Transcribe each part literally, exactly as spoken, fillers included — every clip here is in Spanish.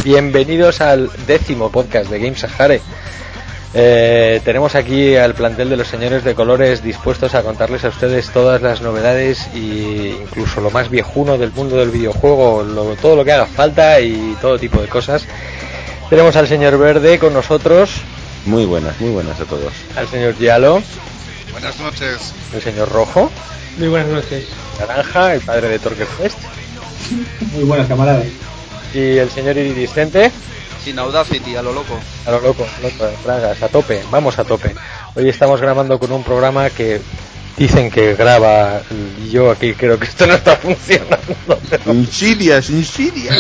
Bienvenidos al décimo podcast de Game Sahara. Eh, tenemos aquí al plantel de los señores de colores dispuestos a contarles a ustedes todas las novedades e incluso lo más viejuno del mundo del videojuego, lo, todo lo que haga falta y todo tipo de cosas. Tenemos al señor Verde con nosotros. Muy buenas, muy buenas a todos. Al señor Yalo. Buenas noches. El señor Rojo. Muy buenas noches. Naranja, el padre de Torquefest. Muy buenas, camaradas. Y el señor Iridiscente. Sin Audacity, a lo loco. A lo loco, loco, bragas, a tope, vamos a tope. Hoy estamos grabando con un programa que dicen que graba, y yo aquí creo que esto no está funcionando. Insidias, insidias.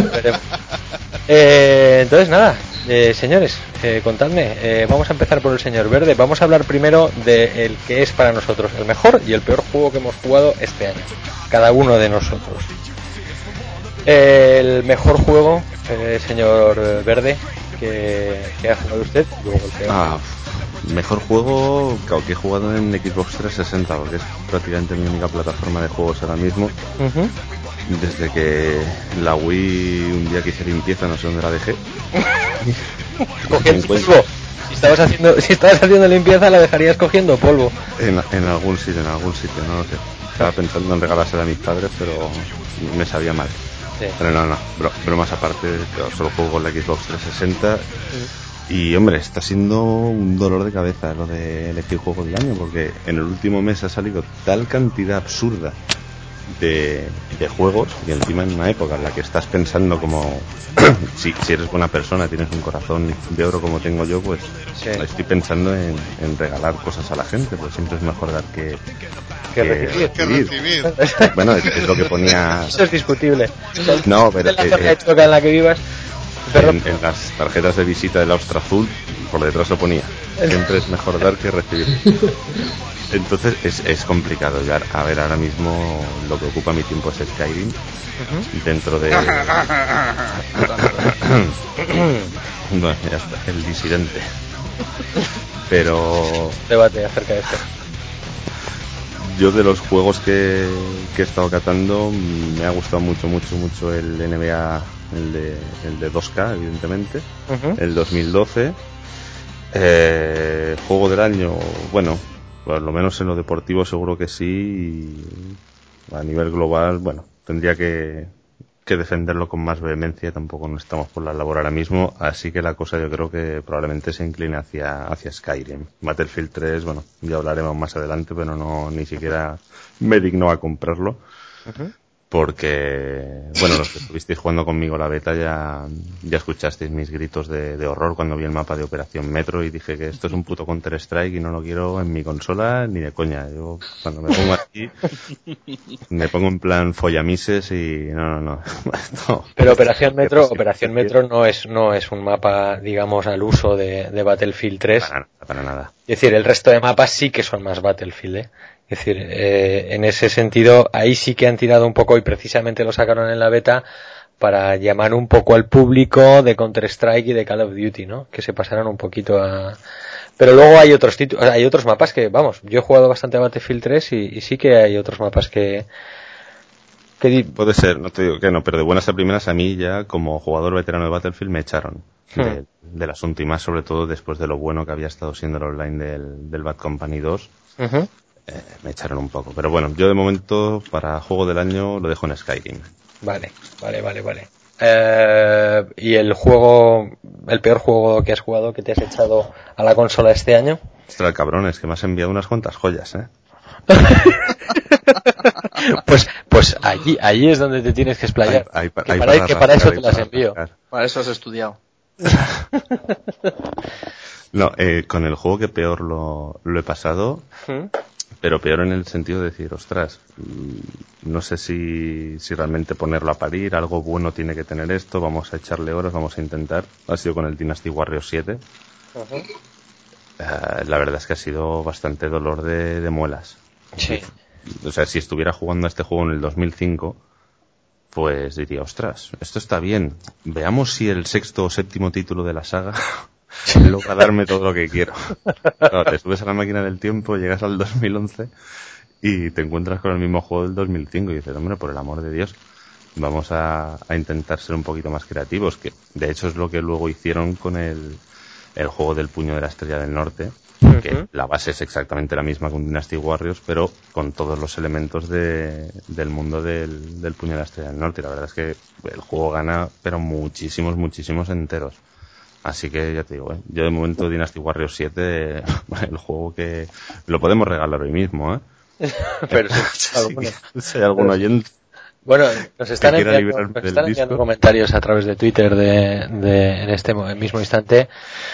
eh, entonces nada, eh, señores, eh, contadme, eh, vamos a empezar por el señor Verde. Vamos a hablar primero de el que es para nosotros el mejor y el peor juego que hemos jugado este año, cada uno de nosotros. El mejor juego, eh, señor Verde, que, que ha jugado usted. Luego el peor. Ah, mejor juego que he jugado en Xbox trescientos sesenta, porque es prácticamente mi única plataforma de juegos ahora mismo. Uh-huh. Desde que la Wii un día que hice limpieza, no sé dónde la dejé. Cogiendo polvo. Si estabas haciendo, si estabas haciendo limpieza, la dejarías cogiendo polvo. En, en algún sitio, en algún sitio, no lo sé. Estaba pensando en regalársela a mis padres, pero me sabía mal. Sí. Pero no, no, bro, bromas aparte, solo juego con la Xbox trescientos sesenta. Sí. Y hombre, está siendo un dolor de cabeza lo de elegir juego del año, porque en el último mes ha salido tal cantidad absurda de, de juegos, y encima en una época en la que estás pensando como si, si eres buena persona, tienes un corazón de oro como tengo yo, pues sí. Estoy pensando en, en regalar cosas a la gente, pues siempre es mejor dar que que, que recibir. Que recibir. Bueno, es, es lo que ponía. Eso es discutible. No, pero en la eh, época en la que vivas. En, en las tarjetas de visita del Austro Azul, por detrás lo ponía. Siempre es mejor dar que recibir. Entonces es, es complicado. Ya, a ver, ahora mismo lo que ocupa mi tiempo es Skyrim. Uh-huh. Dentro de... Bueno, ya está, el disidente. Pero... Debate acerca de esto. Yo de los juegos que, que he estado catando, me ha gustado mucho, mucho, mucho el N B A, el de, el de dos K, evidentemente, uh-huh. El dos mil doce. Eh, juego del año, bueno, por lo menos en lo deportivo seguro que sí, y a nivel global, bueno, tendría que, que defenderlo con más vehemencia, tampoco no estamos por la labor ahora mismo, así que la cosa yo creo que probablemente se incline hacia, hacia Skyrim. Battlefield tres, bueno, ya hablaremos más adelante, pero no, ni siquiera me digno a comprarlo. Uh-huh. Porque, bueno, los que estuvisteis jugando conmigo la beta ya, ya escuchasteis mis gritos de, de horror cuando vi el mapa de Operación Metro y dije que esto es un puto Counter-Strike y no lo quiero en mi consola ni de coña. Yo cuando me pongo aquí me pongo en plan follamises y no, no, no. no. Pero Operación Metro, Operación Metro no es no es un mapa, digamos, al uso de, de Battlefield tres. Para, para nada. Es decir, el resto de mapas sí que son más Battlefield, ¿eh? Es decir, eh, en ese sentido, ahí sí que han tirado un poco y precisamente lo sacaron en la beta para llamar un poco al público de Counter-Strike y de Call of Duty, ¿no? Que se pasaran un poquito a... Pero luego hay otros títulos, hay otros mapas que, vamos, yo he jugado bastante a Battlefield tres y, y sí que hay otros mapas que... que... Puede ser, no te digo que no, pero de buenas a primeras a mí ya, como jugador veterano de Battlefield, me echaron hmm. de, del asunto y más sobre todo después de lo bueno que había estado siendo el online del, del Bad Company dos. Uh-huh. Eh, me echaron un poco, pero bueno, yo de momento para juego del año lo dejo en Skyrim. Vale, vale, vale, vale. Eh, ¿Y el juego, el peor juego que has jugado, que te has echado a la consola este año? Ostras, cabrón, es que me has enviado unas cuantas joyas, ¿eh? pues pues allí allí es donde te tienes que explayar. Hay, hay, que, hay para, para que para eso te para las envío. Rascar. Para eso has estudiado. No, eh, con el juego que peor lo, lo he pasado, ¿Mm? Pero peor en el sentido de decir, ostras, no sé si, si realmente ponerlo a parir, algo bueno tiene que tener esto, vamos a echarle horas, vamos a intentar. Ha sido con el Dynasty Warriors siete. Uh-huh. Uh, la verdad es que ha sido bastante dolor de, de muelas. Sí. O sea, si estuviera jugando a este juego en el dos mil cinco, pues diría, ostras, esto está bien. Veamos si el sexto o séptimo título de la saga logra darme todo lo que quiero. Claro, te subes a la máquina del tiempo, llegas al dos mil once y te encuentras con el mismo juego del dos mil cinco y dices, hombre, por el amor de Dios. vamos a, a intentar ser un poquito más creativos, que de hecho es lo que luego hicieron con el, el juego del Puño de la Estrella del Norte, uh-huh. que la base es exactamente la misma con Dynasty Warriors, pero con todos los elementos de, del mundo del, del Puño de la Estrella del Norte. Y la verdad es que el juego gana, pero muchísimos, muchísimos enteros. Así que ya te digo, ¿eh? Yo de momento Dynasty Warriors siete, el juego que lo podemos regalar hoy mismo, ¿eh? Pero si, alguno, si hay algún oyente. Bueno, nos están enviando, nos están enviando comentarios a través de Twitter de, de en este mismo instante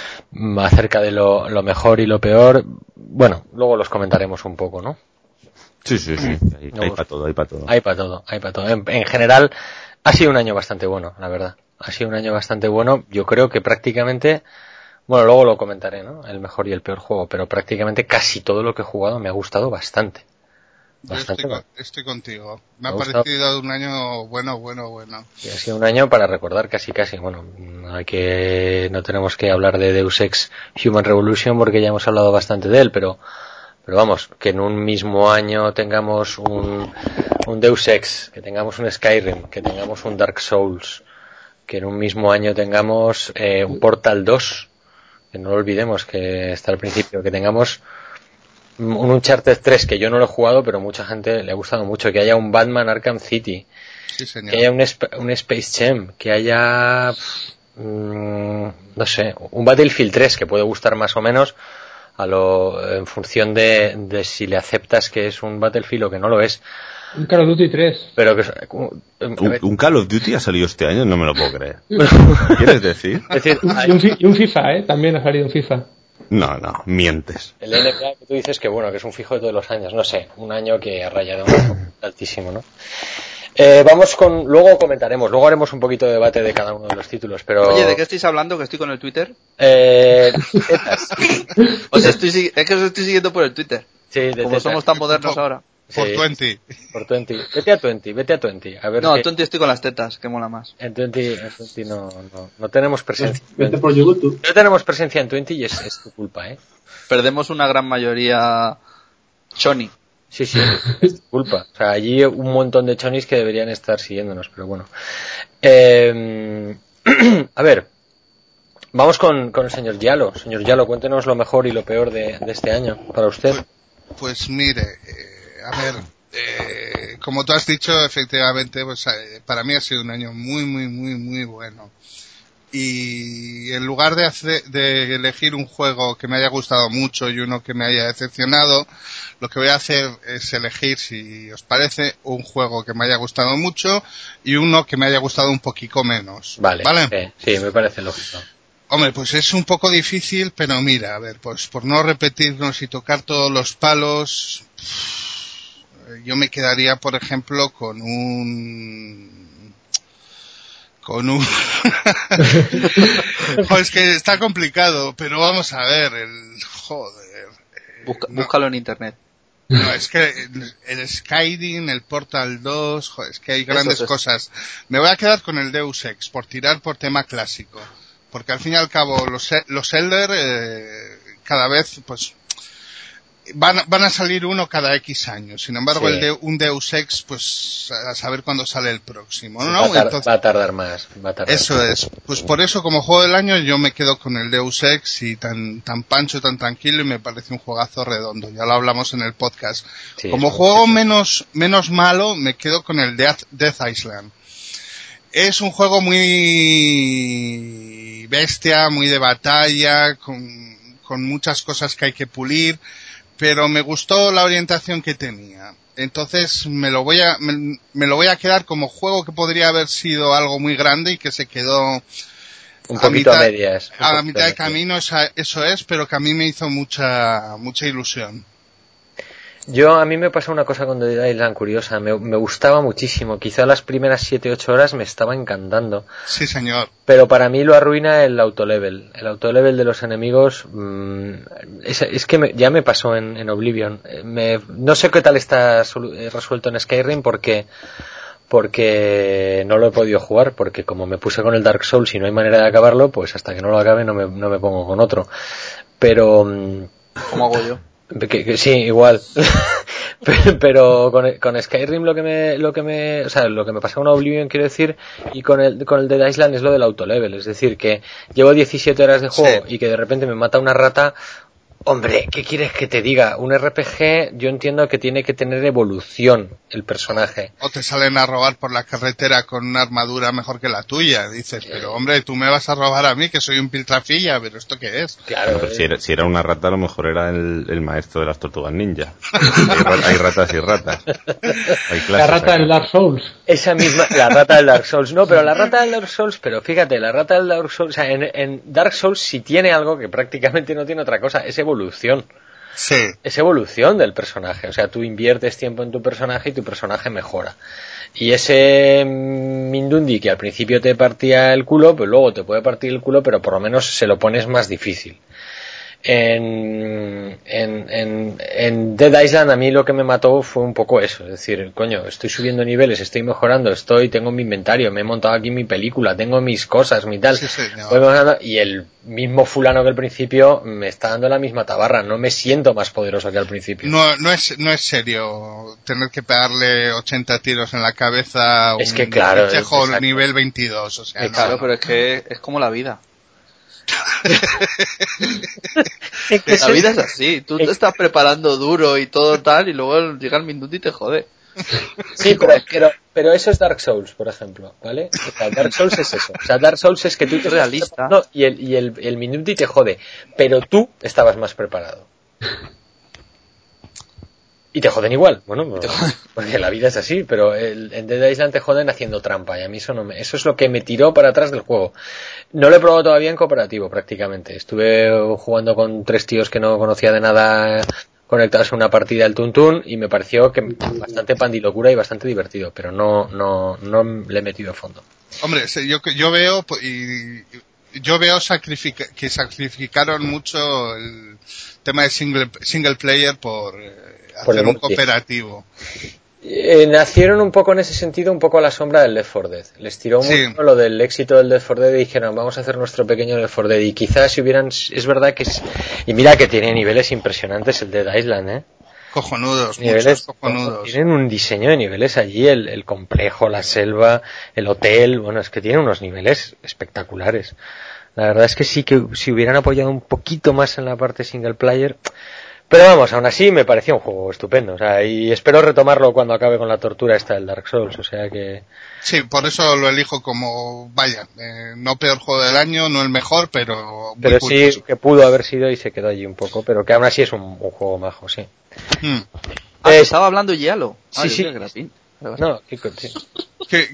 acerca de lo, lo mejor y lo peor. Bueno, luego los comentaremos un poco, ¿no? Sí, sí, sí. Hay, hay para todo, hay para todo. Hay para todo, hay para todo. En, en general, ha sido un año bastante bueno, la verdad. Ha sido un año bastante bueno. Yo creo que prácticamente, bueno, luego lo comentaré, ¿no? El mejor y el peor juego, pero prácticamente casi todo lo que he jugado me ha gustado bastante. Bastante. Yo estoy, estoy contigo. Me, me ha parecido un año bueno, bueno, bueno. Sí, ha sido un año para recordar casi, casi. Bueno, hay que, no tenemos que hablar de Deus Ex Human Revolution porque ya hemos hablado bastante de él, pero, pero vamos, que en un mismo año tengamos un, un Deus Ex, que tengamos un Skyrim, que tengamos un Dark Souls, que en un mismo año tengamos eh, un Portal dos, que no lo olvidemos, que está al principio, que tengamos un Uncharted tres, que yo no lo he jugado, pero mucha gente le ha gustado mucho, que haya un Batman Arkham City, sí, señor. que haya un, un Space Jam, que haya, mmm, no sé, un Battlefield tres, que puede gustar más o menos a lo, en función de, de si le aceptas que es un Battlefield o que no lo es. Un Call of Duty tres. Pero que, ¿Un, ¿Un Call of Duty ha salido este año? No me lo puedo creer. ¿Quieres decir? Es decir, y, un, y un FIFA, ¿eh? También ha salido un FIFA. No, no, mientes. El N B A que tú dices que bueno, que es un fijo de todos los años, no sé, un año que ha rayado altísimo, ¿no? Eh, vamos con, luego comentaremos, luego haremos un poquito de debate de cada uno de los títulos, pero... Oye, ¿de qué estáis hablando? Que estoy con el Twitter. Eh... o sea, estoy, es que os estoy siguiendo por el Twitter. Sí, de Como tetas. Somos tan modernos por, ahora. Sí, por veinte. Por veinte. Vete a veinte, vete a veinte. A ver no, que... en veinte estoy con las tetas, que mola más. En veinte, en veinte no, no, no tenemos presencia. Vete por YouTube. No tenemos presencia en veinte y es, es tu culpa, ¿eh? Perdemos una gran mayoría choni. Sí, sí, es tu culpa. O sea, allí un montón de chonis que deberían estar siguiéndonos, pero bueno. Eh, a ver, vamos con, con el señor Yalo. Señor Yalo, cuéntenos lo mejor y lo peor de, de este año para usted. Pues, pues mire, eh, a ver, eh, como tú has dicho, efectivamente, pues eh, para mí ha sido un año muy, muy, muy, muy bueno. Y en lugar de, hacer, de elegir un juego que me haya gustado mucho y uno que me haya decepcionado, lo que voy a hacer es elegir, si os parece, un juego que me haya gustado mucho y uno que me haya gustado un poquito menos. Vale, ¿vale? Eh, sí, me parece lógico. Hombre, pues es un poco difícil, pero mira, a ver, pues por no repetirnos y tocar todos los palos, yo me quedaría, por ejemplo, con un... con un... Joder, es que está complicado, pero vamos a ver, el... joder... Busca, no, búscalo en internet. No, es que el, el Skyrim, el Portal dos, joder, es que hay grandes es cosas. Me voy a quedar con el Deus Ex, por tirar por tema clásico. Porque al fin y al cabo, los, los Elder, eh, cada vez, pues... Van, van a salir uno cada X años. Sin embargo, sí. el de, un Deus Ex, pues a saber cuándo sale el próximo, ¿no? Va a, tar- Entonces, va a tardar más. Va a tardar eso más. es. Pues por eso, como juego del año, yo me quedo con el Deus Ex y tan, tan pancho, tan tranquilo, y me parece un juegazo redondo. Ya lo hablamos en el podcast. Sí, como juego sí. menos, menos malo, me quedo con el Death, Death Island. Es un juego muy bestia, muy de batalla, con, con muchas cosas que hay que pulir, pero me gustó la orientación que tenía. Entonces me lo voy a me, me lo voy a quedar como juego que podría haber sido algo muy grande y que se quedó un poquito a, mitad, a medias. A la mitad de camino, esa, eso es, pero que a mí me hizo mucha mucha ilusión. Yo, a mí me pasó una cosa con Dead Island curiosa, me, me gustaba muchísimo, quizá las primeras siete ocho horas me estaba encantando. Sí, señor. Pero para mí lo arruina el autolevel, el autolevel de los enemigos, mmm, es, es que me, ya me pasó en, en Oblivion, me, no sé qué tal está resuelto en Skyrim porque, porque no lo he podido jugar, porque como me puse con el Dark Souls y no hay manera de acabarlo, pues hasta que no lo acabe no me, no me pongo con otro. Pero... ¿Cómo hago yo? Que, que, sí, igual. pero, pero con, con Skyrim lo que me lo que me o sea lo que me pasa con Oblivion, quiero decir, y con el con el Dead Island es lo del autolevel, es decir, que llevo diecisiete horas de juego sí. y que de repente me mata una rata. Hombre, ¿qué quieres que te diga? Un R P G yo entiendo que tiene que tener evolución el personaje. O te salen a robar por la carretera con una armadura mejor que la tuya. Dices, eh... pero hombre, tú me vas a robar a mí, que soy un piltrafilla, pero ¿esto qué es? Claro. Pero si, era, si era una rata, a lo mejor era el, el maestro de las tortugas ninja. hay, hay ratas y ratas. Hay la rata aquí. Del Dark Souls. Esa misma, la rata del Dark Souls. No, pero la rata del Dark Souls, pero fíjate, la rata del Dark Souls, o sea, en, en Dark Souls si tiene algo que prácticamente no tiene otra cosa, es evolución. Sí. Es evolución del personaje, o sea, tú inviertes tiempo en tu personaje y tu personaje mejora. Y ese Mindundi que al principio te partía el culo, pues luego te puede partir el culo, pero por lo menos se lo pones más difícil. En, en, en, en Dead Island a mí lo que me mató fue un poco eso, es decir, coño, estoy subiendo niveles, estoy mejorando, estoy, tengo mi inventario, me he montado aquí mi película, tengo mis cosas, mi tal, sí, no. y el mismo fulano que al principio me está dando la misma tabarra, no me siento más poderoso que al principio. No, no es, no es serio tener que pegarle ochenta tiros en la cabeza a un es que, claro, chejo nivel veintidós, o sea, es no, claro, no. pero es que es como la vida. La vida es así, tú te estás preparando duro y todo tal y luego llega el Mindundi y te jode. Sí, pero, pero, pero eso es Dark Souls, por ejemplo, ¿vale? O sea, Dark Souls es eso. O sea, Dark Souls es que tú te realista no, y el, y el, el Mindundi te jode, pero tú estabas más preparado. Y te joden igual, bueno, porque la vida es así, pero el, en Dead Island te joden haciendo trampa y a mí eso no me, eso es lo que me tiró para atrás del juego. No lo he probado todavía en cooperativo prácticamente. Estuve jugando con tres tíos que no conocía de nada conectados a una partida del Tuntún y me pareció que bastante pandilocura y bastante divertido, pero no no no le he metido a fondo. Hombre, yo yo veo y yo veo sacrifica, que sacrificaron mucho el tema de single single player por Por hacer un cooperativo. Eh, nacieron un poco en ese sentido, un poco a la sombra del Left four Dead. Les tiró sí. mucho lo del éxito del Left four Dead y dijeron, vamos a hacer nuestro pequeño Left four Dead. Y quizás si hubieran, es verdad que es, y mira que tiene niveles impresionantes el Dead Island, ¿eh? Cojonudos, niveles cojonudos. Tienen un diseño de niveles allí, el, el complejo, la selva, el hotel, bueno, es que tienen unos niveles espectaculares. La verdad es que sí que si hubieran apoyado un poquito más en la parte single player. Pero vamos, aún así me pareció un juego estupendo, o sea, y espero retomarlo cuando acabe con la tortura esta del Dark Souls, o sea que... Sí, por eso lo elijo como, vaya, eh, no peor juego del año, no el mejor, pero... Muy pero curioso. Sí, que pudo haber sido y se quedó allí un poco, pero que aún así es un, un juego majo, sí. Hmm. Ah, eh, estaba hablando Yalo. Ah, sí, sí. No, sí. ¿Qué?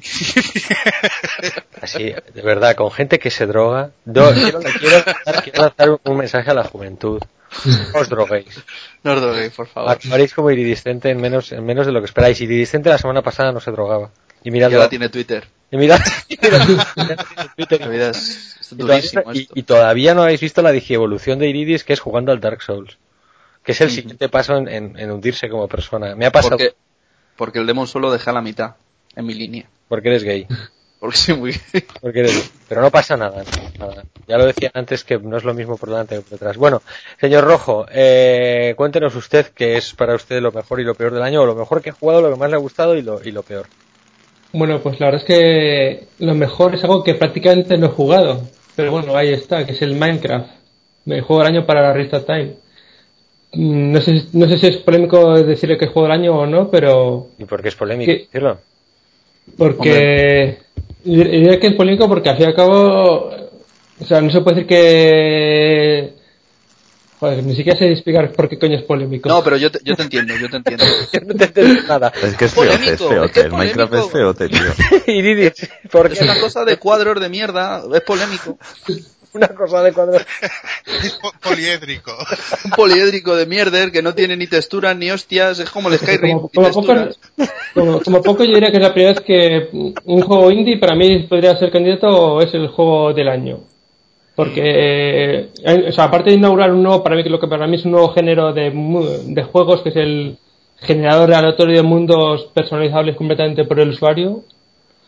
Así, de verdad, con gente que se droga... No, quiero, quiero, quiero lanzar un mensaje a la juventud. No os droguéis. No os droguéis, por favor. Actuaréis como Iridiscente en menos, en menos de lo que esperáis. Iridiscente la semana pasada no se drogaba. Y mirad. Y ahora tiene Twitter. Y mirad. Y mirad, Twitter. La vida es, es durísimo y, esto. Y, y todavía no habéis visto la digievolución de Iridis, que es jugando al Dark Souls. Que es el mm-hmm. siguiente paso en, en, en hundirse como persona. Me ha pasado. Porque, porque el Demon solo deja la mitad en mi línea. Porque eres gay. Porque soy muy gay. Porque eres... Pero no pasa nada, nada. Ya lo decía antes que no es lo mismo por delante que por detrás. Bueno, señor Rojo, eh, cuéntenos usted qué es para usted lo mejor y lo peor del año, o lo mejor que ha jugado, lo que más le ha gustado y lo, y lo peor. Bueno, pues la verdad es que lo mejor es algo que prácticamente no he jugado. Pero bueno, ahí está, que es el Minecraft. El juego del año para la Restart Time. No sé, no sé si es polémico decirle que es juego del año o no, pero... ¿Y por qué es polémico que... decirlo? Porque diría que es polémico porque al fin y al cabo, o sea, no se puede decir que, joder, ni siquiera sé explicar por qué coño es polémico. No, pero yo te, yo te entiendo, yo te entiendo. Yo no te entiendo nada. Es que es feote, es feote, el Minecraft es feote, tío. Y Didis, ¿por qué? Es una cosa de cuadros de mierda, es polémico. Una cosa de cuadros. Poliédrico. Un poliédrico de mierder que no tiene ni texturas ni hostias, es como el Skyrim. Como, como, poco, como, como poco yo diría que es la primera vez que un juego indie para mí podría ser candidato o es el juego del año. Porque, eh, o sea, aparte de inaugurar un nuevo, para mí, lo que para mí es un nuevo género de, de juegos, que es el generador aleatorio de mundos personalizables completamente por el usuario.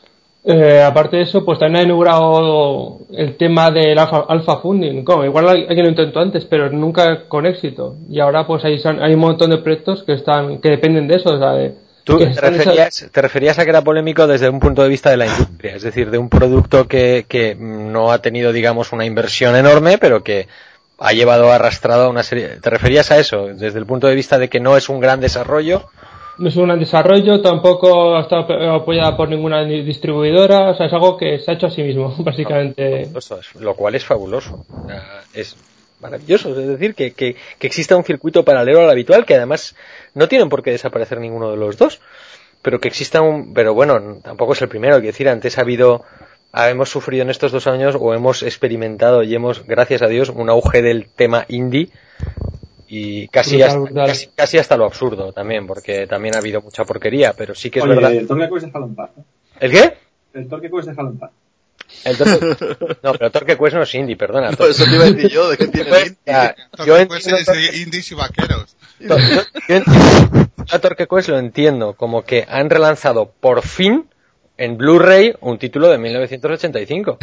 Eh, aparte de eso, pues también ha inaugurado el tema del alfa, alfa funding. Como, igual alguien lo intentó antes, pero nunca con éxito. Y ahora pues hay, hay un montón de proyectos que están que dependen de eso. O sea, de, ¿Tú te referías, esa... te referías a que era polémico desde un punto de vista de la industria? Es decir, de un producto que, que no ha tenido, digamos, una inversión enorme, pero que ha llevado arrastrado a una serie... ¿Te referías a eso? Desde el punto de vista de que no es un gran desarrollo... No es un gran desarrollo, tampoco ha estado apoyada por ninguna distribuidora, o sea, es algo que se ha hecho a sí mismo, básicamente. Lo cual es fabuloso, es maravilloso, es decir, que, que, que exista un circuito paralelo al habitual, que además no tienen por qué desaparecer ninguno de los dos, pero que exista un... Pero bueno, tampoco es el primero, quiero decir, antes ha habido... Hemos sufrido en estos dos años, o hemos experimentado y hemos, gracias a Dios, un auge del tema indie, y casi, brutal, hasta, brutal. Casi, casi hasta lo absurdo también, porque también ha habido mucha porquería, pero sí que es Oye, verdad. El Torque Quest déjalo en paz. ¿eh? ¿El qué? El Torque Quest déjalo en paz. El Torque... No, pero Torque Quest no es indie, perdona. No, eso te iba a decir yo, ¿de qué tiene el indie? Ya, yo entiendo es de indies y vaqueros. Yo, yo entiendo, a Torque Quest lo entiendo como que han relanzado por fin en Blu-ray un título de mil novecientos ochenta y cinco.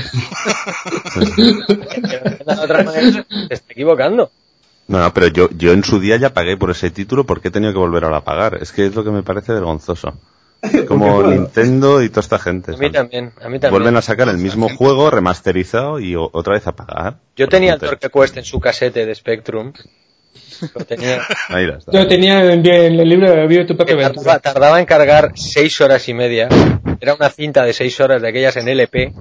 De otra manera se está equivocando. No, no, pero yo, yo en su día ya pagué por ese título, ¿por qué he tenido que volver ahora a pagar? Es que es lo que me parece vergonzoso. Como Nintendo y toda esta gente. A mí también, a mí también. Vuelven a sacar el mismo juego remasterizado y o, otra vez a pagar. Yo tenía el Torque Quest en su casete de Spectrum. Lo tenía. Ahí la está. Yo tenía en el libro de Vive tu propia aventura. Tardaba, tardaba en cargar seis horas y media. Era una cinta de seis horas de aquellas en L P.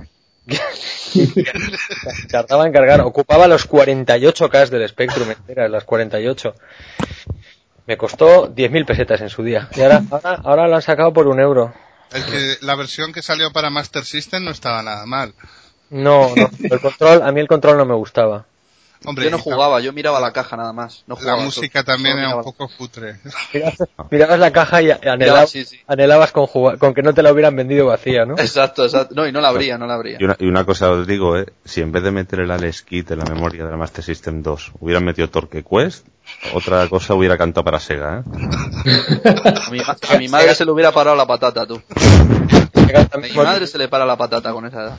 Tardaba en cargar, ocupaba los cuarenta y ocho K del Spectrum enteras, las cuarenta y ocho. Me costó diez mil pesetas en su día. Y ahora, ahora, ahora lo han sacado por un euro. El que, la versión que salió para Master System no estaba nada mal. No, no, el control, a mí el control no me gustaba. Hombre, yo no jugaba, yo miraba la caja nada más. No la música todo, también era un poco cutre. Mirabas, mirabas la caja y anhelabas, Miraba, sí, sí. anhelabas con, jugar, con que no te la hubieran vendido vacía, ¿no? Exacto, exacto. No, y no la abría, no la abría. Y una, y una cosa os digo, eh, si en vez de meter el Alex Kit en la memoria de la Master System dos hubieran metido Torque Quest, otra cosa hubiera cantado para Sega, ¿eh? A mi, a mi madre se le hubiera parado la patata, tú. A mi madre se le para la patata con esa edad.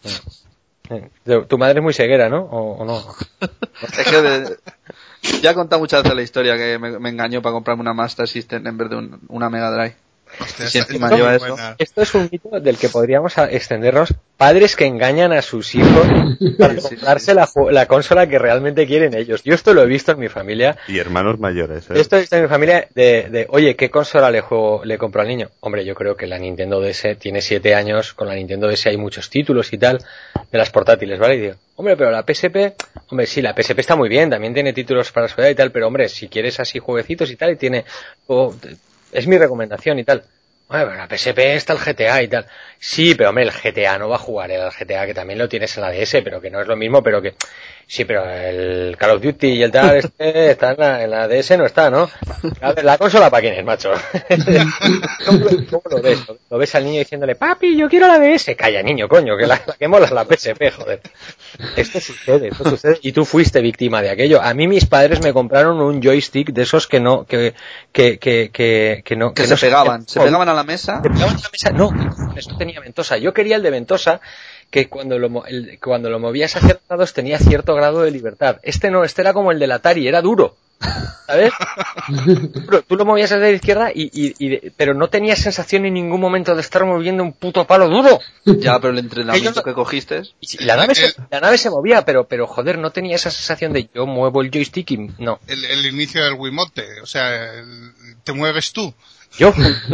Tu madre es muy ceguera, ¿no? ¿O, o no? Es que de, ya he contado muchas veces la historia que me, me engañó para comprarme una Master System en vez de un, una Mega Drive. Hostia, si encima esto, lleva eso. Esto es un mito del que podríamos extendernos. Padres que engañan a sus hijos para comprarse la, la consola que realmente quieren ellos. Yo esto lo he visto en mi familia. Y hermanos mayores, ¿eh? Esto está en mi familia de, de, oye, ¿qué consola le juego, le compro al niño? Hombre, yo creo que la Nintendo D S tiene siete años, con la Nintendo D S hay muchos títulos y tal, de las portátiles, ¿vale? Y digo, hombre, pero la P S P, hombre, sí, la P S P está muy bien, también tiene títulos para su edad y tal, pero hombre, si quieres así jueguecitos y tal, y tiene, oh, es mi recomendación y tal. Bueno, en la P S P está el G T A y tal. Sí, pero hombre, el G T A no va a jugar el G T A, que también lo tienes en la D S, pero que no es lo mismo, pero que... Sí, pero el Call of Duty y el tal este está en la, en la D S, no está, ¿no? A ver, la consola para quién es, macho. ¿Cómo, ¿Cómo lo ves? Lo ves al niño diciéndole, papi, yo quiero la D S. Calla, niño, coño, que la, la que mola es la P S P, joder. Esto sucede, esto sucede. Y tú fuiste víctima de aquello. A mí mis padres me compraron un joystick de esos que no, que, que, que, que, que no... Que, que se no pegaban, se, se pegaban a la mesa. Se pegaban a la mesa, no, eso tenía ventosa. Yo quería el de ventosa, que cuando lo, el, cuando lo movías hacia los lados tenía cierto grado de libertad. Este no, este era como el del Atari, era duro, ¿sabes? Pero tú lo movías hacia la izquierda, y, y, y, pero no tenías sensación en ningún momento de estar moviendo un puto palo duro. Ya, pero el entrenamiento que, que cogiste... Y la nave, se, la nave se movía, pero, pero joder, no tenía esa sensación de yo muevo el joystick y no. El, el inicio del Wiimote, o sea, el, te mueves tú. Yo.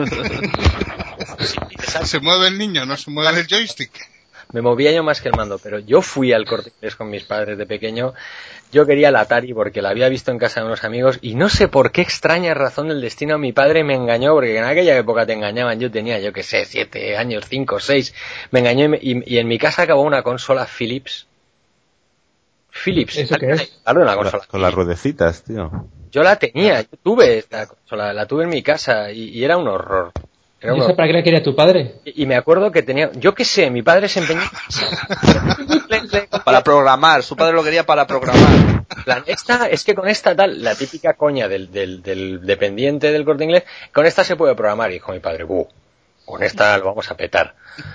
Se mueve el niño, no se mueve el joystick. Me movía yo más que el mando, pero yo fui al Corte Inglés con mis padres de pequeño. Yo quería la Atari porque la había visto en casa de unos amigos y no sé por qué extraña razón del destino mi padre me engañó, porque en aquella época te engañaban. Yo tenía, yo que sé, siete años, cinco, seis. Me engañó y, me, y, y en mi casa acabó una consola Philips. Philips. ¿Eso qué es? Claro, una consola. Con las ruedecitas, tío. Yo la tenía, yo tuve esta consola, la tuve en mi casa y, y era un horror. Era ¿Y eso para qué la quería tu padre? Y, y me acuerdo que tenía, yo qué sé, mi padre se empeñó para programar, su padre lo quería para programar. La, esta, es que con esta tal, la típica coña del, del, del dependiente del Corte Inglés, con esta se puede programar, y dijo mi padre, buh, con esta lo vamos a petar.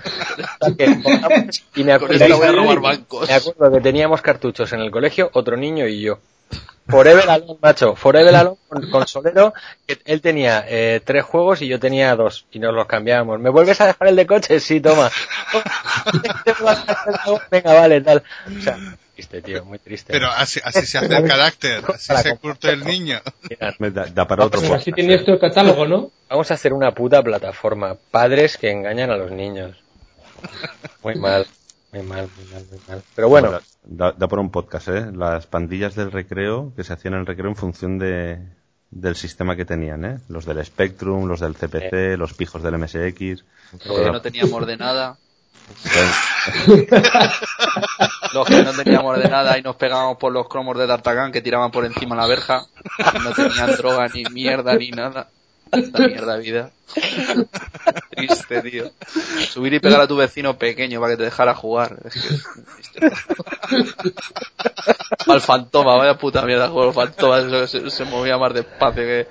Y me acuerdo, con esta voy a robar bancos. Me acuerdo que teníamos cartuchos en el colegio, otro niño y yo. Forever Alone, macho. Forever Alone con, con Solero, que él tenía eh, tres juegos y yo tenía dos. Y nos los cambiábamos. ¿Me vuelves a dejar el de coche? Sí, toma. Venga, vale, tal. O sea, triste, tío, muy triste. Pero así, así se hace el carácter, así se curte el niño. Da, da para otro podcast. Así tenías tu catálogo, ¿no? Vamos a hacer una puta plataforma. Padres que engañan a los niños. Muy mal. Muy mal, muy mal, muy mal. Pero bueno. bueno da, da por un podcast, ¿eh? Las pandillas del recreo, que se hacían en el recreo en función de del sistema que tenían, ¿eh? Los del Spectrum, los del C P C, eh. los pijos del M S X. Los que no teníamos ordenada. Los que no teníamos ordenada y nos pegábamos por los cromos de D'Artagnan que tiraban por encima la verja. No tenían droga, ni mierda, ni nada. Esta mierda vida. Triste, tío. Subir y pegar a tu vecino pequeño para que te dejara jugar. Es que es triste. Al Fantoma, vaya puta mierda juego. El Fantoma eso, se, se movía más despacio que...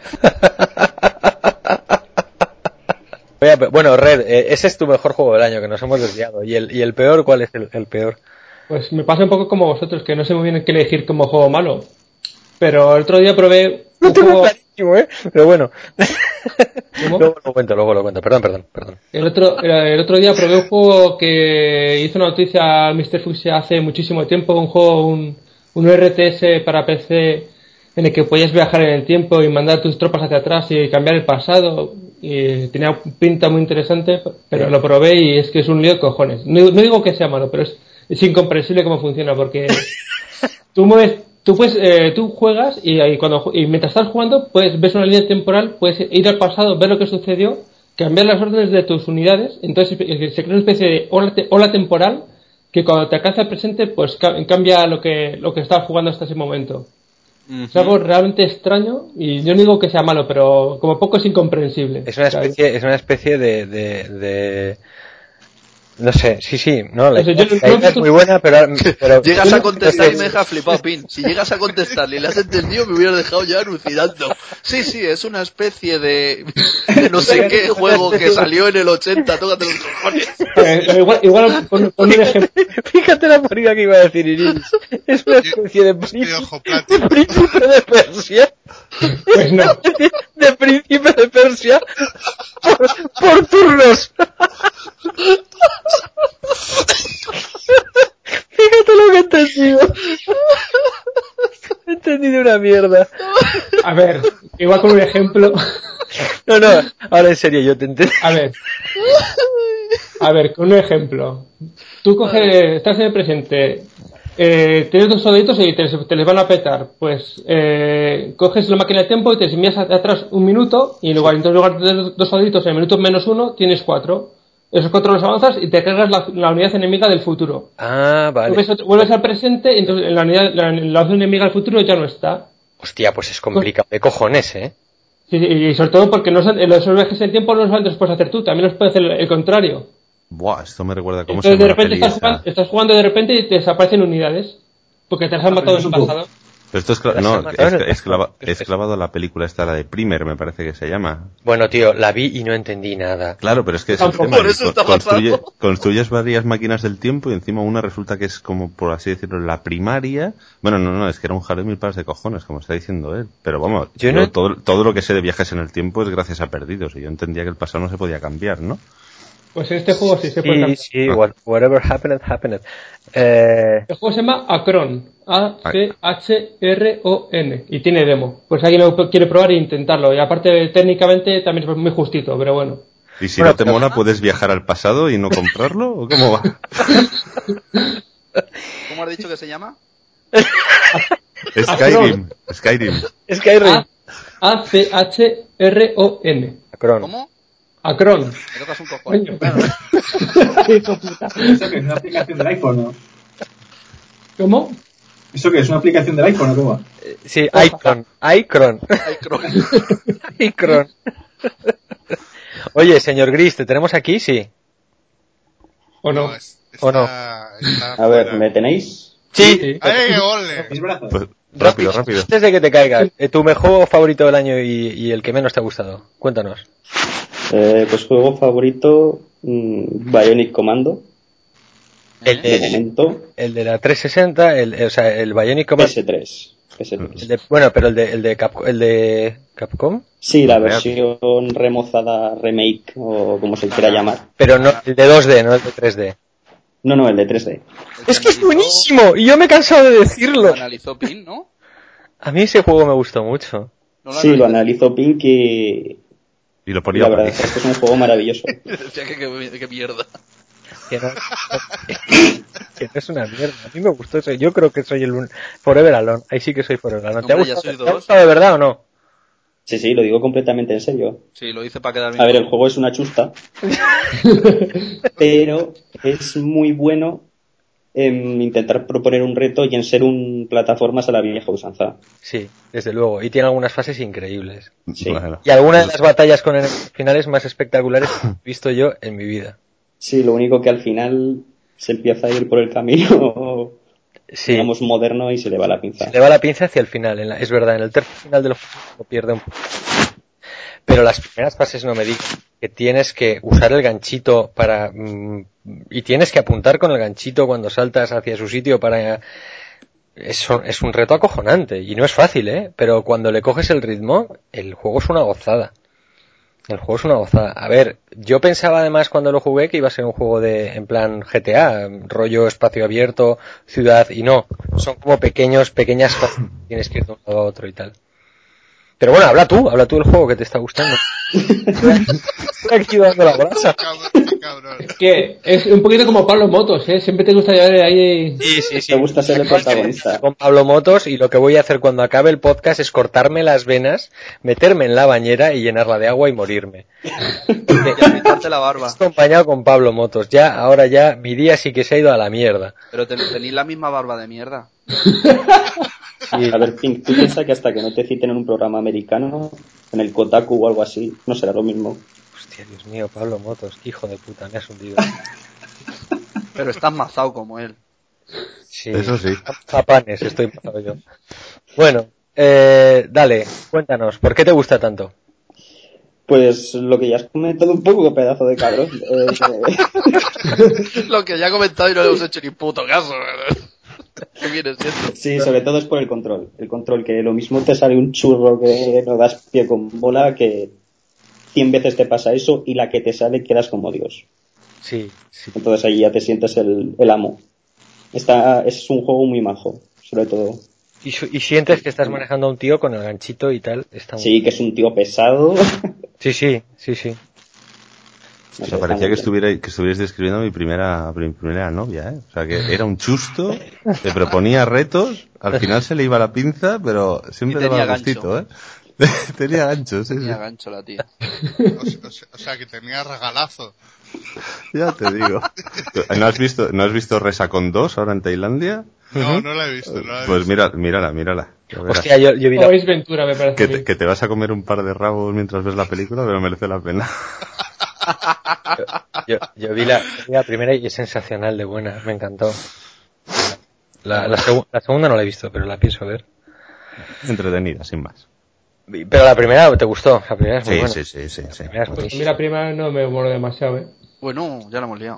Bueno, Red, eh, ese es tu mejor juego del año, que nos hemos desviado. ¿Y el, y el peor? ¿Cuál es el, el peor? Pues me pasa un poco como vosotros, que no sé muy bien qué elegir como juego malo. Pero el otro día probé un juego... ¿eh? Pero bueno. Luego lo cuento, luego lo cuento. Perdón, perdón, perdón. El otro, el otro día probé un juego que hizo una noticia al mister Fuchsia hace muchísimo tiempo, un juego, un, un R T S para P C en el que podías viajar en el tiempo y mandar tus tropas hacia atrás y cambiar el pasado. Y tenía pinta muy interesante, pero lo probé y es que es un lío de cojones. No, no digo que sea malo, pero es, es incomprensible cómo funciona, porque tú mueves... Tú puedes, eh, tú juegas y, y cuando y mientras estás jugando, pues ves una línea temporal, puedes ir al pasado, ver lo que sucedió, cambiar las órdenes de tus unidades, entonces se crea una especie de ola, te, ola temporal que cuando te alcanza el presente, pues ca- cambia lo que lo que estabas jugando hasta ese momento. Uh-huh. Es algo realmente extraño y yo no digo que sea malo, pero como poco es incomprensible. Es una especie, ¿sabes? Es una especie de, de, de... No sé, sí, sí, no, la, o sea, yo, la idea no, es muy buena, pero... pero llegas a contestar y me deja flipado, Pin. Si llegas a contestarle y le has entendido, me hubieras dejado ya alucinando. Sí, sí, es una especie de, de no sé qué juego que salió en el ochenta, tócate los cojones. Eh, igual, igual pon, pon un ejemplo. Fíjate la porriga que iba a decir Iris. Es una especie de príncipe de, príncipe de Persia. Pues no. De, de príncipe de Persia por, por turnos. Fíjate lo que he entendido. He entendido una mierda. A ver, igual con un ejemplo. No, no, ahora en serio, yo te entiendo. A ver. A ver, con un ejemplo. Tú coges, estás en el presente, eh, tienes dos soldaditos y te, te les van a petar. Pues eh, coges la máquina de tiempo y te envías atrás un minuto y luego, entonces, en lugar de dos soldaditos en el minuto menos uno, tienes cuatro. Esos cuatro los avanzas y te cargas la, la unidad enemiga del futuro. Ah, vale. Vuelves, vuelves al presente y entonces la unidad, la, la unidad enemiga del futuro ya no está. Hostia, pues es complicado. De cojones, ¿eh? Sí, y sobre todo porque no son, los viajes en tiempo no solamente los puedes hacer tú, también los puedes hacer el, el contrario. Buah, esto me recuerda a cómo entonces, se de repente estás jugando, estás jugando de repente y te desaparecen unidades. Porque te las han ah, matado en el pasado. Pero esto es, cla- no, es, es, clava, es clavado a la película esta, la de Primer, me parece que se llama. Bueno, tío, la vi y no entendí nada. Claro, pero es que es el tema. Por eso está construye, construyes varias máquinas del tiempo y encima una resulta que es como, por así decirlo, la primaria. Bueno, no, no, es que era un jaleo mil pares de cojones, como está diciendo él. Pero vamos, yo yo no... todo, todo lo que sé de viajes en el tiempo es gracias a Perdidos. Y yo entendía que el pasado no se podía cambiar, ¿no? Pues en este juego sí se puede cambiar. Sí, sí, what, whatever happened, happened. Eh... El juego se llama Acron. A C H R O N. Y tiene demo. Pues alguien lo quiere probar e intentarlo. Y aparte, técnicamente, también es muy justito, pero bueno. ¿Y si bueno, no te mola, puedes viajar al pasado y no comprarlo? ¿O cómo va? ¿Cómo has dicho que se llama? Skyrim. Skyrim. Skyrim. A C H R O N. Acron. ¿Cómo? Acron. Me tocas un cojón. Eso que es una aplicación del iPhone, ¿no? ¿Cómo? ¿Eso que es una aplicación del iPhone o cómo? Sí, Icron. Icron. Icron. Oye, señor Gris, ¿te tenemos aquí? Sí. ¿O no? no es, está, ¿O no? Está a ver, ¿me tenéis? Sí. sí. ¡Ay, ole! Mis brazos. Pues, rápido, rápido. Antes de que te caigas, tu mejor juego favorito del año y, y el que menos te ha gustado. Cuéntanos. Eh, pues juego favorito, mmm, Bionic Commando. El de, de momento. El de la trescientos sesenta, el, o sea, el Bionic Commando. P S tres. P S tres. El de, bueno, pero el de, el de Capcom, el de Capcom. Sí, la versión remozada, remake, o como se quiera llamar. Pero no, el de dos D, no el de tres D. No, no, el de tres D. Es que es buenísimo, y yo me he cansado de decirlo. Lo analizó Pin, ¿no? A mí ese juego me gustó mucho. ¿No lo sí, lo analizó Pink y... Y lo ponía. La verdad es que es un juego maravilloso. Decía que, que, que mierda. Que no, que no es una mierda. A mí me gustó eso. Yo creo que soy el un... Forever Alone. Ahí sí que soy Forever Alone. ¿Te ha gustado, ¿te ha gustado de verdad o no? Sí, sí, lo digo completamente en serio. Sí, lo hice para quedar bien. A ver, el juego es una chusta. Pero es muy bueno en intentar proponer un reto y en ser un plataformas a la vieja usanza. Sí, desde luego. Y tiene algunas fases increíbles. Sí. Bueno. Y algunas de las batallas con enemigos finales más espectaculares que he visto yo en mi vida. Sí, lo único que al final se empieza a ir por el camino, sí, digamos, moderno y se le va la pinza. Se le va la pinza hacia el final. En la, es verdad, en el tercio final del juego lo pierde un poco. Pero las primeras fases no me digan que tienes que usar el ganchito para... Mmm, y tienes que apuntar con el ganchito cuando saltas hacia su sitio para... Es, es un reto acojonante y no es fácil, ¿eh? Pero cuando le coges el ritmo, el juego es una gozada. El juego es una gozada. A ver, yo pensaba además cuando lo jugué que iba a ser un juego de, en plan G T A, rollo espacio abierto, ciudad, y no. Son como pequeños, pequeñas cosas. Tienes que ir de un lado a otro y tal. Pero bueno, habla tú, habla tú del juego que te está gustando. Estoy aquí dando la brasa. Es que es un poquito como Pablo Motos, ¿eh? Siempre te gusta llevar ahí... Sí, sí, sí. Te gusta ser el protagonista. Con Pablo Motos, y lo que voy a hacer cuando acabe el podcast es cortarme las venas, meterme en la bañera y llenarla de agua y morirme. Y afeitarte la barba. Acompañado con Pablo Motos. Ya, ahora ya, mi día sí que se ha ido a la mierda. Pero ten, tenéis la misma barba de mierda. Sí. A ver, Pink, tú piensas que hasta que no te citen en un programa americano, en el Kotaku o algo así, no será lo mismo. Hostia, Dios mío, Pablo Motos, qué hijo de puta, me has hundido. Pero estás mazado como él. Sí, eso sí. Zapanes, estoy mazado yo. Bueno, eh, dale, cuéntanos, ¿por qué te gusta tanto? Pues lo que ya has comentado un poco, pedazo de cabrón. Eh, lo que ya he comentado y no le hemos hecho ni puto caso. ¿Qué viene siendo? Sí, sobre todo es por el control. El control, que lo mismo te sale un churro que no das pie con bola, que cien veces te pasa eso, y la que te sale quedas como Dios. Sí, sí. Entonces ahí ya te sientes el, el amo. Está, es un juego muy majo, sobre todo. Y, y sientes que estás manejando a un tío con el ganchito y tal. Está muy... Sí, que es un tío pesado. Sí, sí, sí, sí. O sea, parecía que estuviera, que estuvierais describiendo a mi primera, mi primera novia, ¿eh? O sea, que era un chusto, te proponía retos, al final se le iba la pinza, pero siempre le daba gustito, ¿eh? Tenía gancho, sí, tenía sí. gancho la tía. O, o, o sea, que tenía regalazo. Ya te digo. ¿No has visto, no has visto Resacon dos ahora en Tailandia? No, no la he visto. No la he pues visto. mira, mírala, mírala. Hostia, yo, yo vi la... Oh, es Ventura, me parece. Que te, que te vas a comer un par de rabos mientras ves la película, pero merece la pena. Yo, yo, yo vi, la, vi la primera y es sensacional de buena, me encantó. La, la, la, segu, la segunda no la he visto, pero la pienso ver. Entretenida, sin más. Pero la primera te gustó, la primera es muy sí, buena. Sí, sí, sí, sí. La pues a mí la primera no me mola demasiado, ¿eh? Bueno, ya la hemos liado.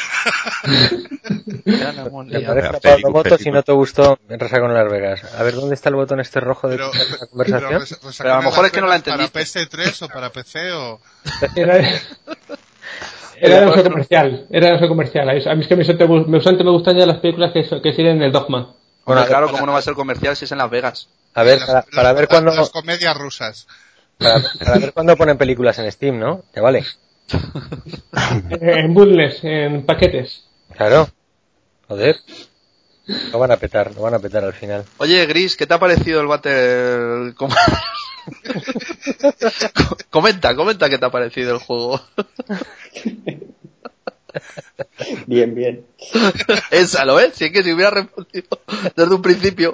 ya la hemos liado. Te parece a Pablo Motos si no te gustó en Resacon Las Vegas. A ver, ¿dónde está el botón este rojo de pero, la conversación? Pero, pues, pues pero a lo mejor es que no la entendiste. ¿Para P S tres o para P C o...? Era, era el uso comercial, era el uso comercial. A mí es que me, me, me gustan ya las películas que, que siguen el dogma. Bueno, claro, ¿cómo no va a ser comercial si es en Las Vegas? A ver, para, para ver cuándo... Las comedias rusas. Para, para ver cuándo ponen películas en Steam, ¿no? Ya vale. En bundles, en paquetes. Claro. Joder. Lo van a petar, lo van a petar al final. Oye, Gris, ¿qué te ha parecido el Battle... comenta, comenta qué te ha parecido el juego. Bien, bien. Énsalo, ¿eh? Si es que si hubiera respondido desde un principio.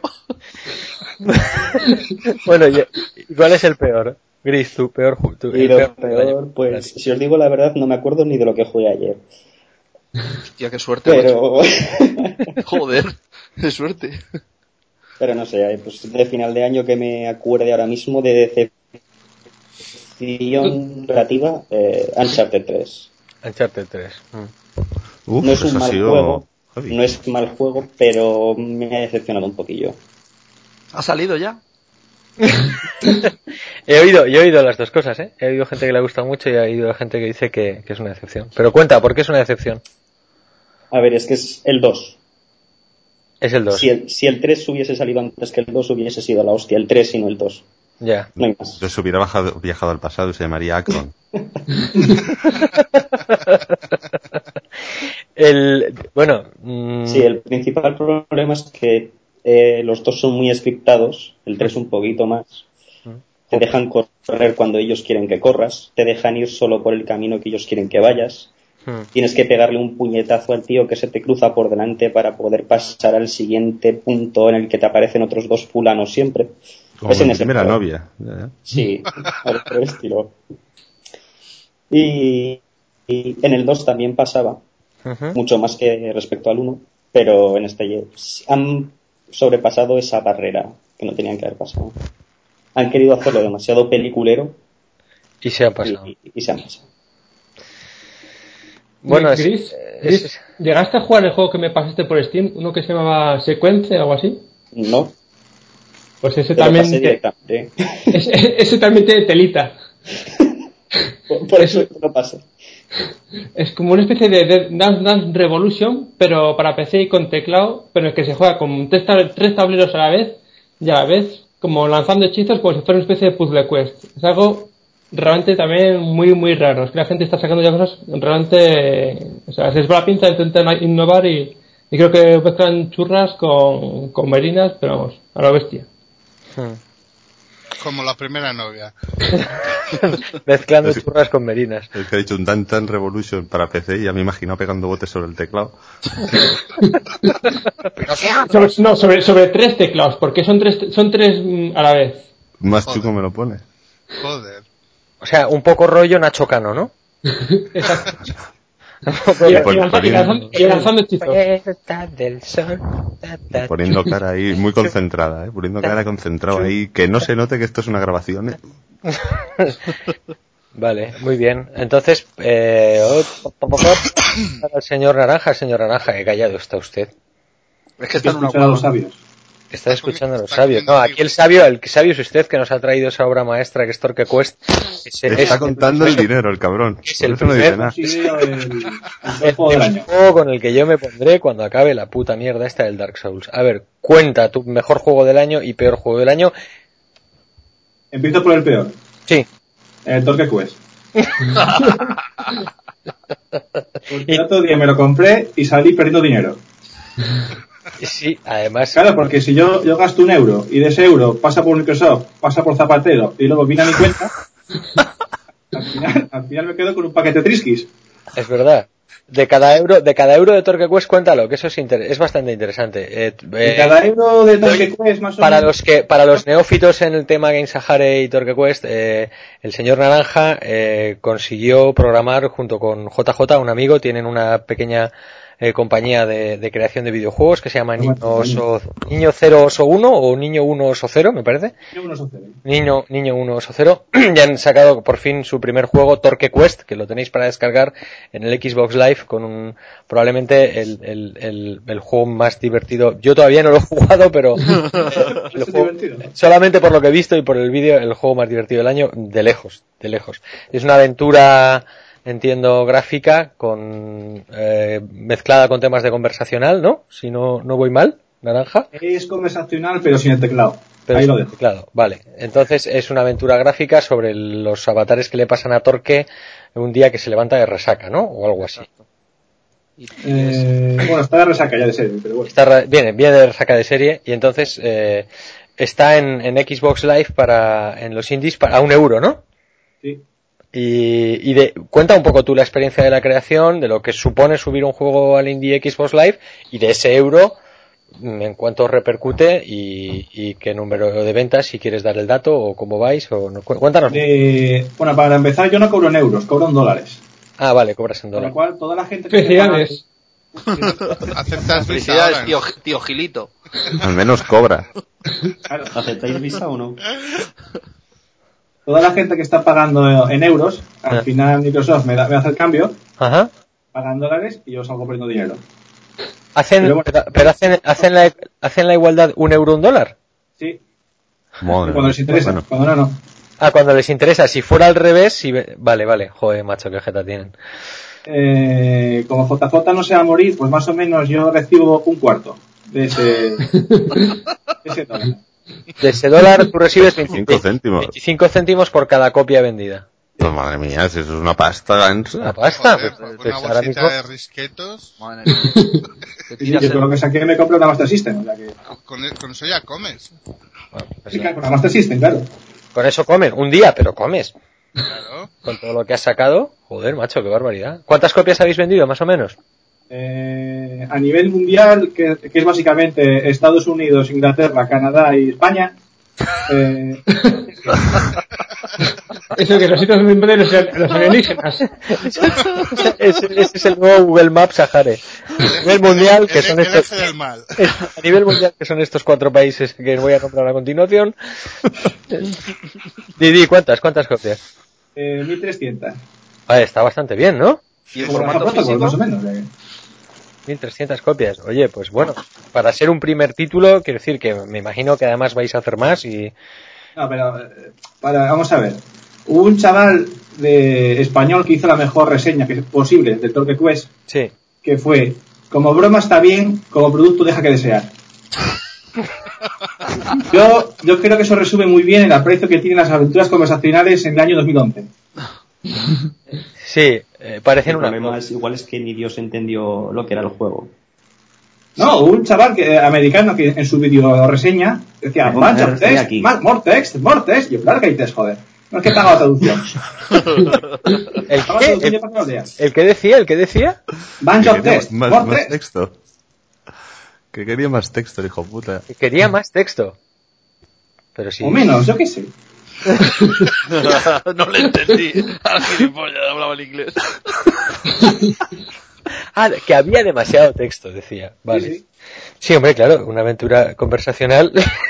Bueno, ¿y cuál es el peor? Gris, tu peor juego. Y lo peor, peor pues, si os digo la verdad, no me acuerdo ni de lo que jugué ayer. Hostia, qué suerte. Pero... Joder, qué suerte. Pero no sé, pues de final de año que me acuerde ahora mismo de Mención relativa, eh, Uncharted tres. Uncharted tres. Mm. Uf, no es un mal sido... juego, no es mal juego, pero me ha decepcionado un poquillo. ¿Ha salido ya? he oído, yo he oído las dos cosas, ¿eh? He oído gente que le gusta mucho y he oído gente que dice que, que es una decepción. Pero cuenta, ¿por qué es una decepción? A ver, es que es el dos. Es el dos. Si el, si el tres hubiese salido antes que el dos, hubiese sido la hostia. El tres y no el dos. Ya. No hay más. Entonces hubiera bajado, viajado al pasado y se llamaría Akron. el, bueno. Mmm... Sí, el principal problema es que eh, los dos son muy scriptados. El tres un poquito más. Te dejan correr cuando ellos quieren que corras. Te dejan ir solo por el camino que ellos quieren que vayas. Hmm. Tienes que pegarle un puñetazo al tío que se te cruza por delante para poder pasar al siguiente punto en el que te aparecen otros dos fulanos siempre. Como es en mi primera juego. Novia. Sí, por el estilo. Y, y en el dos también pasaba, uh-huh. mucho más que respecto al uno, pero en este han sobrepasado esa barrera que no tenían que haber pasado. Han querido hacerlo demasiado peliculero y se han pasado. Y, y, y se han pasado. Bueno, es, Gris, es, Gris, ¿llegaste a jugar el juego que me pasaste por Steam? ¿Uno que se llamaba Sequence o algo así? No. Pues ese también te, ese, ese también te telita. por, por eso no pasa. Es como una especie de Dance Dance Revolution, pero para P C y con teclado, pero es que se juega con tres, tres tableros a la vez y a la vez como lanzando hechizos como si fuera una especie de puzzle quest. Es algo realmente también muy muy raro. Es que la gente está sacando ya cosas realmente, o sea, se es la pinza, intentan innovar y, y creo que mezclan churras con, con merinas, pero vamos, a la bestia. Como la primera novia. Mezclando es, churras con merinas. Es que ha dicho un Dance Dance Revolution para P C y ya me he imaginado pegando botes sobre el teclado. sobre, no, sobre, sobre tres teclados, porque son tres, son tres a la vez. Más chuco me lo pone. Joder. O sea, un poco rollo Nacho Cano, ¿no? Exacto. Y, y, lanzando, y lanzando hechizos. Poniendo cara ahí muy concentrada, ¿eh? Poniendo cara concentrada ahí, que no se note que esto es una grabación, ¿eh? Vale, muy bien. Entonces, eh, para el señor Naranja, el señor Naranja, que callado está usted. Es que están escuchando a los sabios. Está escuchando a los sabios. No, aquí el sabio, el sabio es usted que nos ha traído esa obra maestra que es Torque Quest. Ese, está es, contando el, el dinero, el cabrón. Es el primer, no dice nada. El, el, el juego, del año. juego con el que yo me pondré cuando acabe la puta mierda esta del Dark Souls. A ver, cuenta tu mejor juego del año y peor juego del año. Empiezo por el peor. Sí. El Torque Quest. El otro día me lo compré y salí perdiendo dinero. Sí, además. Claro, porque si yo, yo gasto un euro y de ese euro pasa por Microsoft, pasa por Zapatero y luego viene a mi cuenta, al final, al final me quedo con un paquete de Triskis. Es verdad. De cada euro, de cada euro de Torque Quest, cuéntalo, que eso es, inter- es bastante interesante. Eh, de eh, cada euro de Torque Quest, más o para menos. Los que, para los neófitos en el tema Game Sahara y Torque Quest, eh, el señor Naranja eh, consiguió programar junto con J J, un amigo, tienen una pequeña eh, compañía de, de creación de videojuegos que se llama Niño, Oso, Niño Cero Oso uno o Niño uno Oso Cero, me parece. Niño uno Oso Cero. Niño, Niño uno Oso Cero. Ya han sacado por fin su primer juego, Torque Quest, que lo tenéis para descargar en el Xbox Live con un, probablemente el, el, el, el juego más divertido. Yo todavía no lo he jugado, pero el juego, solamente por lo que he visto y por el vídeo, el juego más divertido del año, de lejos, de lejos. Es una aventura, entiendo, gráfica, con eh, mezclada con temas de conversacional, ¿no? Si no, no voy mal, Naranja. Es conversacional, pero sin el teclado. Pero ahí lo dejo. Teclado. Vale, entonces es una aventura gráfica sobre los avatares que le pasan a Torque un día que se levanta de resaca, ¿no? O algo así. Eh, bueno, está de resaca ya de serie, pero bueno. Está, viene, viene de resaca de serie y entonces eh, está en, en Xbox Live para, en los indies para, a un euro, ¿no? Sí. Y, y de, cuenta un poco tú la experiencia de la creación, de lo que supone subir un juego al indie Xbox Live y de ese euro, en cuánto repercute y, y qué número de ventas, si quieres dar el dato o cómo vais, o no, cuéntanos. De, bueno, para empezar yo no cobro en euros, cobro en dólares. Ah, vale, cobras en dólares. Con lo cual toda la gente... Felicidades. ¿Aceptas Felicidades, tío, tío Gilito. Al menos cobra. Claro. ¿Aceptáis visa o no? toda la gente que está pagando en euros, al ah. final Microsoft me, da, me hace el cambio, Ajá. pagan dólares y yo salgo perdiendo dinero. ¿Hacen, pero, bueno, pero, pero hacen, hacen, la, hacen la igualdad un euro un dólar? Sí. Madre cuando les interesa, bueno. cuando no, no. Ah, cuando les interesa. Si fuera al revés, si... vale, vale. Joder, macho, qué jeta tienen. Eh, como J J no se va a morir, pues más o menos yo recibo un cuarto de ese, de ese dólar. De ese dólar tú recibes veinticinco céntimos. veinticinco céntimos por cada copia vendida. Pues madre mía, si eso es una pasta gansa. ¿Una pasta? Joder, pues, pues, una bolsita mismo... de risquetos. Madre mía. Sí, yo con lo que saqué me compré una Master System. O sea que... con, con eso ya comes. Bueno, pues sí, claro, con la Master System, claro. Con eso comen, un día, pero comes. Claro. Con todo lo que has sacado, joder, macho, qué barbaridad. ¿Cuántas copias habéis vendido, más o menos? Eh, a nivel mundial, que, que es básicamente Estados Unidos, Inglaterra, Canadá y España. Eh... Eso que los sitios donde invaden los, los alienígenas. ese, ese es el nuevo Google Maps Sahara. A nivel mundial, que son estos, a nivel mundial, que son estos cuatro países que voy a nombrar a continuación. Didi, ¿cuántas? ¿Cuántas copias? Eh, mil trescientas. Vale, está bastante bien, ¿no? ¿Y el formato físico? Más o menos. Eh. mil trescientas copias. Oye, pues bueno, para ser un primer título, quiero decir que me imagino que además vais a hacer más y... No, pero para, vamos a ver. Hubo un chaval de español que hizo la mejor reseña que posible del Torque Quest. Sí. Que fue, como broma está bien, como producto deja que desear. yo, yo creo que eso resume muy bien el aprecio que tienen las aventuras conversacionales en el año dos mil once. Sí, eh, parecen una... El problema es, igual es que ni Dios entendió lo que era el juego. No, un chaval que, americano que en su video reseña decía, bunch of text, more text, more text. Y yo, claro que hay text, joder. No es que te haga la traducción. ¿El qué? ¿El, ¿El qué decía? ¿El qué decía? Bunch of text, más, more más text. texto. Que quería más texto, el hijo puta. Que quería más texto. Pero sí. O menos, yo qué sé. No le entendí. Al gilipollas hablaba el inglés. Ah, que había demasiado texto, decía. Vale. Sí, sí. Sí, hombre, claro, una aventura conversacional.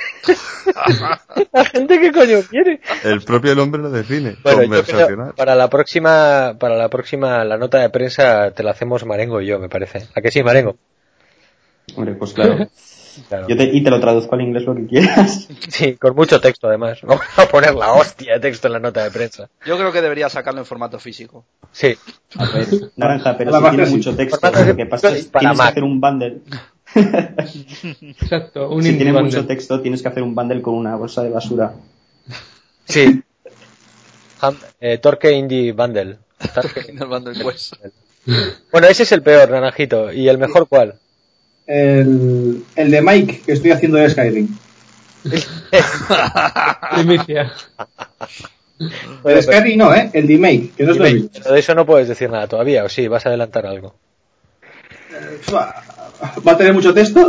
La gente que coño quiere. El propio nombre lo define. Bueno, conversacional. Para la próxima, para la próxima, la nota de prensa te la hacemos Marengo y yo, me parece. ¿A que sí, Marengo? Hombre, pues claro. Claro. Yo te, y te lo traduzco al inglés lo que quieras. Sí, con mucho texto además. Vamos a poner la hostia de texto en la nota de prensa. Yo creo que debería sacarlo en formato físico. Sí. A ver, naranja, pero si tiene mucho texto, lo que pasa es que tienes que hacer un bundle. Exacto, un si tiene bundle. mucho texto, tienes que hacer un bundle con una bolsa de basura. Sí. Um, eh, Torque Indie Bundle. Torque Indie Bundle, pues. Bueno, ese es el peor, Naranjito. ¿Y el mejor cuál? El, el de Mike, que estoy haciendo de Skyrim. Primicia. El Skyrim no, ¿eh? El de Mike, que no es lo mismo. Pero de eso no puedes decir nada todavía, ¿o sí? ¿Vas a adelantar algo? Eh, ¿Va a tener mucho texto?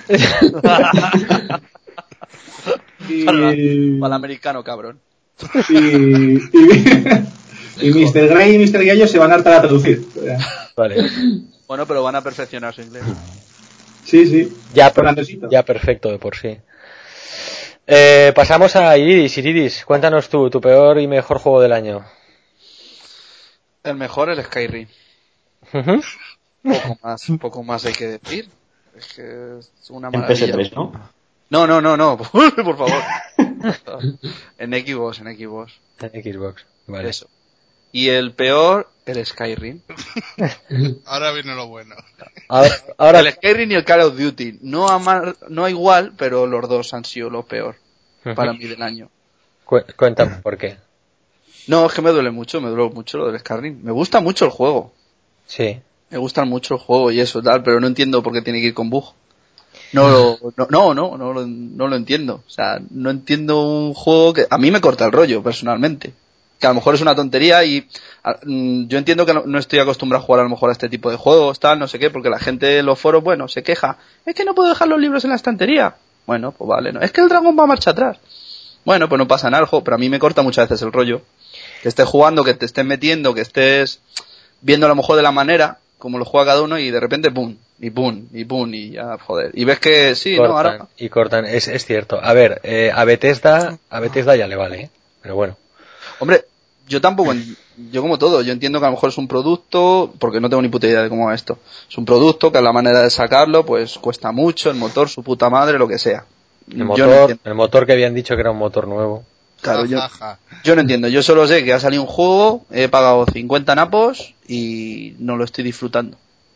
y... para, para el americano, cabrón. Y, y, y mister Grey y mister Gallo se van a hartar a traducir. Vale. Bueno, pero van a perfeccionar su inglés. Sí, sí. Ya, per ya perfecto de por sí. Eh, pasamos a Iridis. Iridis, cuéntanos tú, tu peor y mejor juego del año. El mejor, el Skyrim. Uh-huh. Poco más, poco más hay que decir. Es que es una maravilla. En P S tres, ¿no? No, no, no, no, por favor. En Xbox, en Xbox. En Xbox, vale. Eso. Y el peor, el Skyrim. Ahora viene lo bueno. Ahora, ahora... El Skyrim y el Call of Duty. No, amar, no igual, pero los dos han sido lo peor para mí del año. Cu cuéntame por qué. No, es que me duele mucho, me duele mucho lo del Skyrim. Me gusta mucho el juego. Sí. Me gusta mucho el juego y eso tal, pero no entiendo por qué tiene que ir con bug. No, lo, no, no, no, no, lo, no lo entiendo. O sea, no entiendo un juego que a mí me corta el rollo, personalmente. Que a lo mejor es una tontería y a, yo entiendo que no, no estoy acostumbrado a jugar a lo mejor a este tipo de juegos, tal, no sé qué, porque la gente en los foros, bueno, se queja. Es que no puedo dejar los libros en la estantería. Bueno, pues vale, no. Es que el dragón va a marcha atrás. Bueno, pues no pasa nada el juego, pero a mí me corta muchas veces el rollo. Que estés jugando, que te estés metiendo, que estés viendo a lo mejor de la manera como lo juega cada uno y de repente pum, y pum, y pum, y ya, joder. Y ves que sí, cortan, no, ahora... Y cortan, es, es cierto. A ver, eh, a Bethesda, a Bethesda ya le vale, ¿eh? Pero bueno. Hombre, yo tampoco, yo como todo, yo entiendo que a lo mejor es un producto, porque no tengo ni puta idea de cómo va esto. Es un producto que a la manera de sacarlo, pues cuesta mucho, el motor, su puta madre, lo que sea. El motor, no el motor que habían dicho que era un motor nuevo. Claro, yo, yo no entiendo, yo solo sé que ha salido un juego, he pagado cincuenta napos y no lo estoy disfrutando.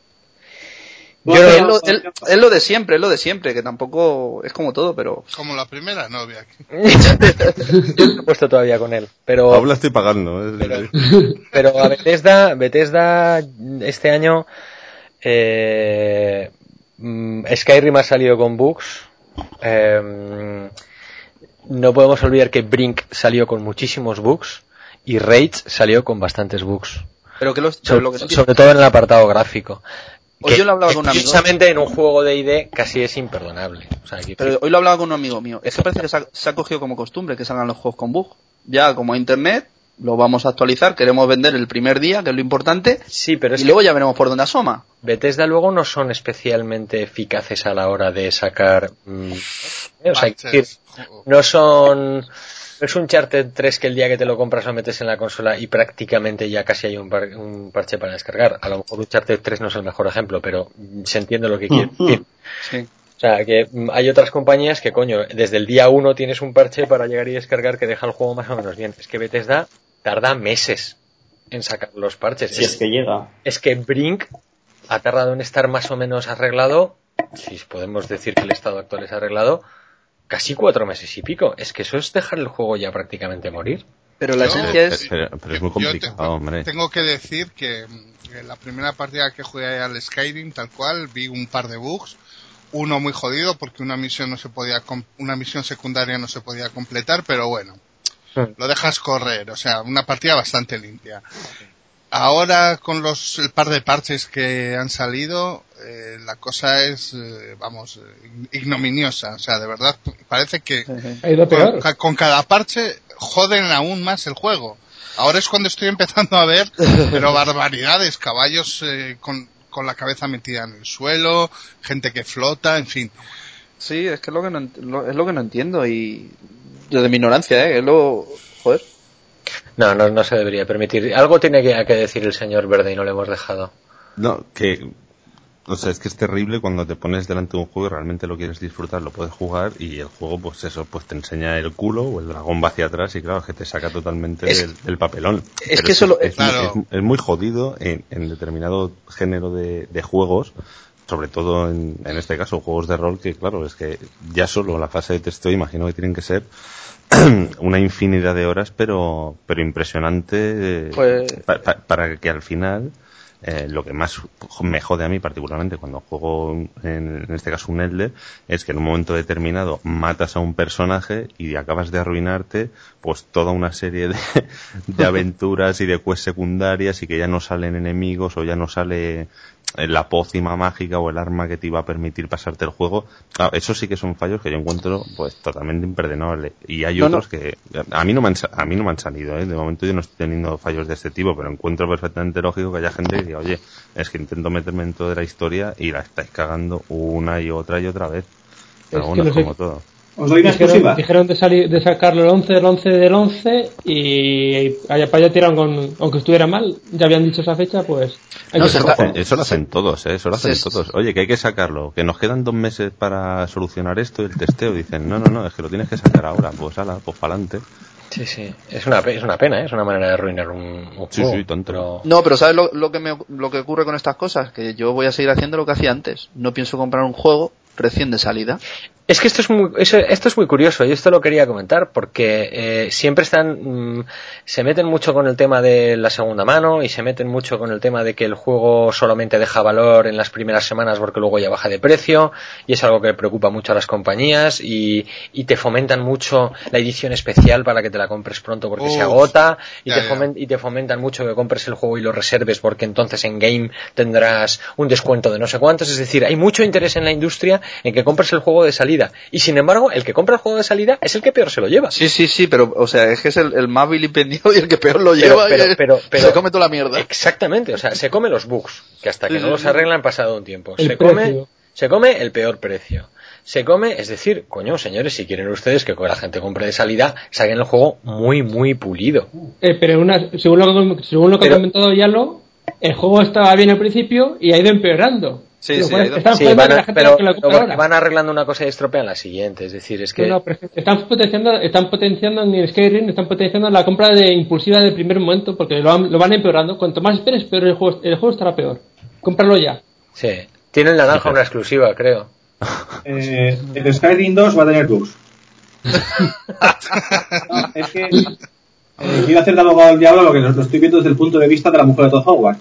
Yo no, es, lo, es, es lo de siempre, es lo de siempre, que tampoco es como todo, pero... Como la primera novia. Yo no he puesto todavía con él, pero... Aún la estoy pagando. ¿eh? Pero, pero a Bethesda, Bethesda este año... Eh, Skyrim ha salido con bugs. Eh, no podemos olvidar que Brink salió con muchísimos bugs y Rage salió con bastantes bugs. Pero que los, sobre, lo que sobre todo en el apartado gráfico. Hoy yo lo hablaba con un amigo. Precisamente en un juego de I D casi es imperdonable. O sea, aquí... Pero hoy lo hablaba con un amigo mío. Es que parece que se ha, se ha cogido como costumbre que salgan los juegos con bug. Ya como a internet, lo vamos a actualizar, queremos vender el primer día, que es lo importante. Sí, pero es y luego ya veremos por dónde asoma. Bethesda luego no son especialmente eficaces a la hora de sacar... Mmm, o sea, decir, no son... No es un Uncharted tres que el día que te lo compras lo metes en la consola y prácticamente ya casi hay un, par, un parche para descargar. A lo mejor Uncharted tres no es el mejor ejemplo, pero se entiende lo que quiere decir. Sí. O sea, que hay otras compañías que, coño, desde el día uno tienes un parche para llegar y descargar que deja el juego más o menos bien. Es que Bethesda tarda meses en sacar los parches. Si es, es que llega. Es que Brink ha tardado en estar más o menos arreglado, si podemos decir que el estado actual es arreglado, casi cuatro meses y pico. Es que eso es dejar el juego ya prácticamente morir. Pero la esencia es... Pero, pero es muy complicado, te, hombre. Tengo que decir que, que la primera partida que jugué al Skyrim, tal cual, vi un par de bugs. Uno muy jodido porque una misión no se podía, una misión secundaria no se podía completar, pero bueno, sí. Lo dejas correr. O sea, una partida bastante limpia. Ahora con los el par de parches que han salido, eh, la cosa es, eh, vamos, ignominiosa. O sea, de verdad, parece que con, con cada parche joden aún más el juego. Ahora es cuando estoy empezando a ver, pero barbaridades, caballos eh, con, con la cabeza metida en el suelo, gente que flota, en fin. Sí, es que es lo que no, lo, es lo que no entiendo y desde mi ignorancia, ¿eh? Es lo... Joder. No, no, no se debería permitir. Algo tiene que, que decir el señor Verde y no le hemos dejado. No, que... O sea, es que es terrible cuando te pones delante de un juego y realmente lo quieres disfrutar, lo puedes jugar y el juego, pues eso, pues te enseña el culo o el dragón va hacia atrás y claro, es que te saca totalmente es, del, del papelón. Es Pero que eso es, es, claro. es, es muy jodido en, en determinado género de, de juegos, sobre todo en, en este caso juegos de rol, que claro, es que ya solo la fase de testeo imagino que tienen que ser una infinidad de horas, pero pero impresionante pues... pa, pa, para que al final... Eh, lo que más me jode a mí particularmente cuando juego en, en este caso un Elder es que en un momento determinado matas a un personaje y acabas de arruinarte pues toda una serie de, de aventuras y de quests secundarias y que ya no salen enemigos o ya no sale la pócima mágica o el arma que te iba a permitir pasarte el juego. Claro, eso sí que son fallos que yo encuentro pues totalmente imperdonables y hay no, otros no. que a mí no me han, a mí no me han salido, ¿eh? De momento yo no estoy teniendo fallos de este tipo, pero encuentro perfectamente lógico que haya gente que diga, oye, es que intento meterme en toda la historia y la estáis cagando una y otra y otra vez. Pero bueno, es como todo. Os doy una dijeron, exclusiva. Dijeron de, salir, de sacarlo el once del once del once y allá para allá tiraron con, aunque estuviera mal, ya habían dicho esa fecha, pues... No, eso, lo hacen, eso lo hacen todos, ¿eh? Eso lo hacen sí, todos. Oye, que hay que sacarlo, que nos quedan dos meses para solucionar esto y el testeo. Dicen, no, no, no, es que lo tienes que sacar ahora. Pues ala, pues para adelante. Sí, sí, es una, es una pena, ¿eh? Es una manera de arruinar un, un sí, juego. Sí, tonto. Pero... No, pero ¿sabes lo, lo, que me, lo que ocurre con estas cosas? Que yo voy a seguir haciendo lo que hacía antes. No pienso comprar un juego recién de salida. Es que esto es muy, eso, esto es muy curioso y esto lo quería comentar porque eh, siempre están, mmm, se meten mucho con el tema de la segunda mano y se meten mucho con el tema de que el juego solamente deja valor en las primeras semanas porque luego ya baja de precio y es algo que preocupa mucho a las compañías y, y te fomentan mucho la edición especial para que te la compres pronto porque Uf, se agota y, ya, te foment, y te fomentan mucho que compres el juego y lo reserves porque entonces en game tendrás un descuento de no sé cuántos. Es decir, hay mucho interés en la industria en que compres el juego de salida. Y sin embargo, el que compra el juego de salida es el que peor se lo lleva. Sí, sí, sí, pero, o sea, es que es el, el más vilipendiado y el que peor lo lleva pero, pero, y pero, pero, se come toda la mierda. Exactamente, o sea, se come los bugs, que hasta que sí, no sí, los arreglan pasado un tiempo. El se precio. come, se come el peor precio. se come, es decir, coño, señores, si quieren ustedes que la gente compre de salida, saquen el juego muy, muy pulido. Eh, pero una, según lo que, según lo que pero, ha comentado Yalo, el juego estaba bien al principio y ha ido empeorando. Sí, sí, pues, están sí, van, a, pero, que pero van arreglando una cosa y estropean la siguiente, es decir, es que... No, no, pero están potenciando, están potenciando en el Skyrim, están potenciando la compra de impulsiva del primer momento, porque lo, lo van empeorando. Cuanto más esperes, peor el juego, el juego estará peor. Cómpralo ya. Sí, tiene el naranja una exclusiva, creo. Eh, el Skyrim dos va a tener bugs. No, es que eh, quiero hacer de abogado del diablo lo que lo estoy viendo desde el punto de vista de la mujer de Todd Howard.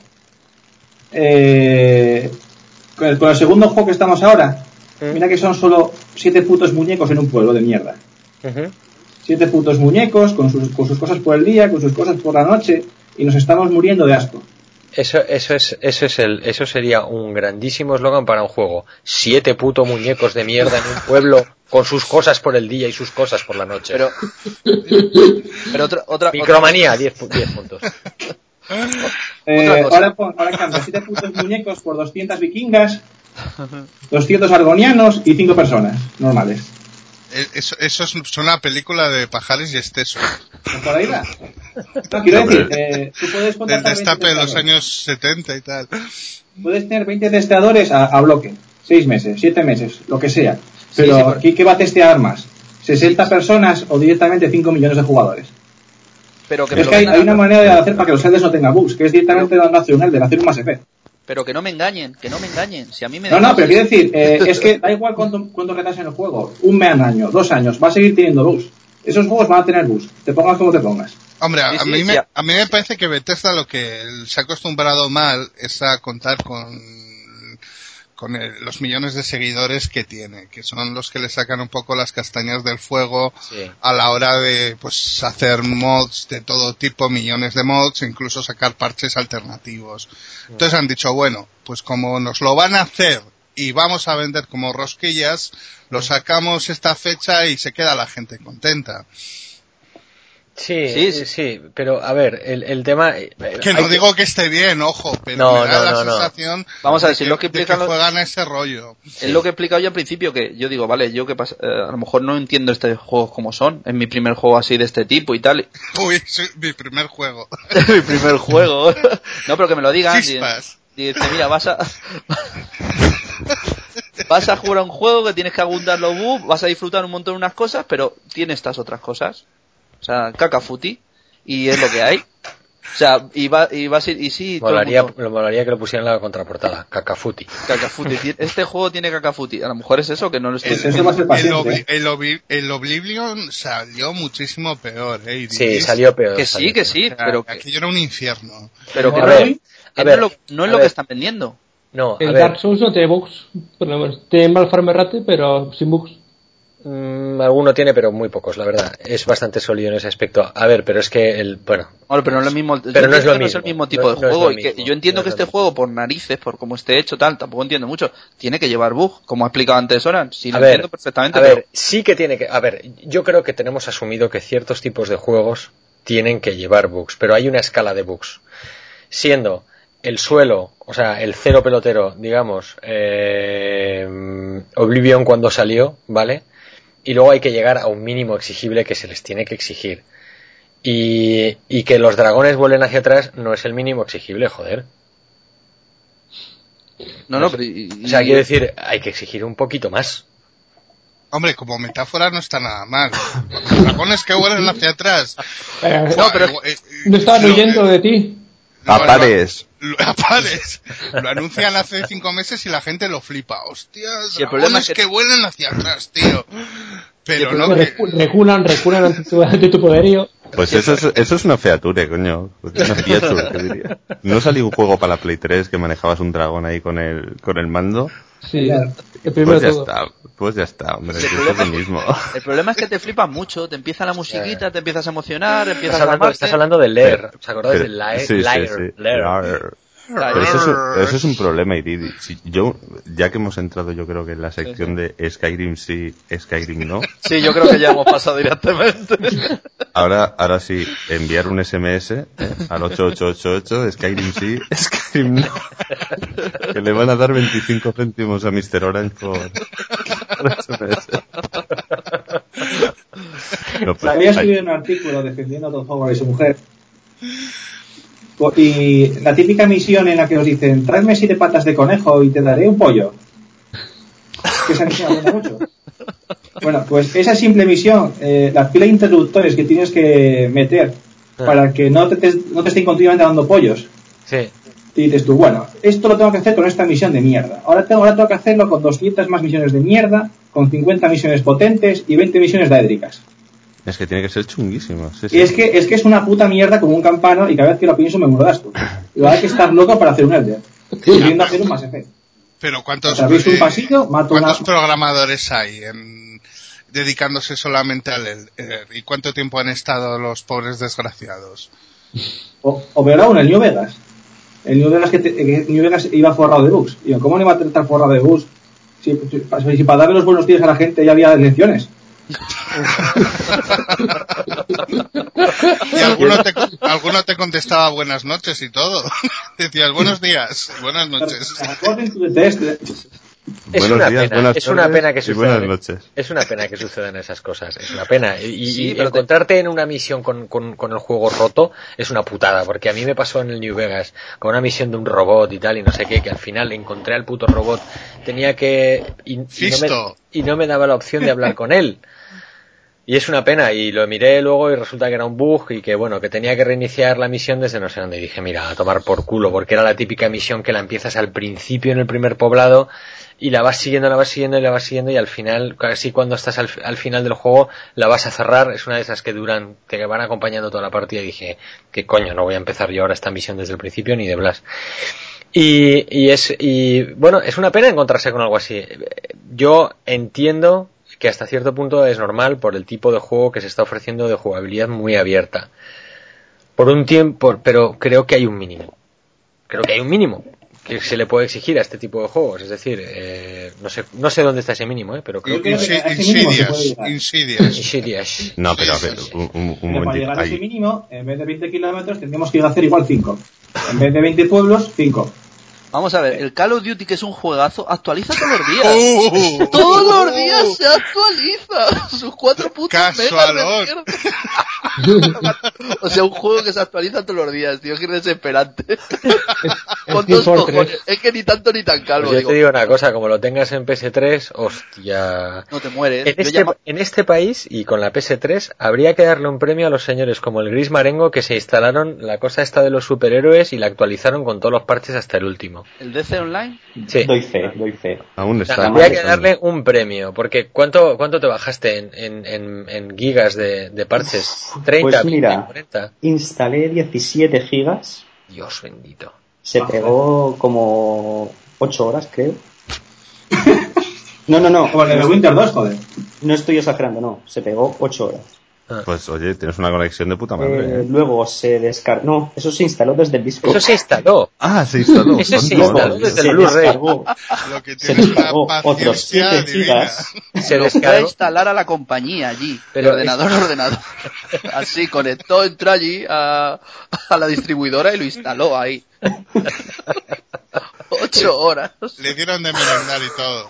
Eh... Con el, con el segundo juego que estamos ahora, ¿Mm? Mira que son solo siete putos muñecos en un pueblo de mierda. Uh-huh. Siete putos muñecos con sus, con sus cosas por el día, con sus cosas por la noche, y nos estamos muriendo de asco. Eso, eso es, eso es el, eso sería un grandísimo eslogan para un juego. Siete putos muñecos de mierda en un pueblo con sus cosas por el día y sus cosas por la noche. Pero, pero otra, otra, Micromanía, diez puntos. Eh, ahora, ahora cambia siete putos muñecos por doscientas vikingas, doscientos argonianos y cinco personas normales. Eso, eso es una película de pajares y exceso. ¿Por ahí va? No, quiero decir, eh, tú puedes del destape de los años setenta y tal. Puedes tener veinte testeadores a, a bloque, seis meses, siete meses, lo que sea. Pero sí, sí, aquí, ¿qué va a testear más? ¿sesenta personas o directamente cinco millones de jugadores? Pero que es que hay, hay una manera de hacer para que los sedes no tengan bugs, que es directamente de nacional, de hacer un Mass Effect. Pero que no me engañen, que no me engañen. Si a mí me no, no, pero quiero decir, eh, es que da igual cuánto, cuánto retrasen el juego. Un mes al año, dos años, va a seguir teniendo bugs. Esos juegos van a tener bugs, te pongas como te pongas. Hombre, a, sí, a, sí, mí sí, me, sí. a mí me parece que Bethesda lo que se ha acostumbrado mal es a contar con... con el, los millones de seguidores que tiene, que son los que le sacan un poco las castañas del fuego sí. a la hora de pues hacer mods de todo tipo, millones de mods, incluso sacar parches alternativos. Sí. Entonces han dicho, bueno, pues como nos lo van a hacer y vamos a vender como rosquillas, lo sacamos esta fecha y se queda la gente contenta. Sí, sí, sí, sí, pero a ver, el, el tema... Que no digo que esté bien, ojo, pero no, me da no, la no, sensación no. Vamos a decir, de que, lo que, explican de que juegan a ese rollo. Es lo que he explicado yo al principio, que yo digo, vale, yo que pasa, eh, a lo mejor no entiendo estos juegos como son, es mi primer juego así de este tipo y tal. Uy, sí, mi primer juego. Mi primer juego. No, pero que me lo digan. Dice, dice, mira, vas a... vas a jugar a un juego que tienes que abundar los bugs, vas a disfrutar un montón de unas cosas, pero tiene estas otras cosas. O sea, cacafuti, y es lo que hay. O sea, y va, y va a ser, y sí, molaría, lo molaría que lo pusieran en la contraportada, cacafuti. Cacafuti, este juego tiene cacafuti. A lo mejor es eso, que no lo estoy el, el, el, Obli, el, Obli, el Oblivion salió muchísimo peor, ¿eh? Sí, salió peor. Que salió sí, que peor. sí, pero que... Aquello era un infierno. Pero que a no, ver, a ver, no, es lo, no es lo que están vendiendo. No, a el ver. Dark Souls no tiene bugs, por lo menos. Tiene mal farmerrate, pero sin bugs. Mm, alguno tiene, pero muy pocos, la verdad. Es bastante sólido en ese aspecto. A ver, pero es que el, bueno. Bueno, pero no es lo mismo. Pero no es lo mismo. No es el mismo tipo no, de juego. no y que yo entiendo no que este mismo. juego, por narices, por cómo esté hecho, tal, tampoco entiendo mucho. Tiene que llevar bug, como ha explicado antes Oran. Sí, lo a ver, entiendo perfectamente. A pero... ver, sí que tiene que. A ver, yo creo que tenemos asumido que ciertos tipos de juegos tienen que llevar bugs, pero hay una escala de bugs. Siendo el suelo, o sea, el cero pelotero, digamos, eh, Oblivion cuando salió, ¿vale? Y luego hay que llegar a un mínimo exigible que se les tiene que exigir. Y, y que los dragones vuelen hacia atrás no es el mínimo exigible, joder. No, no, pero... Y, y... O sea, quiero decir, hay que exigir un poquito más. Hombre, como metáfora no está nada mal. Los dragones que vuelan hacia atrás. Eh, no, pero... Eh, no estaban huyendo de ti. No, Apares. Lo, lo, apares. Lo anuncian hace cinco meses y la gente lo flipa. Hostias, si el problema es que... que vuelan hacia atrás, tío. Pero no que... Reculan, reculan ante tu, ante tu poderío. Pues eso es, eso es una feature, coño. Una feature, te diría. ¿No salió un juego para la Play tres que manejabas un dragón ahí con el, con el mando? Sí, el pues ya todo. está, pues ya está, hombre, el, problema, problema, es lo mismo. El problema es que te flipas mucho, te empieza la musiquita, sí. te empiezas a emocionar, empiezas estás hablando, a estás hablando de Lair, ¿os acordáis sí, del Lair? Sí, Lair, sí, sí. Lair. Lair. Pero eso, es un, eso es un problema, Iridi. Si yo, ya que hemos entrado, yo creo que en la sección sí, sí. de Skyrim sí, Skyrim no. Sí, yo creo que ya hemos pasado directamente. Ahora, ahora sí, enviar un S M S ¿eh? al ocho ocho ocho ocho, Skyrim sí, Skyrim no. Que le van a dar veinticinco céntimos a mister Orange por, No, pues, había escrito un artículo defendiendo a Todd Howard y su mujer. Y la típica misión en la que os dicen, tráeme siete patas de conejo y te daré un pollo. Que esa misión me gusta mucho. Bueno, pues esa simple misión, eh, la pila de interruptores que tienes que meter para que no te, te, no te estén continuamente dando pollos. Sí. Y dices tú, bueno, esto lo tengo que hacer con esta misión de mierda. Ahora tengo, ahora tengo que hacerlo con doscientas más misiones de mierda, con cincuenta misiones potentes y veinte misiones daédricas. Es que tiene que ser chunguísimo. Sí, y sí. es que es que es una puta mierda como un campano y cada vez que lo pienso me muero de asco. Y hay que estar loco para hacer un Elder. Pudiendo hacer un Mass Effect. Pero ¿cuántos, eh, un pasillo, mato ¿cuántos una... programadores hay en, dedicándose solamente al Elder? ¿Y cuánto tiempo han estado los pobres desgraciados? O, o peor aún, el New Vegas. El New Vegas, que, te, que New Vegas iba forrado de bugs. Y yo, ¿cómo no iba a estar forrado de bugs? Si, si, si para darle los buenos días a la gente ya había elecciones. Y alguno te, alguno te contestaba buenas noches y todo. Decías buenos días, buenas noches. Es buenos una días, pena, es una pena que sucedan, es una pena que sucedan esas cosas, es una pena. Y, sí, y encontrarte te... en una misión con, con, con el juego roto es una putada, porque a mí me pasó en el New Vegas con una misión de un robot y tal y no sé qué, que al final encontré al puto robot, tenía que y, y, no, me, y no me daba la opción de hablar con él. Y es una pena, y lo miré luego y resulta que era un bug y que bueno, que tenía que reiniciar la misión desde no sé dónde. Y dije, mira, a tomar por culo, porque era la típica misión que la empiezas al principio en el primer poblado y la vas siguiendo, la vas siguiendo y la vas siguiendo y al final, casi cuando estás al, al final del juego, la vas a cerrar. Es una de esas que duran, que van acompañando toda la partida y dije, ¿qué coño? No voy a empezar yo ahora esta misión desde el principio ni de Blas. Y, y es, y bueno, es una pena encontrarse con algo así. Yo entiendo que hasta cierto punto es normal por el tipo de juego que se está ofreciendo de jugabilidad muy abierta. Por un tiempo, pero creo que hay un mínimo. Creo que hay un mínimo que se le puede exigir a este tipo de juegos. Es decir, eh, no sé no sé dónde está ese mínimo, ¿eh? Pero creo que... Insidious. Insidious. Insidious. No, pero a ver, un, un, un pero para llegar a ese mínimo, en vez de veinte kilómetros, tendríamos que ir a hacer igual cinco. En vez de veinte pueblos, cinco. Vamos a ver, el Call of Duty, que es un juegazo, actualiza todos los días. Uh, todos los días se actualiza. Sus cuatro putos megas de mierda. O sea, un juego que se actualiza todos los días, tío, que desesperante. Con dos cojones. Es que ni tanto ni tan calvo. Pues yo digo. te digo una cosa, como lo tengas en P S tres, hostia. No te mueres. En este, llamo... en este país y con la P S tres habría que darle un premio a los señores como el Gris Marengo, que se instalaron la cosa esta de los superhéroes y la actualizaron con todos los parches hasta el último. ¿El D C Online? Sí. Doy fe, doy fe. Aún está. Habría que darle un premio, porque ¿cuánto cuánto te bajaste en, en, en, en gigas de, de parches? ¿treinta, pues mira, veinte, cuarenta? Instalé diecisiete gigas. Dios bendito. Se pegó como ocho horas, creo. No, no, no. Como el de Winter dos, joder. No estoy exagerando, no. Se pegó ocho horas. Pues oye, tienes una conexión de puta madre. Eh, ¿eh? Luego se descargó. No, eso se instaló desde el disco. Eso se instaló. Ah, se instaló. Eso se instaló desde el Blu-ray. Se descargó otros siete gigas. Se lo fue a instalar a la compañía allí. Pero ordenador a ordenador. Así, conectó, entró allí a, a la distribuidora y lo instaló ahí. Ocho horas. Le dieron de merendar y todo.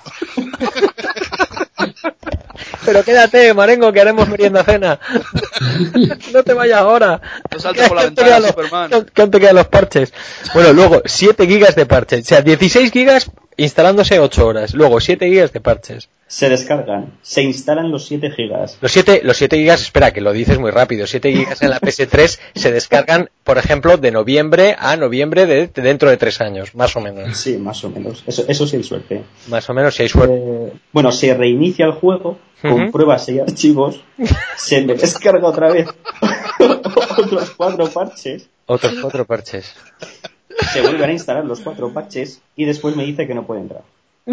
Pero quédate, Marengo, que haremos merienda cena. No te vayas ahora. No saltes por la ventana, los, Superman. Que aún te quedan los parches. Bueno, luego, siete gigas de parches. O sea, dieciséis gigas instalándose ocho horas. Luego, siete gigas de parches. Se descargan. Se instalan los siete gigas. Los siete, los siete gigas, espera, que lo dices muy rápido. siete gigas en la P S tres se descargan, por ejemplo, de noviembre a noviembre de, de dentro de tres años, más o menos. Sí, más o menos. Eso, eso sí hay suerte. Más o menos sí hay suerte. Eh, bueno, se reinicia el juego, comprueba si hay archivos, se me descarga otra vez otros cuatro parches. Otros cuatro parches. Se vuelven a instalar los cuatro parches y después me dice que no puede entrar.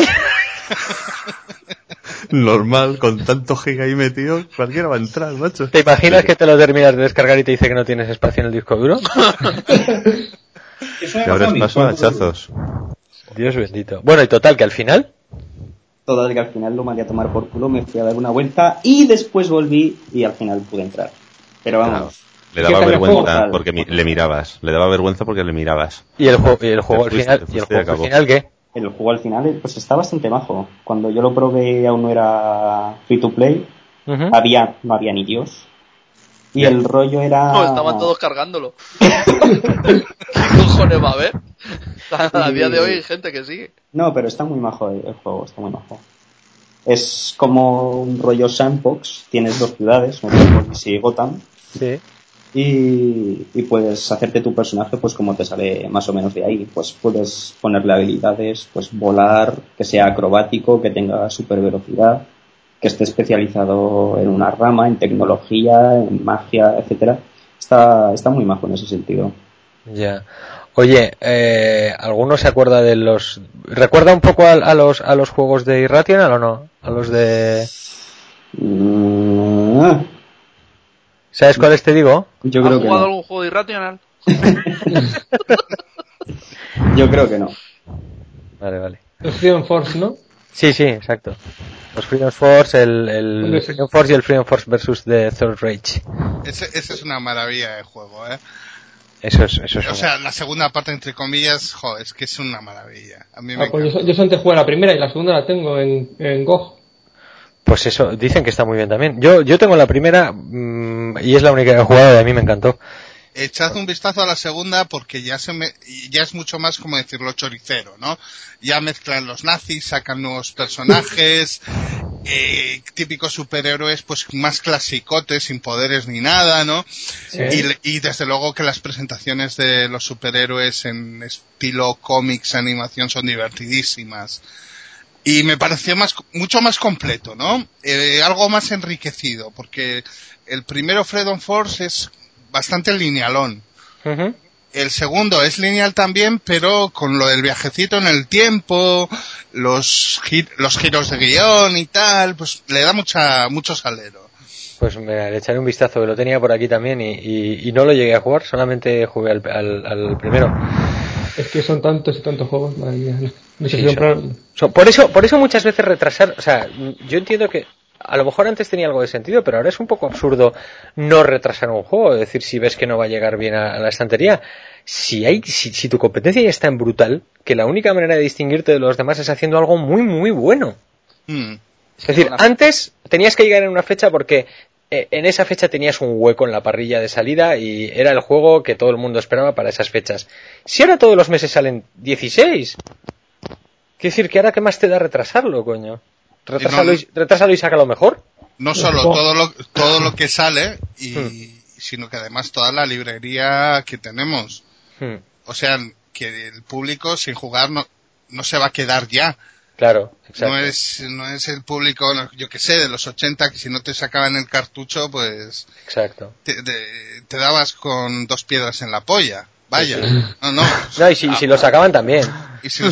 Normal, con tanto giga ahí metido, cualquiera va a entrar, macho. ¿Te imaginas que te lo terminas de descargar y te dice que no tienes espacio en el disco duro? Eso te abres paso a hachazos. Dios bendito. Bueno, y total, que al final... Total, que al final lo mandé a tomar por culo, me fui a dar una vuelta y después volví y al final pude entrar. Pero vamos... Le daba vergüenza porque mi, le mirabas. Le daba vergüenza porque le mirabas. ¿Y el juego, y el juego al final, ¿y el juego al final qué? el juego al final pues está bastante majo. Cuando yo lo probé aún no era free to play, uh-huh. había, no había ni Dios. Y yeah. el rollo era... No, estaban todos cargándolo. ¿Qué cojones va a haber? A día de hoy hay gente que sigue. No, pero está muy majo el, el juego, está muy majo. Es como un rollo sandbox, tienes dos ciudades, Metrópolis y Gotham. Sí. Y, y puedes hacerte tu personaje pues como te sale más o menos de ahí. Pues puedes ponerle habilidades, pues volar, que sea acrobático, que tenga super velocidad, que esté especializado en una rama, en tecnología, en magia, etcétera. Está, está muy majo en ese sentido. Ya. Oye, eh, ¿alguno se acuerda de los... ¿Recuerda un poco a, a los a los juegos de Irrational o no? A los de... Mm. ¿Sabes cuáles te digo? Yo creo ¿Has que jugado no. algún juego de Irrational? Yo creo que no. Vale, vale. El Freedom Force, ¿no? Sí, sí, exacto. Los Freedom Force, el, el Freedom Force y el Freedom Force versus The Third Rage. Ese, ese es una maravilla de juego, ¿eh? Eso es, eso es. O sea, la segunda parte, entre comillas, joder, es que es una maravilla. A mí me ah, pues yo, yo antes jugué la primera y la segunda la tengo en, en G O G. Pues eso, dicen que está muy bien también. Yo yo tengo la primera mmm, y es la única que he jugado y a mí me encantó. Echad un vistazo a la segunda porque ya se me, ya es mucho más, como decirlo, choricero, ¿no? Ya mezclan los nazis, sacan nuevos personajes, eh, típicos superhéroes pues más clasicotes, sin poderes ni nada, ¿no? Sí. Y, y desde luego que las presentaciones de los superhéroes en estilo cómics, animación son divertidísimas. Y me pareció más, mucho más completo, ¿no? Eh, algo más enriquecido, porque el primero, Freedom Force, es bastante linealón. Uh-huh. El segundo es lineal también, pero con lo del viajecito en el tiempo, los, gir- los giros de guión y tal, pues le da mucha mucho salero. Pues me le echaré un vistazo, que lo tenía por aquí también y, y, y no lo llegué a jugar, solamente jugué al, al, al primero. Es que son tantos y tantos juegos, madre mía. No sé sí, si comprar... son, por eso, por eso muchas veces retrasar, o sea, yo entiendo que a lo mejor antes tenía algo de sentido, pero ahora es un poco absurdo no retrasar un juego, es decir, si ves que no va a llegar bien a, a la estantería, si hay, si, si tu competencia ya es tan brutal, que la única manera de distinguirte de los demás es haciendo algo muy, muy bueno. Mm. Es decir, antes tenías que llegar en una fecha porque eh, en esa fecha tenías un hueco en la parrilla de salida y era el juego que todo el mundo esperaba para esas fechas. Si ahora todos los meses salen dieciséis, quiere decir que ahora qué más te da retrasarlo, coño. Retrásalo y, no, y, retrásalo y sácalo mejor. No solo todo lo, todo lo que sale, y, hmm. sino que además toda la librería que tenemos. Hmm. O sea, que el público sin jugar no, no se va a quedar ya. Claro, exacto. No es, no es el público, yo que sé, de los ochenta, que si no te sacaban el cartucho, pues... Exacto. Te, te, te dabas con dos piedras en la polla. Vaya, sí, sí. no, no. No, y si, ah, si lo sacaban también. Y si lo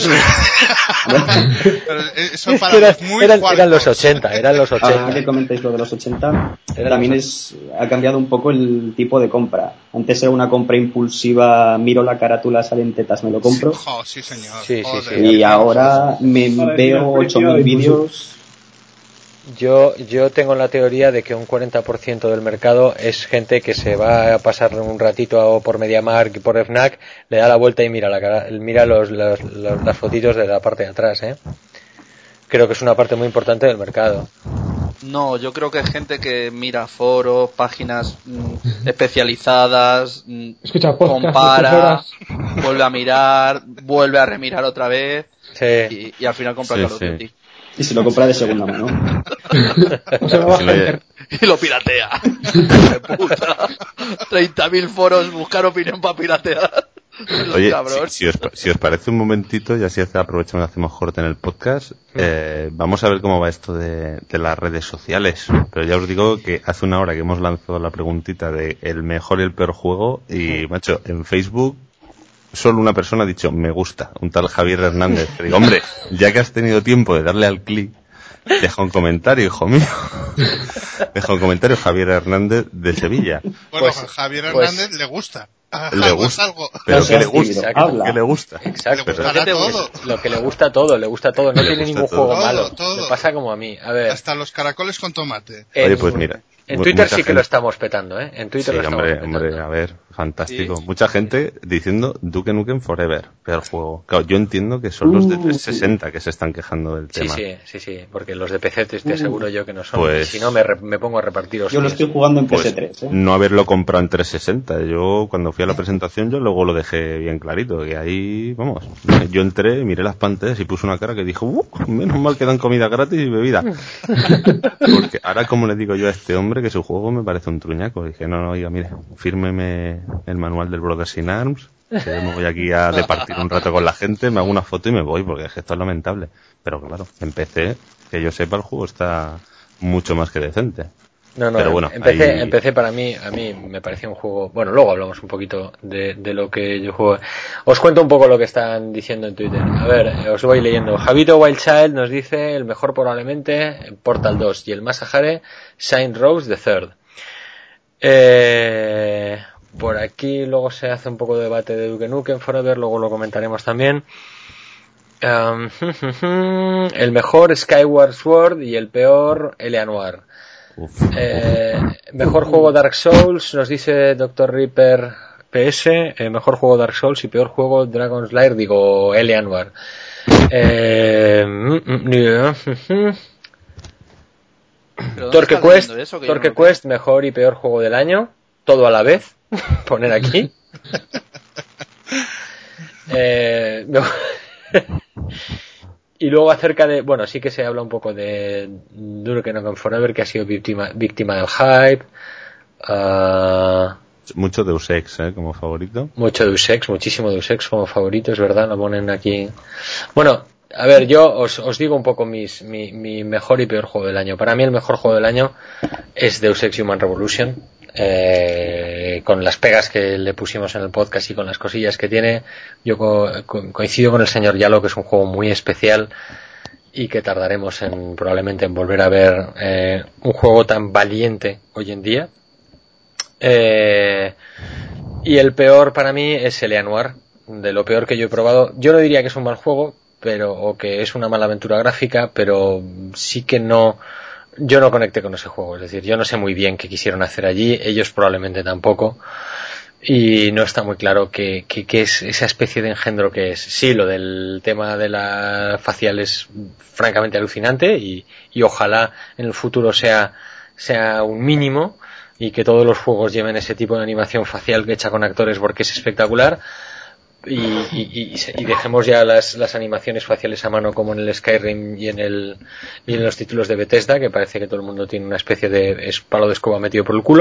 sacaban. Pero eso para es que los muy eran, eran los ochenta, eran los ochenta. Ahora que comentáis lo de los ochenta, eran también los... es ha cambiado un poco el tipo de compra. Antes era una compra impulsiva, miro la carátula, salen tetas, me lo compro. Sí, oh, sí señor. Sí, sí, sí. Y ahora me Ahora veo ocho mil vídeos. Yo, yo tengo la teoría de que un cuarenta por ciento del mercado es gente que se va a pasar un ratito por MediaMarkt y por Fnac, le da la vuelta y mira la cara, mira los, los, los, las fotitos de la parte de atrás, ¿eh? Creo que es una parte muy importante del mercado. No, yo creo que es gente que mira foros, páginas mm, especializadas, mm, Escucha podcast, compara, vuelve a mirar, vuelve a remirar otra vez sí. y, y al final compra sí, Call of sí. Duty. Y se lo compra de segunda mano. O sea, si lo y lo piratea. Puta. treinta mil foros, buscar opinión para piratear. Oye, si, si, os, si os parece un momentito, y así aprovechamos y hacemos corte en el podcast, eh, vamos a ver cómo va esto de, de las redes sociales. Pero ya os digo que hace una hora que hemos lanzado la preguntita de el mejor y el peor juego, y, macho, en Facebook solo una persona ha dicho me gusta, un tal Javier Hernández. Que digo, hombre, ya que has tenido tiempo de darle al clic, deja un comentario, hijo mío. Deja un comentario, Javier Hernández de Sevilla. Bueno, pues, Javier pues, Hernández le gusta. Le gusta algo. Pero no que le gusta, habla. que le gusta. Exacto. Le gustará pero todo. Lo que le gusta todo, le gusta todo. No le tiene ningún todo. juego todo, malo. todo. Me pasa como a mí. A ver. Hasta los caracoles con tomate. En, Oye, pues mira. En Twitter sí que gente... lo estamos petando, ¿eh? En Twitter sí, lo estamos hombre, petando. hombre, a ver. Fantástico. Sí. Mucha gente diciendo Duke Nukem Forever, peor juego. Claro, yo entiendo que son los de trescientos sesenta que se están quejando del tema. Sí, sí, sí, sí, porque los de P C te, te aseguro yo que no son. Pues, si no, me, me pongo a repartir hostias. Yo lo estoy jugando en pues, P S tres. ¿eh? No haberlo comprado en trescientos sesenta. Yo, cuando fui a la presentación, yo luego lo dejé bien clarito. Que ahí, vamos, yo entré, miré las pantallas y puse una cara que dijo, uh, menos mal que dan comida gratis y bebida. Porque ahora, como le digo yo a este hombre, que su juego me parece un truñaco. Dije, no, no, oiga, mire, fírmeme el manual del Brothers in Arms, que me voy aquí a departir un rato con la gente, me hago una foto y me voy, porque esto es lamentable. Pero claro, en P C, que yo sepa, el juego está mucho más que decente. No, no, pero bueno, empecé, ahí... empecé para mí, a mí me pareció un juego, bueno, luego hablamos un poquito de, de lo que yo juego. Os cuento un poco lo que están diciendo en Twitter. A ver, os voy leyendo. Javito Wildchild nos dice, el mejor probablemente Portal dos y el más ajare, Saint Rose the Third. Eh, por aquí luego se hace un poco de debate de Duke Nukem Forever, luego lo comentaremos también. Um, el mejor Skyward Sword y el peor Eleanor. Eh, mejor juego Dark Souls, nos dice doctor Reaper P S, eh, mejor juego Dark Souls y peor juego Dragon's Lair, digo Eleanor. Eh, Torque Quest, eso, que Torque no Quest, mejor y peor juego del año, todo a la vez, poner aquí. eh, no. Y luego acerca de, bueno, sí que se habla un poco de Duke Nukem Forever, que ha sido víctima, víctima del hype. Uh, mucho Deus Ex, ¿eh? Como favorito. Mucho Deus Ex, muchísimo Deus Ex como favorito, es verdad, lo ponen aquí. Bueno, a ver, yo os, os digo un poco mis, mi, mi mejor y peor juego del año. Para mí el mejor juego del año es Deus Ex Human Revolution. Eh, con las pegas que le pusimos en el podcast y con las cosillas que tiene, yo co- co- coincido con el señor Yalo, que es un juego muy especial y que tardaremos en probablemente en volver a ver eh, un juego tan valiente hoy en día. Eh, y el peor para mí es Eleanor, de lo peor que yo he probado. Yo no diría que es un mal juego, pero o que es una mala aventura gráfica, pero sí que no. Yo no conecté con ese juego, es decir, yo no sé muy bien qué quisieron hacer allí, ellos probablemente tampoco, y no está muy claro qué, qué, qué es esa especie de engendro que es. Sí, lo del tema de la facial es francamente alucinante y, y ojalá en el futuro sea, sea un mínimo y que todos los juegos lleven ese tipo de animación facial hecha con actores porque es espectacular. Y, y, y, y dejemos ya las, las animaciones faciales a mano como en el Skyrim y en el y en los títulos de Bethesda, que parece que todo el mundo tiene una especie de palo de escoba metido por el culo,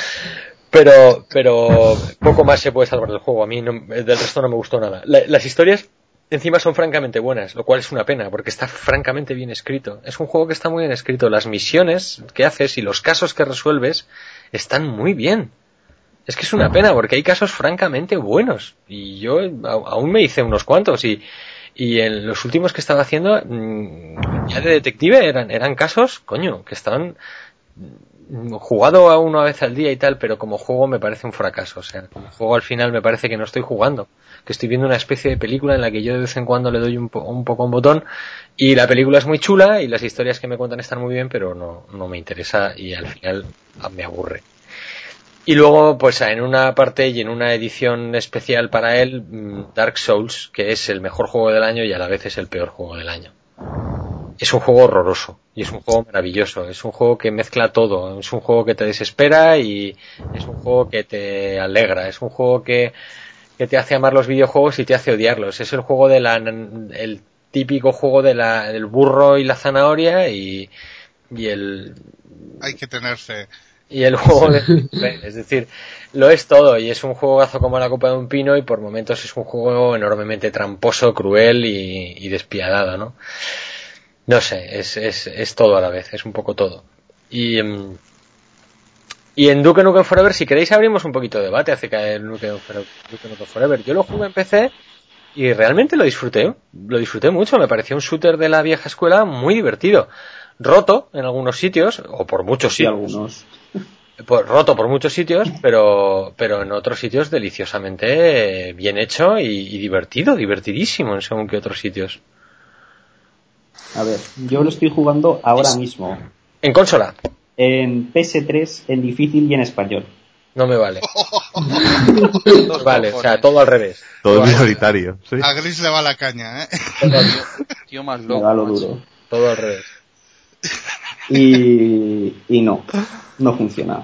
pero pero poco más se puede salvar del juego. A mí no, del resto no me gustó nada. La, las historias encima son francamente buenas, lo cual es una pena porque está francamente bien escrito. Es un juego que está muy bien escrito, las misiones que haces y los casos que resuelves están muy bien. Es que es una pena porque hay casos francamente buenos y yo aún me hice unos cuantos y, y en los últimos que estaba haciendo ya de detective eran, eran casos, coño, que estaban jugado a una vez al día y tal, pero como juego me parece un fracaso. O sea, como juego al final me parece que no estoy jugando, que estoy viendo una especie de película en la que yo de vez en cuando le doy un, po- un poco un botón y la película es muy chula y las historias que me cuentan están muy bien, pero no, no me interesa y al final me aburre. Y luego, pues en una parte y en una edición especial para él, Dark Souls, que es el mejor juego del año y a la vez es el peor juego del año. Es un juego horroroso y es un juego maravilloso, es un juego que mezcla todo, es un juego que te desespera y es un juego que te alegra, es un juego que, que te hace amar los videojuegos y te hace odiarlos. Es el juego de la, el típico juego de la, del burro y la zanahoria y, y el... Hay que tener fe. Y el juego de... es decir, lo es todo y es un juegazo como la copa de un pino y por momentos es un juego enormemente tramposo, cruel y, y despiadado, ¿no? No sé, es, es, es todo a la vez, es un poco todo. Y, y en Duke Nukem Forever, si queréis abrimos un poquito de debate acerca de Duke Nukem Forever. Yo lo jugué en P C y realmente lo disfruté, lo disfruté mucho, me pareció un shooter de la vieja escuela muy divertido. Roto en algunos sitios, o por muchos Sí, sitios. algunos. Por, roto por muchos sitios, pero pero en otros sitios deliciosamente bien hecho y, y divertido, divertidísimo en según que otros sitios. A ver, yo lo estoy jugando ahora mismo. ¿En consola? En P S tres, en difícil y en español. No me vale. Vale, o sea, todo al revés. Todo minoritario. ¿Sí? A Gris le va la caña, ¿eh? Todo, tío, tío más loco. Me da lo duro. Todo al revés. Y, y no, no funciona.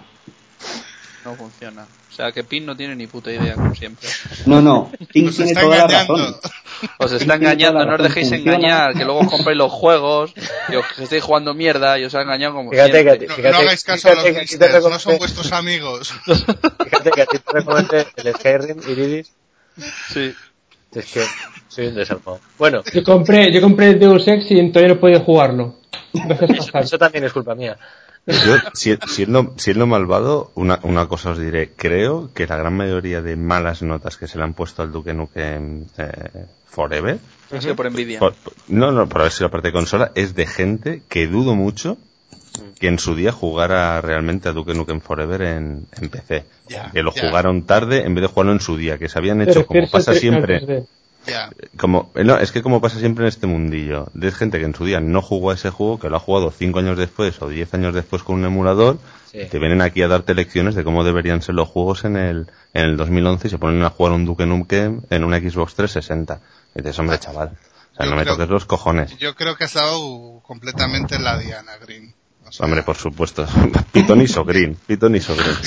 No funciona. O sea, que Pin no tiene ni puta idea, como siempre. No, no, Pin tiene toda engañando. la razón. Os está engañando, no os dejéis funciona. engañar, que luego os compréis los juegos y os estáis jugando mierda y os ha engañado como Fíjate siempre. que- No, Fíjate- no hagáis caso fíjate a los que aquí te misters, no recomendé- son vuestros amigos. Fíjate que a ti te recomendé el Skyrim, Iridis. Sí. Es que soy un desarmado. Bueno, Yo compré, yo compré el Deus Ex y todavía no he podido jugarlo. Gracias a eso, Hassan. eso también es culpa mía. Yo, si- siendo, siendo malvado, una, una cosa os diré. Creo que la gran mayoría de malas notas que se le han puesto al Duke Nukem eh, Forever, Ha sido por envidia. por- por- no, no, por haber sido la parte de consola, es de gente que dudo mucho que en su día jugara realmente a Duke Nukem Forever en, en P C. Ya, que lo ya. jugaron tarde en vez de jugarlo en su día, que se habían Te hecho, como refieres pasa al tre- al siempre, tres D. Ya. como no, es que como pasa siempre en este mundillo, de gente que en su día no jugó a ese juego, que lo ha jugado cinco años después o diez años después con un emulador, Sí. te vienen aquí a darte lecciones de cómo deberían ser los juegos en el en el dos mil once y se ponen a jugar un Duke Nukem en una Xbox trescientos sesenta. Y dices, hombre, chaval, o sea, Yo no me creo- toques los cojones. Yo creo que has dado completamente en la diana, Green. O sea, Hombre, por supuesto. Pitoniso Green, Pitoniso Green.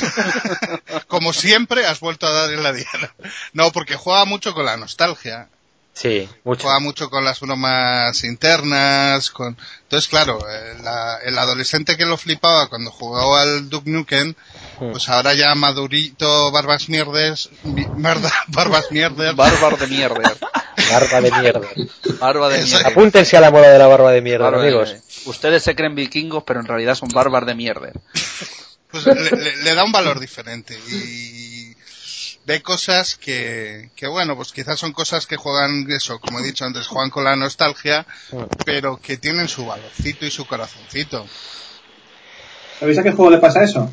como siempre, has vuelto a dar en la diana. No, porque juega mucho con la nostalgia. Sí, mucho. Juega mucho con las bromas internas, con... Entonces, claro, el, la- el adolescente que lo flipaba cuando jugaba al Duke Nukem, pues ahora ya madurito, barbas mierdes, mi- merda, barbas mierdes. Bárbaro de mierda. Barba de mierda. Barba de mierda. Apúntense a la moda de la barba de mierda, Barba de amigos. mierda. Ustedes se creen vikingos, pero en realidad son bárbaros de mierda. Pues le, le- le da un valor diferente y ve cosas que, que bueno, pues quizás son cosas que juegan eso, como he dicho antes, juegan con la nostalgia, pero que tienen su valorcito y su corazoncito. ¿Sabéis a qué juego le pasa eso?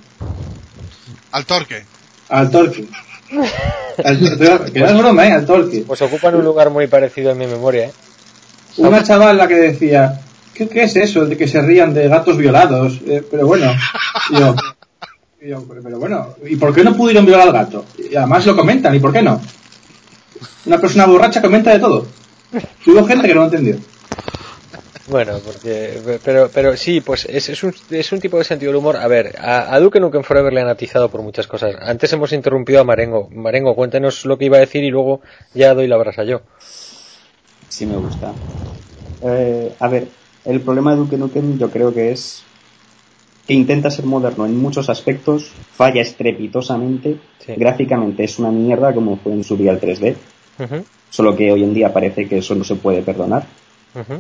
Al Torque. Al Torque. Al, que no es broma, ¿eh? Al Torque. Pues ocupan un lugar muy parecido en mi memoria, ¿eh? Una chavala que decía, ¿qué, qué es eso de que se rían de gatos violados? Eh, pero bueno, y yo, y yo, pero, pero bueno, ¿y por qué no pudieron violar al gato? Y además lo comentan, ¿y por qué no? Una persona borracha comenta de todo. Hubo gente que no lo entendió. Bueno, porque, pero, pero sí, pues es, es, un, es un tipo de sentido del humor. A ver, a, a Duke Nukem Forever le han atizado por muchas cosas. Antes hemos interrumpido a Marengo. Marengo, cuéntenos lo que iba a decir y luego ya doy la brasa yo. Sí me gusta. Eh, a ver, el problema de Duke Nukem yo creo que es que intenta ser moderno en muchos aspectos, falla estrepitosamente, Sí. gráficamente es una mierda como fue en su día el tres D, Uh-huh, solo que hoy en día parece que eso no se puede perdonar. uh-huh.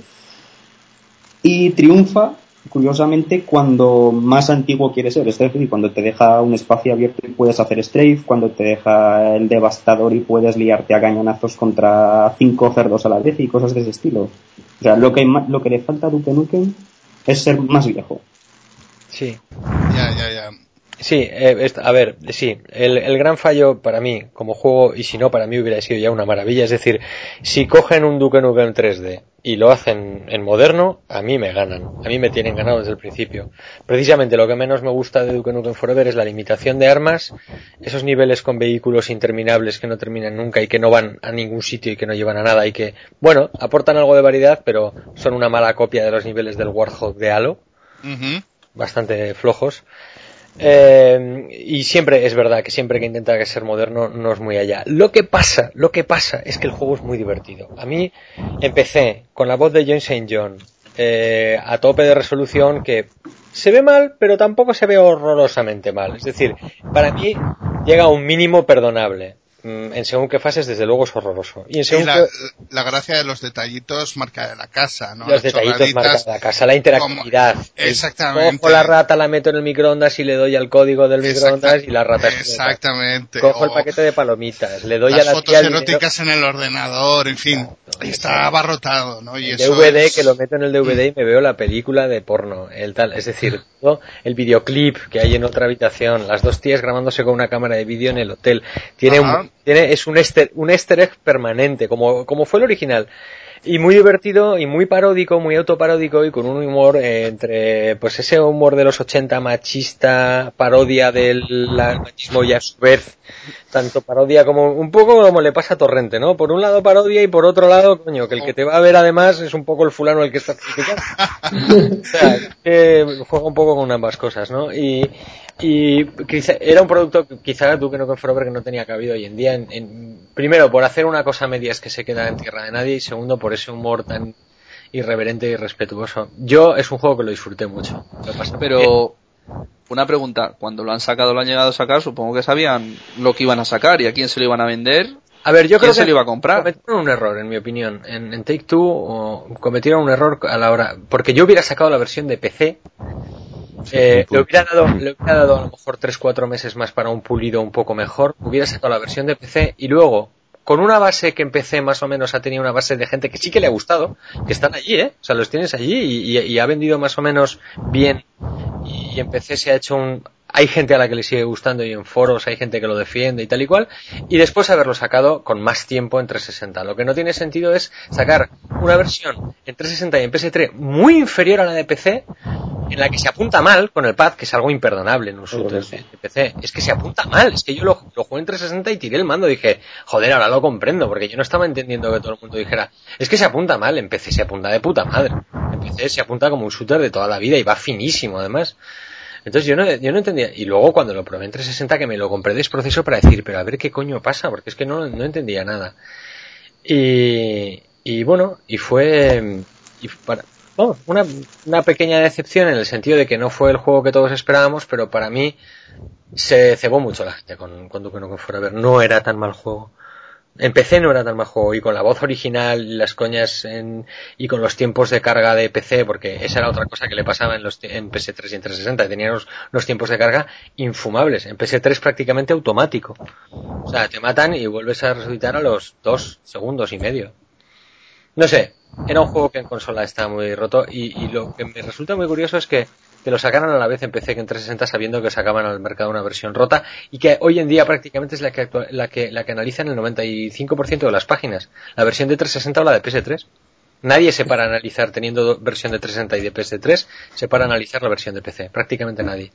Y triunfa, curiosamente, cuando más antiguo quiere ser, es decir, cuando te deja un espacio abierto y puedes hacer strafe, cuando te deja el devastador y puedes liarte a cañonazos contra cinco cerdos a la vez y cosas de ese estilo. O sea, lo que, ma- lo que le falta a Duke Nukem es ser más viejo. Sí. Ya, ya, ya. Sí, eh, est- a ver, sí, el, el gran fallo para mí como juego, y si no para mí hubiera sido ya una maravilla, es decir, si cogen un Duke Nukem tres D y lo hacen en moderno, a mí me ganan, a mí me tienen ganado desde el principio. Precisamente lo que menos me gusta de Duke Nukem Forever es la limitación de armas, esos niveles con vehículos interminables que no terminan nunca y que no van a ningún sitio y que no llevan a nada y que, bueno, aportan algo de variedad, pero son una mala copia de los niveles del Warthog de Halo, Ujú. bastante flojos. Eh, y siempre es verdad que siempre que intenta que ser moderno no es muy allá. Lo que pasa, lo que pasa es que el juego es muy divertido. A mí empecé con la voz de John saint John eh, a tope de resolución, que se ve mal, pero tampoco se ve horrorosamente mal. Es decir, para mí llega a un mínimo perdonable. En según qué fases, desde luego es horroroso. Y en según Y la, qué... la gracia de los detallitos marca de la casa, ¿no? Los Las detallitos chorraditas, marcan la casa, la interactividad. como- exactamente. Cojo la rata, la meto en el microondas y le doy al código del microondas y la rata es Exactamente. Cojo el O paquete de palomitas, le doy las a la fotos tía el dinero- eróticas en el ordenador, en fin. Exacto. Está abarrotado, ¿no? Y el eso D V D es- que lo meto en el D V D y me veo la película de porno, el tal, es decir, todo el videoclip que hay en otra habitación, las dos tías grabándose con una cámara de vídeo en el hotel, tiene Ajá. un, tiene, es un easter, un easter egg permanente, como, como fue el original. Y muy divertido y muy paródico, muy autoparódico y con un humor eh, entre, pues ese humor de los ochenta machista, parodia del machismo y a su vez, tanto parodia como, un poco como le pasa a Torrente, ¿no? Por un lado parodia y por otro lado, coño, que el que te va a ver además es un poco el fulano el que está criticando. O sea, que juega un poco con ambas cosas, ¿no? Y, y quizá, era un producto, quizá tú que no con Forever, que no tenía cabido hoy en día, en, en, primero por hacer una cosa a medias que se queda en tierra de nadie y segundo por ese humor tan irreverente y respetuoso. Yo es un juego que lo disfruté mucho. Pero una pregunta, cuando lo han sacado, lo han llegado a sacar, supongo que sabían lo que iban a sacar y a quién se lo iban a vender. A ver, yo creo que se lo iba a comprar. Cometieron un error, en mi opinión. En, en Take-Two o, cometieron un error a la hora, porque yo hubiera sacado la versión de P C. Eh, le hubiera dado, le hubiera dado a lo mejor tres cuatro meses más para un pulido un poco mejor. Hubiera sacado la versión de P C y luego, con una base que en P C más o menos ha tenido una base de gente que sí que le ha gustado, que están allí, ¿eh? O sea, los tienes allí y, y, y ha vendido más o menos bien. Y en P C se ha hecho un... Hay gente a la que le sigue gustando y en foros hay gente que lo defiende y tal y cual. Y después haberlo sacado con más tiempo en trescientos sesenta. Lo que no tiene sentido es sacar una versión en trescientos sesenta y en P S tres muy inferior a la de P C, en la que se apunta mal con el pad, que es algo imperdonable en un shooter de P C. Es que se apunta mal. Es que yo lo, lo jugué en trescientos sesenta y tiré el mando y dije, joder, ahora lo comprendo, porque yo no estaba entendiendo que todo el mundo dijera, es que se apunta mal. En P C se apunta de puta madre. En P C se apunta como un shooter de toda la vida y va finísimo además. Entonces yo no, yo no entendía. Y luego cuando lo probé en trescientos sesenta, que me lo compré desproceso para decir, pero a ver qué coño pasa, porque es que no, no entendía nada. Y, y bueno, y fue y para, vamos, una, una pequeña decepción en el sentido de que no fue el juego que todos esperábamos, pero para mí se cebó mucho la gente con, con Duke Nukem Forever. No era tan mal juego. En P C no era tan mal juego, y con la voz original, las coñas en, y con los tiempos de carga de P C, porque esa era otra cosa que le pasaba en los en P S tres y en trescientos sesenta, tenían los, los tiempos de carga infumables. En P S tres prácticamente automático. O sea, te matan y vuelves a resucitar a los dos segundos y medio. No sé, era un juego que en consola está muy roto, y, y lo que me resulta muy curioso es que que lo sacaran a la vez en P C que en trescientos sesenta, sabiendo que sacaban al mercado una versión rota y que hoy en día prácticamente es la que actua- la que la que analizan el noventa y cinco por ciento de las páginas, la versión de trescientos sesenta o la de P S tres. Nadie se para a analizar, teniendo versión de trescientos sesenta y de P S tres, se para a analizar la versión de P C, prácticamente nadie.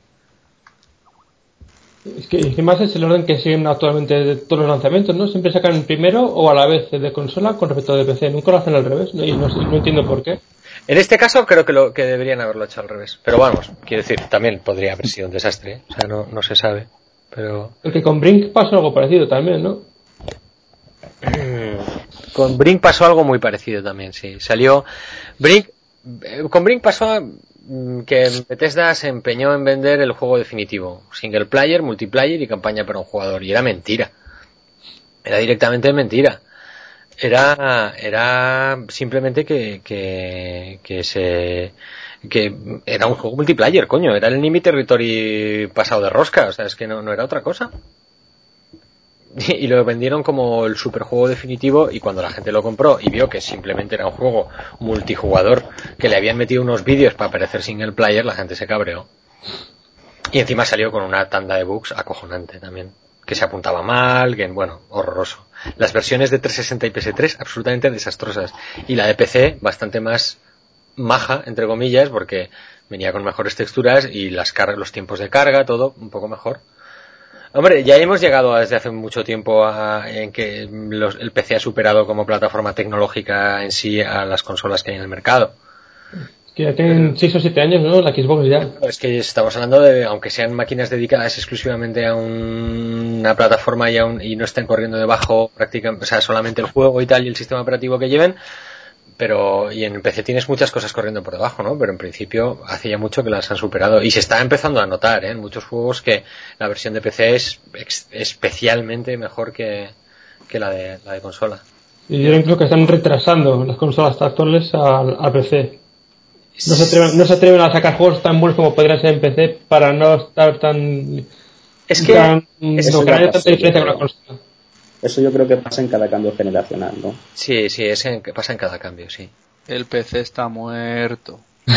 Es que, es que más es el orden que siguen actualmente de todos los lanzamientos, ¿no? Siempre sacan primero o a la vez de consola con respecto de P C, nunca lo hacen al revés, ¿no? Y no, no entiendo por qué. En este caso creo que lo que deberían haberlo hecho al revés, pero vamos, quiero decir, también podría haber sido un desastre, ¿eh? O sea, no, no se sabe, pero... Porque con Brink pasó algo parecido también, ¿no? Con Brink pasó algo muy parecido también, sí. Salió Brink, con Brink pasó que Bethesda se empeñó en vender el juego definitivo, single player, multiplayer y campaña para un jugador, y era mentira. Era directamente mentira. Era, era simplemente que, que, que se, que era un juego multiplayer, coño, era el Enemy Territory pasado de rosca, o sea, es que no, no era otra cosa. Y, y lo vendieron como el superjuego definitivo, y cuando la gente lo compró y vio que simplemente era un juego multijugador, que le habían metido unos vídeos para parecer single player, la gente se cabreó. Y encima salió con una tanda de bugs acojonante también, que se apuntaba mal, que bueno, horroroso. Las versiones de trescientos sesenta y P S tres absolutamente desastrosas, y la de P C bastante más maja, entre comillas, porque venía con mejores texturas y las car- los tiempos de carga, todo un poco mejor. Hombre, ya hemos llegado desde hace mucho tiempo a, en que los, el P C ha superado como plataforma tecnológica en sí a las consolas que hay en el mercado. Que ya tienen seis o siete años, ¿no? La Xbox ya. Es que estamos hablando de, aunque sean máquinas dedicadas exclusivamente a un, una plataforma y, a un, y no estén corriendo debajo prácticamente, o sea, solamente el juego y tal y el sistema operativo que lleven, pero, y en P C tienes muchas cosas corriendo por debajo, ¿no? Pero en principio hace ya mucho que las han superado, y se está empezando a notar, ¿eh? En muchos juegos que la versión de P C es ex, especialmente mejor que, que la de, la de consola. Y yo creo que están retrasando las consolas actuales al, al P C. No se, atreven, no se atreven a sacar juegos tan buenos como podrían ser en P C para no estar tan... Es que... Tan, eso no, que no haya tanta diferencia con la consola. Eso yo creo que pasa en cada cambio generacional, ¿no? Sí, sí, es en, pasa en cada cambio, sí. El P C está muerto.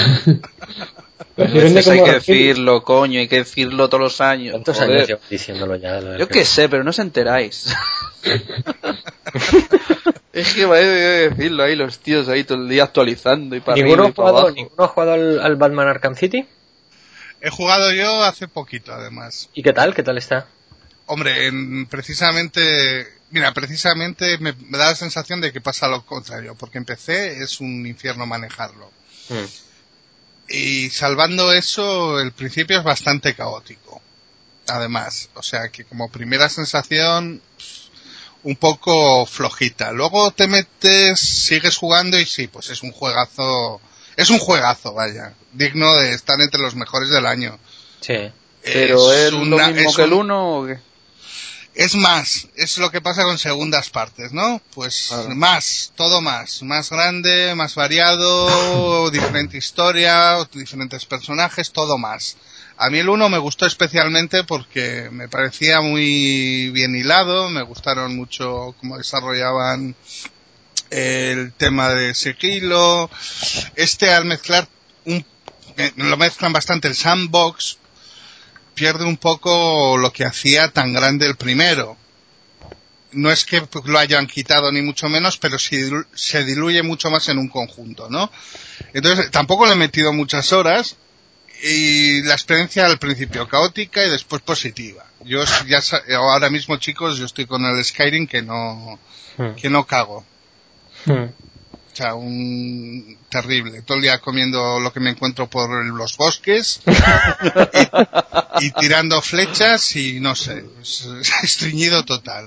Pero si a veces hay como... que decirlo, coño, hay que decirlo todos los años. ¿Cuántos joder. años llevo diciéndolo ya? Yo qué sé, pero no os enteráis. Es que va a decirlo ahí, los tíos ahí todo el día actualizando y para ¿Ninguno arriba y para jugado, abajo. ¿Ninguno ha jugado al, al Batman Arkham City? He jugado yo hace poquito, además. ¿Y qué tal? ¿Qué tal está? Hombre, en, precisamente... Mira, precisamente me, me da la sensación de que pasa lo contrario, porque en P C es un infierno manejarlo. Mm. Y salvando eso, el principio es bastante caótico. Además, o sea que como primera sensación, un poco flojita. Luego te metes, sigues jugando y sí, pues es un juegazo, es un juegazo, vaya, digno de estar entre los mejores del año. Sí. Pero es, es una, lo mismo es que el uno o qué? Es más, es lo que pasa con segundas partes, ¿no? Pues claro. más, todo más, más grande, más variado, diferente historia, diferentes personajes, todo más. A mí el uno me gustó especialmente porque me parecía muy bien hilado, me gustaron mucho cómo desarrollaban el tema de sigilo. Este al mezclar, un, lo mezclan bastante el sandbox, pierde un poco lo que hacía tan grande el primero. No es que lo hayan quitado ni mucho menos, pero sí se diluye mucho más en un conjunto, ¿no? Entonces tampoco le he metido muchas horas y la experiencia al principio caótica y después positiva. Yo ya ahora mismo, chicos, yo estoy con el Skyrim que no hmm. que no cago. Hmm. O sea, un terrible. Todo el día comiendo lo que me encuentro por los bosques y, y tirando flechas y no sé, es, estreñido total.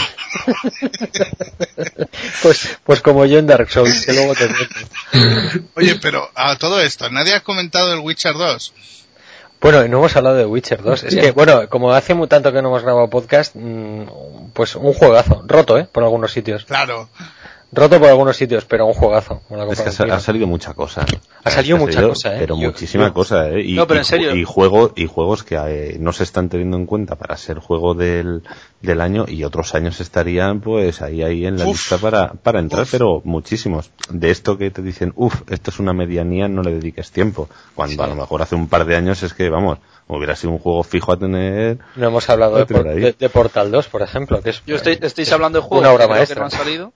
Pues, pues como yo en Dark Souls, que luego te metes. Oye, pero a todo esto, ¿nadie ha comentado el Witcher dos? Bueno, no hemos hablado de Witcher dos. Es que, bueno, como hace muy tanto que no hemos grabado podcast, pues un juegazo. Roto, ¿eh? Por algunos sitios. Claro. Roto por algunos sitios, pero un juegazo. Es que ha, ha salido mucha cosa. Ha salido mucha salido, cosa, ¿eh? Pero yo, muchísima yo, cosa, ¿eh? Y, no, pero en y, serio. Y, juego, y juegos que eh, no se están teniendo en cuenta para ser juego del, del año y otros años estarían pues ahí ahí en la uf, lista para, para entrar, uf. Pero muchísimos. De esto que te dicen, uff, esto es una medianía, no le dediques tiempo. Cuando sí. A lo mejor hace un par de años es que, vamos, hubiera sido un juego fijo a tener. No hemos hablado de, por, de, de Portal dos, por ejemplo. Que es, yo estoy, estáis hablando de juegos una obra que, maestra. que no han salido.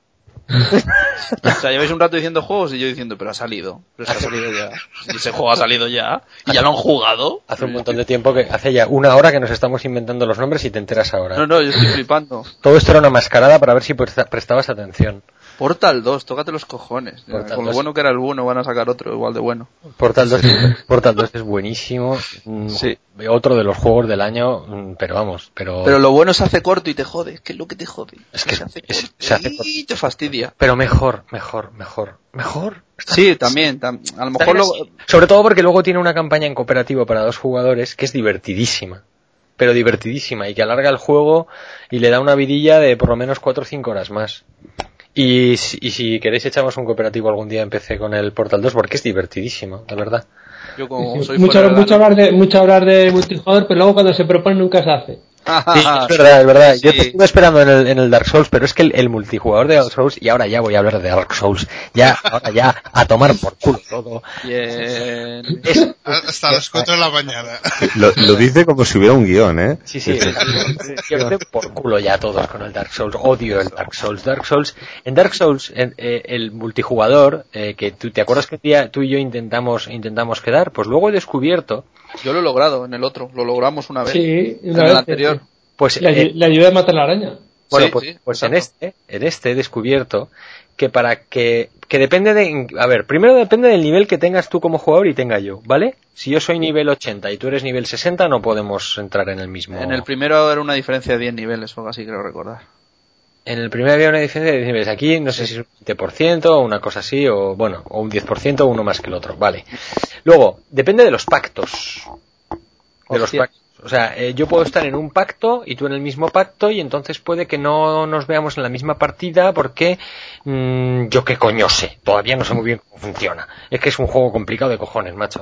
O sea, lleváis un rato diciendo juegos y yo diciendo, pero ha salido, pero es que ha salido ya. Y ese juego ha salido ya, y ya lo han jugado. Hace un montón de tiempo que, hace ya una hora que nos estamos inventando los nombres y te enteras ahora. No, no, yo estoy flipando. Todo esto era una mascarada para ver si prestabas atención. Portal dos, tócate los cojones. Portal Con lo dos. bueno que era el uno, van a sacar otro igual de bueno. Portal dos, Portal dos es buenísimo. Sí. Otro de los juegos del año, pero vamos, pero... Pero lo bueno se hace corto y te jode, que es lo que te jode. Es que se hace es, corto se hace y te fastidia. Pero mejor, mejor, mejor, mejor. Sí, también, tam, a lo mejor lo... Sobre todo porque luego tiene una campaña en cooperativo para dos jugadores que es divertidísima. Pero divertidísima y que alarga el juego y le da una vidilla de por lo menos cuatro o cinco horas más. Y, y si queréis echamos un cooperativo algún día en P C con el Portal dos porque es divertidísimo, la verdad. Yo como soy mucho, mucho, hablar de, mucho hablar de multijugador, pero luego cuando se propone nunca se hace. Sí, es verdad, es verdad. Sí. Yo te estuve esperando en el, en el Dark Souls, pero es que el, el multijugador de Dark Souls, y ahora ya voy a hablar de Dark Souls, ya, ahora ya, a tomar por culo todo. Bien. Es, hasta las cuatro de la mañana. Lo, lo dice como si hubiera un guión, ¿eh? Sí, sí. Yo me por culo ya todos con el Dark Souls. Odio el Dark Souls. Dark Souls, en Dark Souls, en, eh, el multijugador, eh, que tú te acuerdas que día tú y yo intentamos, intentamos quedar, pues luego he descubierto. Yo lo he logrado en el otro, lo logramos una vez. Sí, una en vez, el anterior. Sí. Pues le, eh, le ayudé a matar la araña. Bueno, sí, pues, sí, pues en este, en este he descubierto que para que, que depende de, a ver, primero depende del nivel que tengas tú como jugador y tenga yo, ¿vale? Si yo soy nivel ochenta y tú eres nivel sesenta, no podemos entrar en el mismo. En el primero era una diferencia de diez niveles o algo así, creo recordar. En el primero había una diferencia de diez niveles. Aquí no sé si es un veinte por ciento o una cosa así, o bueno, o un diez por ciento, uno más que el otro, vale. Luego, depende de los pactos. De los pactos. O sea, eh, yo puedo estar en un pacto y tú en el mismo pacto y entonces puede que no nos veamos en la misma partida porque mmm, yo qué coño sé, todavía no sé muy bien cómo funciona. Es que es un juego complicado de cojones, macho.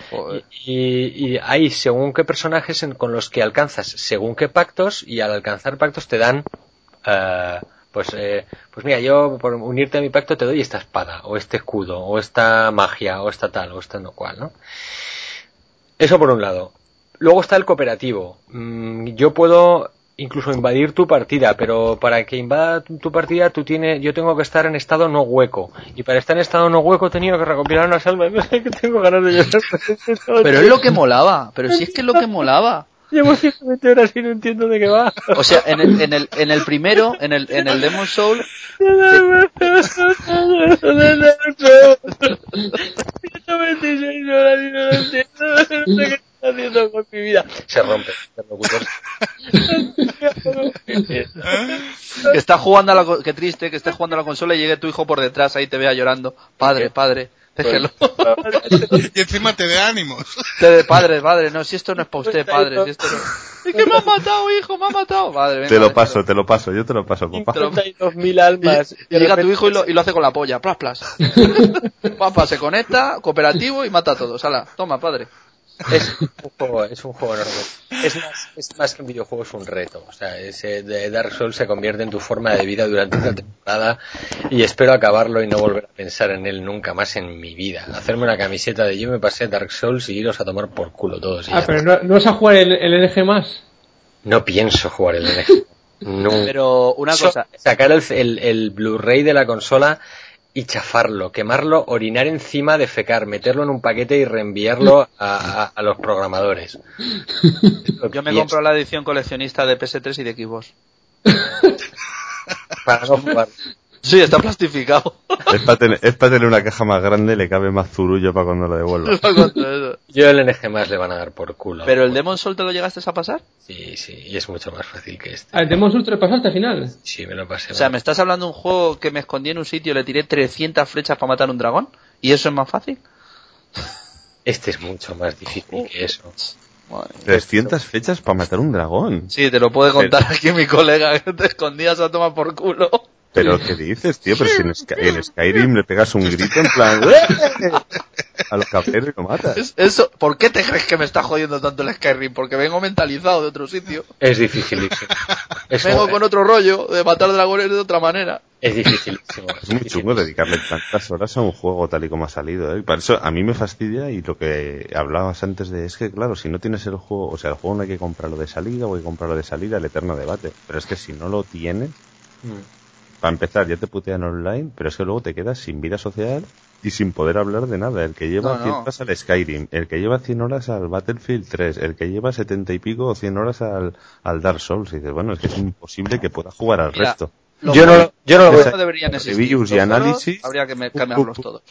Y, y, y hay según qué personajes en, con los que alcanzas según qué pactos y al alcanzar pactos te dan... Uh, pues eh, pues mira, yo por unirte a mi pacto te doy esta espada o este escudo o esta magia o esta tal o esta no cual, ¿no? Eso por un lado. Luego está el cooperativo. Yo puedo incluso invadir tu partida, pero para que invada tu partida tú tienes, yo tengo que estar en estado no hueco, y para estar en estado no hueco he tenido que recopilar unas almas, no sé que tengo ganas de llorar. Pero es lo que molaba, pero si es que es lo que molaba. Llevo ciento veinte horas y no entiendo de qué va. O sea, en el, en el, en el primero, en el, en el Demon Soul... ciento veintiséis horas y no lo entiendo. No sé qué está haciendo con mi vida. Se rompe. Que está jugando a la... Qué triste, que estés jugando a la consola y llegue tu hijo por detrás, ahí te vea llorando. Padre, padre... Déjelo. Y encima te dé ánimos. Te de padre, padre, no, si esto no es para usted, padre, si esto no... Es que me ha matado, hijo, me ha matado. Padre, venga, te lo déjalo. paso, te lo paso, yo te lo paso, papá. cincuenta y dos mil almas. Y, y llega tu hijo y lo, y lo hace con la polla, plas, plas. Papá se conecta, cooperativo y mata a todos. Hala, toma, padre. Es un juego, es un juego enorme. Es más, es más que un videojuego, es un reto. O sea, ese de Dark Souls se convierte en tu forma de vida durante una temporada y espero acabarlo y no volver a pensar en él nunca más en mi vida. Hacerme una camiseta de yo me pasé Dark Souls y iros a tomar por culo todos. Ah, pero no, no vas a jugar el, el N G más. No pienso jugar el N G. No. Pero una cosa, sacar el, el, el Blu-ray de la consola y chafarlo, quemarlo, orinar encima, defecar, meterlo en un paquete y reenviarlo a, a, a los programadores. Yo me compro la edición coleccionista de P S tres y de Xbox. Para no jugar. Sí, está plastificado. Es para tener, es para tener una caja más grande, le cabe más zurullo para cuando lo devuelva. Yo el N G más le van a dar por culo. ¿Pero el Demon Soul te lo llegaste a pasar? Sí, sí, y es mucho más fácil que este. ¿Al Demon Soul te lo pasaste al final? Sí, me lo pasé. O sea, ¿me estás hablando de un juego que me escondí en un sitio y le tiré trescientas flechas para matar a un dragón? ¿Y eso es más fácil? Este es mucho más difícil que eso. trescientas flechas para matar un dragón. Sí, te lo puede contar pero... aquí mi colega, que te escondías a tomar por culo. Pero ¿qué dices, tío? Pero si en, Sky, en Skyrim le pegas un grito en plan... a los caperos y lo matas. Es, eso, ¿por qué te crees que me está jodiendo tanto el Skyrim? Porque vengo mentalizado de otro sitio. Es dificilísimo. Es vengo un... con otro rollo de matar dragones de otra manera. Es dificilísimo. Es muy chungo dedicarle tantas horas a un juego tal y como ha salido, ¿eh? Para eso a mí me fastidia, y lo que hablabas antes de es que, claro, si no tienes el juego, o sea, el juego no hay que comprarlo de salida o hay que comprarlo de salida, el eterno debate. Pero es que si no lo tienes... Mm. Para empezar, ya te putean online, pero es que luego te quedas sin vida social y sin poder hablar de nada. El que lleva no, no. cien horas al Skyrim, el que lleva cien horas al Battlefield tres, el que lleva setenta y pico o cien horas al, al Dark Souls. Y dices, bueno, es que es imposible que pueda jugar al Mira, resto. Yo no, yo no lo voy a... deberían existir. Reviews y análisis. Habría que cambiarlos todos.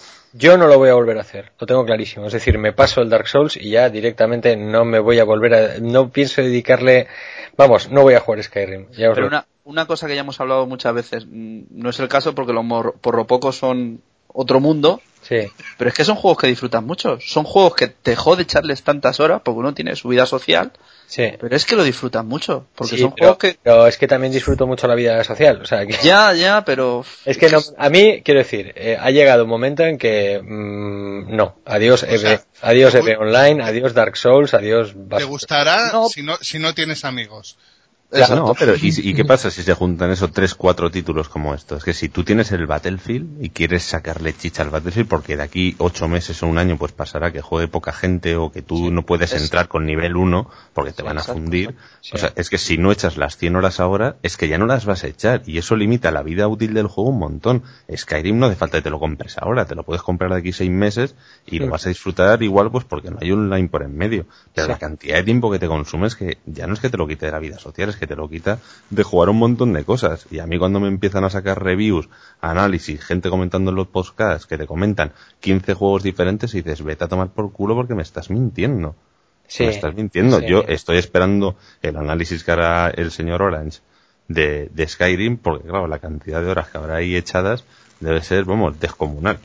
Yo no lo voy a volver a hacer, lo tengo clarísimo. Es decir, me paso el Dark Souls y ya directamente no me voy a volver a... No pienso dedicarle... Vamos, no voy a jugar Skyrim. Ya os Pero lo... una, una cosa que ya hemos hablado muchas veces, no es el caso porque los porropocos son otro mundo, sí. Pero es que son juegos que disfrutas mucho. Son juegos que te jode echarles tantas horas porque uno tiene su vida social. Sí. Pero es que lo disfrutas mucho, porque sí, son pero, juegos que... Pero es que también disfruto mucho la vida social, o sea que... Ya, ya, pero... Es que no, a mí, quiero decir, eh, ha llegado un momento en que... Mmm, no, adiós o sea, E V, adiós E V Online, adiós Dark Souls, adiós... Te gustará no. Si, no, si no tienes amigos. Exacto. No, pero ¿y, ¿y qué pasa si se juntan esos tres, cuatro títulos como estos? Es que si tú tienes el Battlefield y quieres sacarle chicha al Battlefield, porque de aquí ocho meses o un año pues pasará que juegue poca gente o que tú sí, no puedes es... entrar con nivel uno porque te sí, van a exacto. fundir. Sí. O sea, es que si no echas las cien horas ahora, es que ya no las vas a echar y eso limita la vida útil del juego un montón. Skyrim no hace falta que te lo compres ahora, te lo puedes comprar de aquí seis meses y sí. lo vas a disfrutar igual pues porque no hay online por en medio. Pero sí. la cantidad de tiempo que te consumes que ya no es que te lo quite de la vida social, es que te lo quita de jugar un montón de cosas. Y a mí cuando me empiezan a sacar reviews, análisis, gente comentando en los podcasts que te comentan quince juegos diferentes y dices, vete a tomar por culo porque me estás mintiendo. Sí, me estás mintiendo. Sí. Yo estoy esperando el análisis que hará el señor Orange de, de Skyrim, porque claro, la cantidad de horas que habrá ahí echadas debe ser, vamos, descomunal.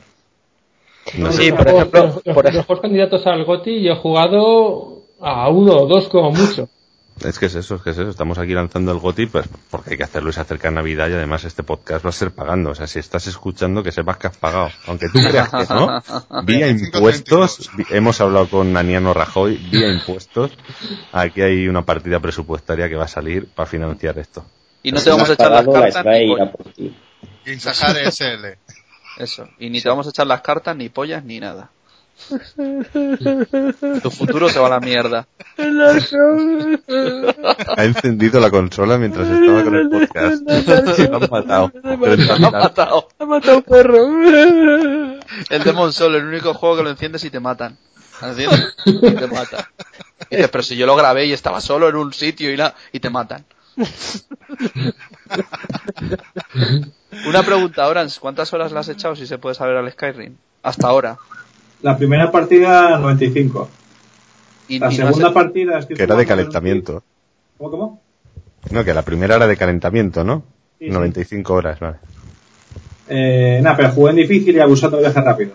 No sí, sé. por ejemplo, los, los, por los mejores candidatos al GOTY yo he jugado a uno o dos como mucho. Es que es eso, es que es eso. Estamos aquí lanzando el GOTY pues porque hay que hacerlo y se acerca Navidad y además este podcast va a ser pagando. O sea, si estás escuchando que sepas que has pagado. Aunque tú creas que no, vía impuestos, hemos hablado con Aniano Rajoy, vía impuestos, aquí hay una partida presupuestaria que va a salir para financiar esto. Y no te vamos a echar las cartas ni pollas. Y sacar S L. Eso, y ni sí. te vamos a echar las cartas, ni pollas, ni nada. Tu futuro se va a la mierda. Ha encendido la consola mientras estaba con el podcast. Lo han matado. Lo han matado. Ha matado un perro. El Demon Soul, el único juego que lo enciendes y te matan. ¿Lo entiendes? Y te matan. Y dices, pero si yo lo grabé y estaba solo en un sitio y, la... y te matan. Una pregunta, Orange, ¿cuántas horas le has echado, si se puede saber, al Skyrim? Hasta ahora. La primera partida, noventa y cinco. Y, la y segunda no partida... Estoy que era de calentamiento. ¿Cómo, cómo? No, que la primera era de calentamiento, ¿no? Sí, noventa y cinco sí. horas, vale. Eh, nada, pero jugué en difícil y abusando de viaje rápido.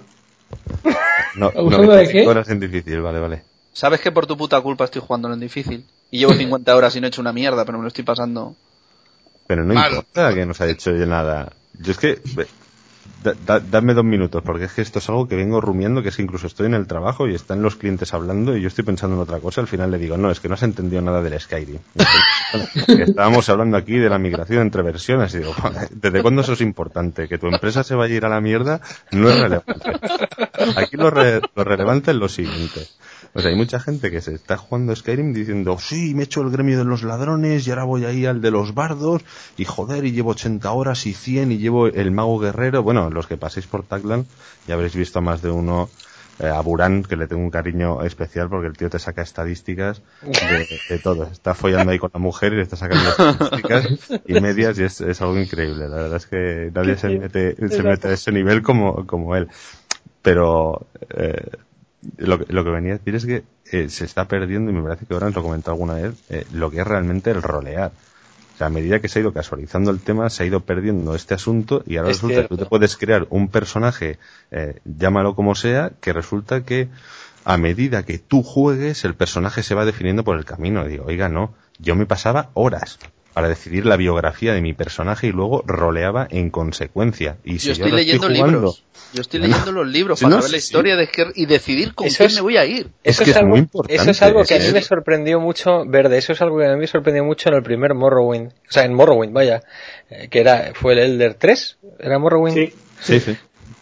No, ¿Abusando de qué? horas en difícil, vale, vale. ¿Sabes que por tu puta culpa estoy jugando en difícil? Y llevo cincuenta horas y no he hecho una mierda, pero me lo estoy pasando. Pero no Mal. importa que no se haya hecho yo nada. Yo es que... Da, da, dame dos minutos, porque es que esto es algo que vengo rumiando, que es que incluso estoy en el trabajo y están los clientes hablando y yo estoy pensando en otra cosa. Al final le digo, no, es que no has entendido nada del Skyrim. Que estábamos hablando aquí de la migración entre versiones y digo, ¿desde cuándo eso es importante? Que tu empresa se vaya a ir a la mierda no es relevante. Aquí lo, re, lo relevante es lo siguiente. O sea, hay mucha gente que se está jugando Skyrim diciendo, sí, me he hecho el gremio de los ladrones y ahora voy ahí al de los bardos y joder, y llevo ochenta horas y cien y llevo el mago guerrero. Bueno, los que paséis por Tagland ya habréis visto a más de uno, eh, a Buran, que le tengo un cariño especial porque el tío te saca estadísticas de, de todo. Está follando ahí con la mujer y le está sacando estadísticas y medias y es, es algo increíble. La verdad es que nadie se mete, se mete a ese nivel como, como él. Pero... Eh, Lo que, lo que venía a decir es que eh, se está perdiendo, y me parece que ahora lo comentado alguna vez, eh, lo que es realmente el rolear. O sea, a medida que se ha ido casualizando el tema, se ha ido perdiendo este asunto y ahora Es resulta cierto. que tú te puedes crear un personaje, eh, llámalo como sea, que resulta que a medida que tú juegues, el personaje se va definiendo por el camino. Y digo, oiga, no, yo me pasaba horas para decidir la biografía de mi personaje y luego roleaba en consecuencia. Y si yo estoy yo leyendo estoy jugando, libros. Yo estoy leyendo los libros Sí, para no, saber la sí, historia sí. de que, y decidir con Eso quién es- me voy a ir. Es que es algo, muy importante. Eso es algo que a mí Es- me sorprendió mucho, Verde, eso es algo que a mí me sorprendió mucho en el primer Morrowind. O sea, en Morrowind, vaya. eh, Que era, fue el Elder tres, ¿era Morrowind? Sí. Sí, sí.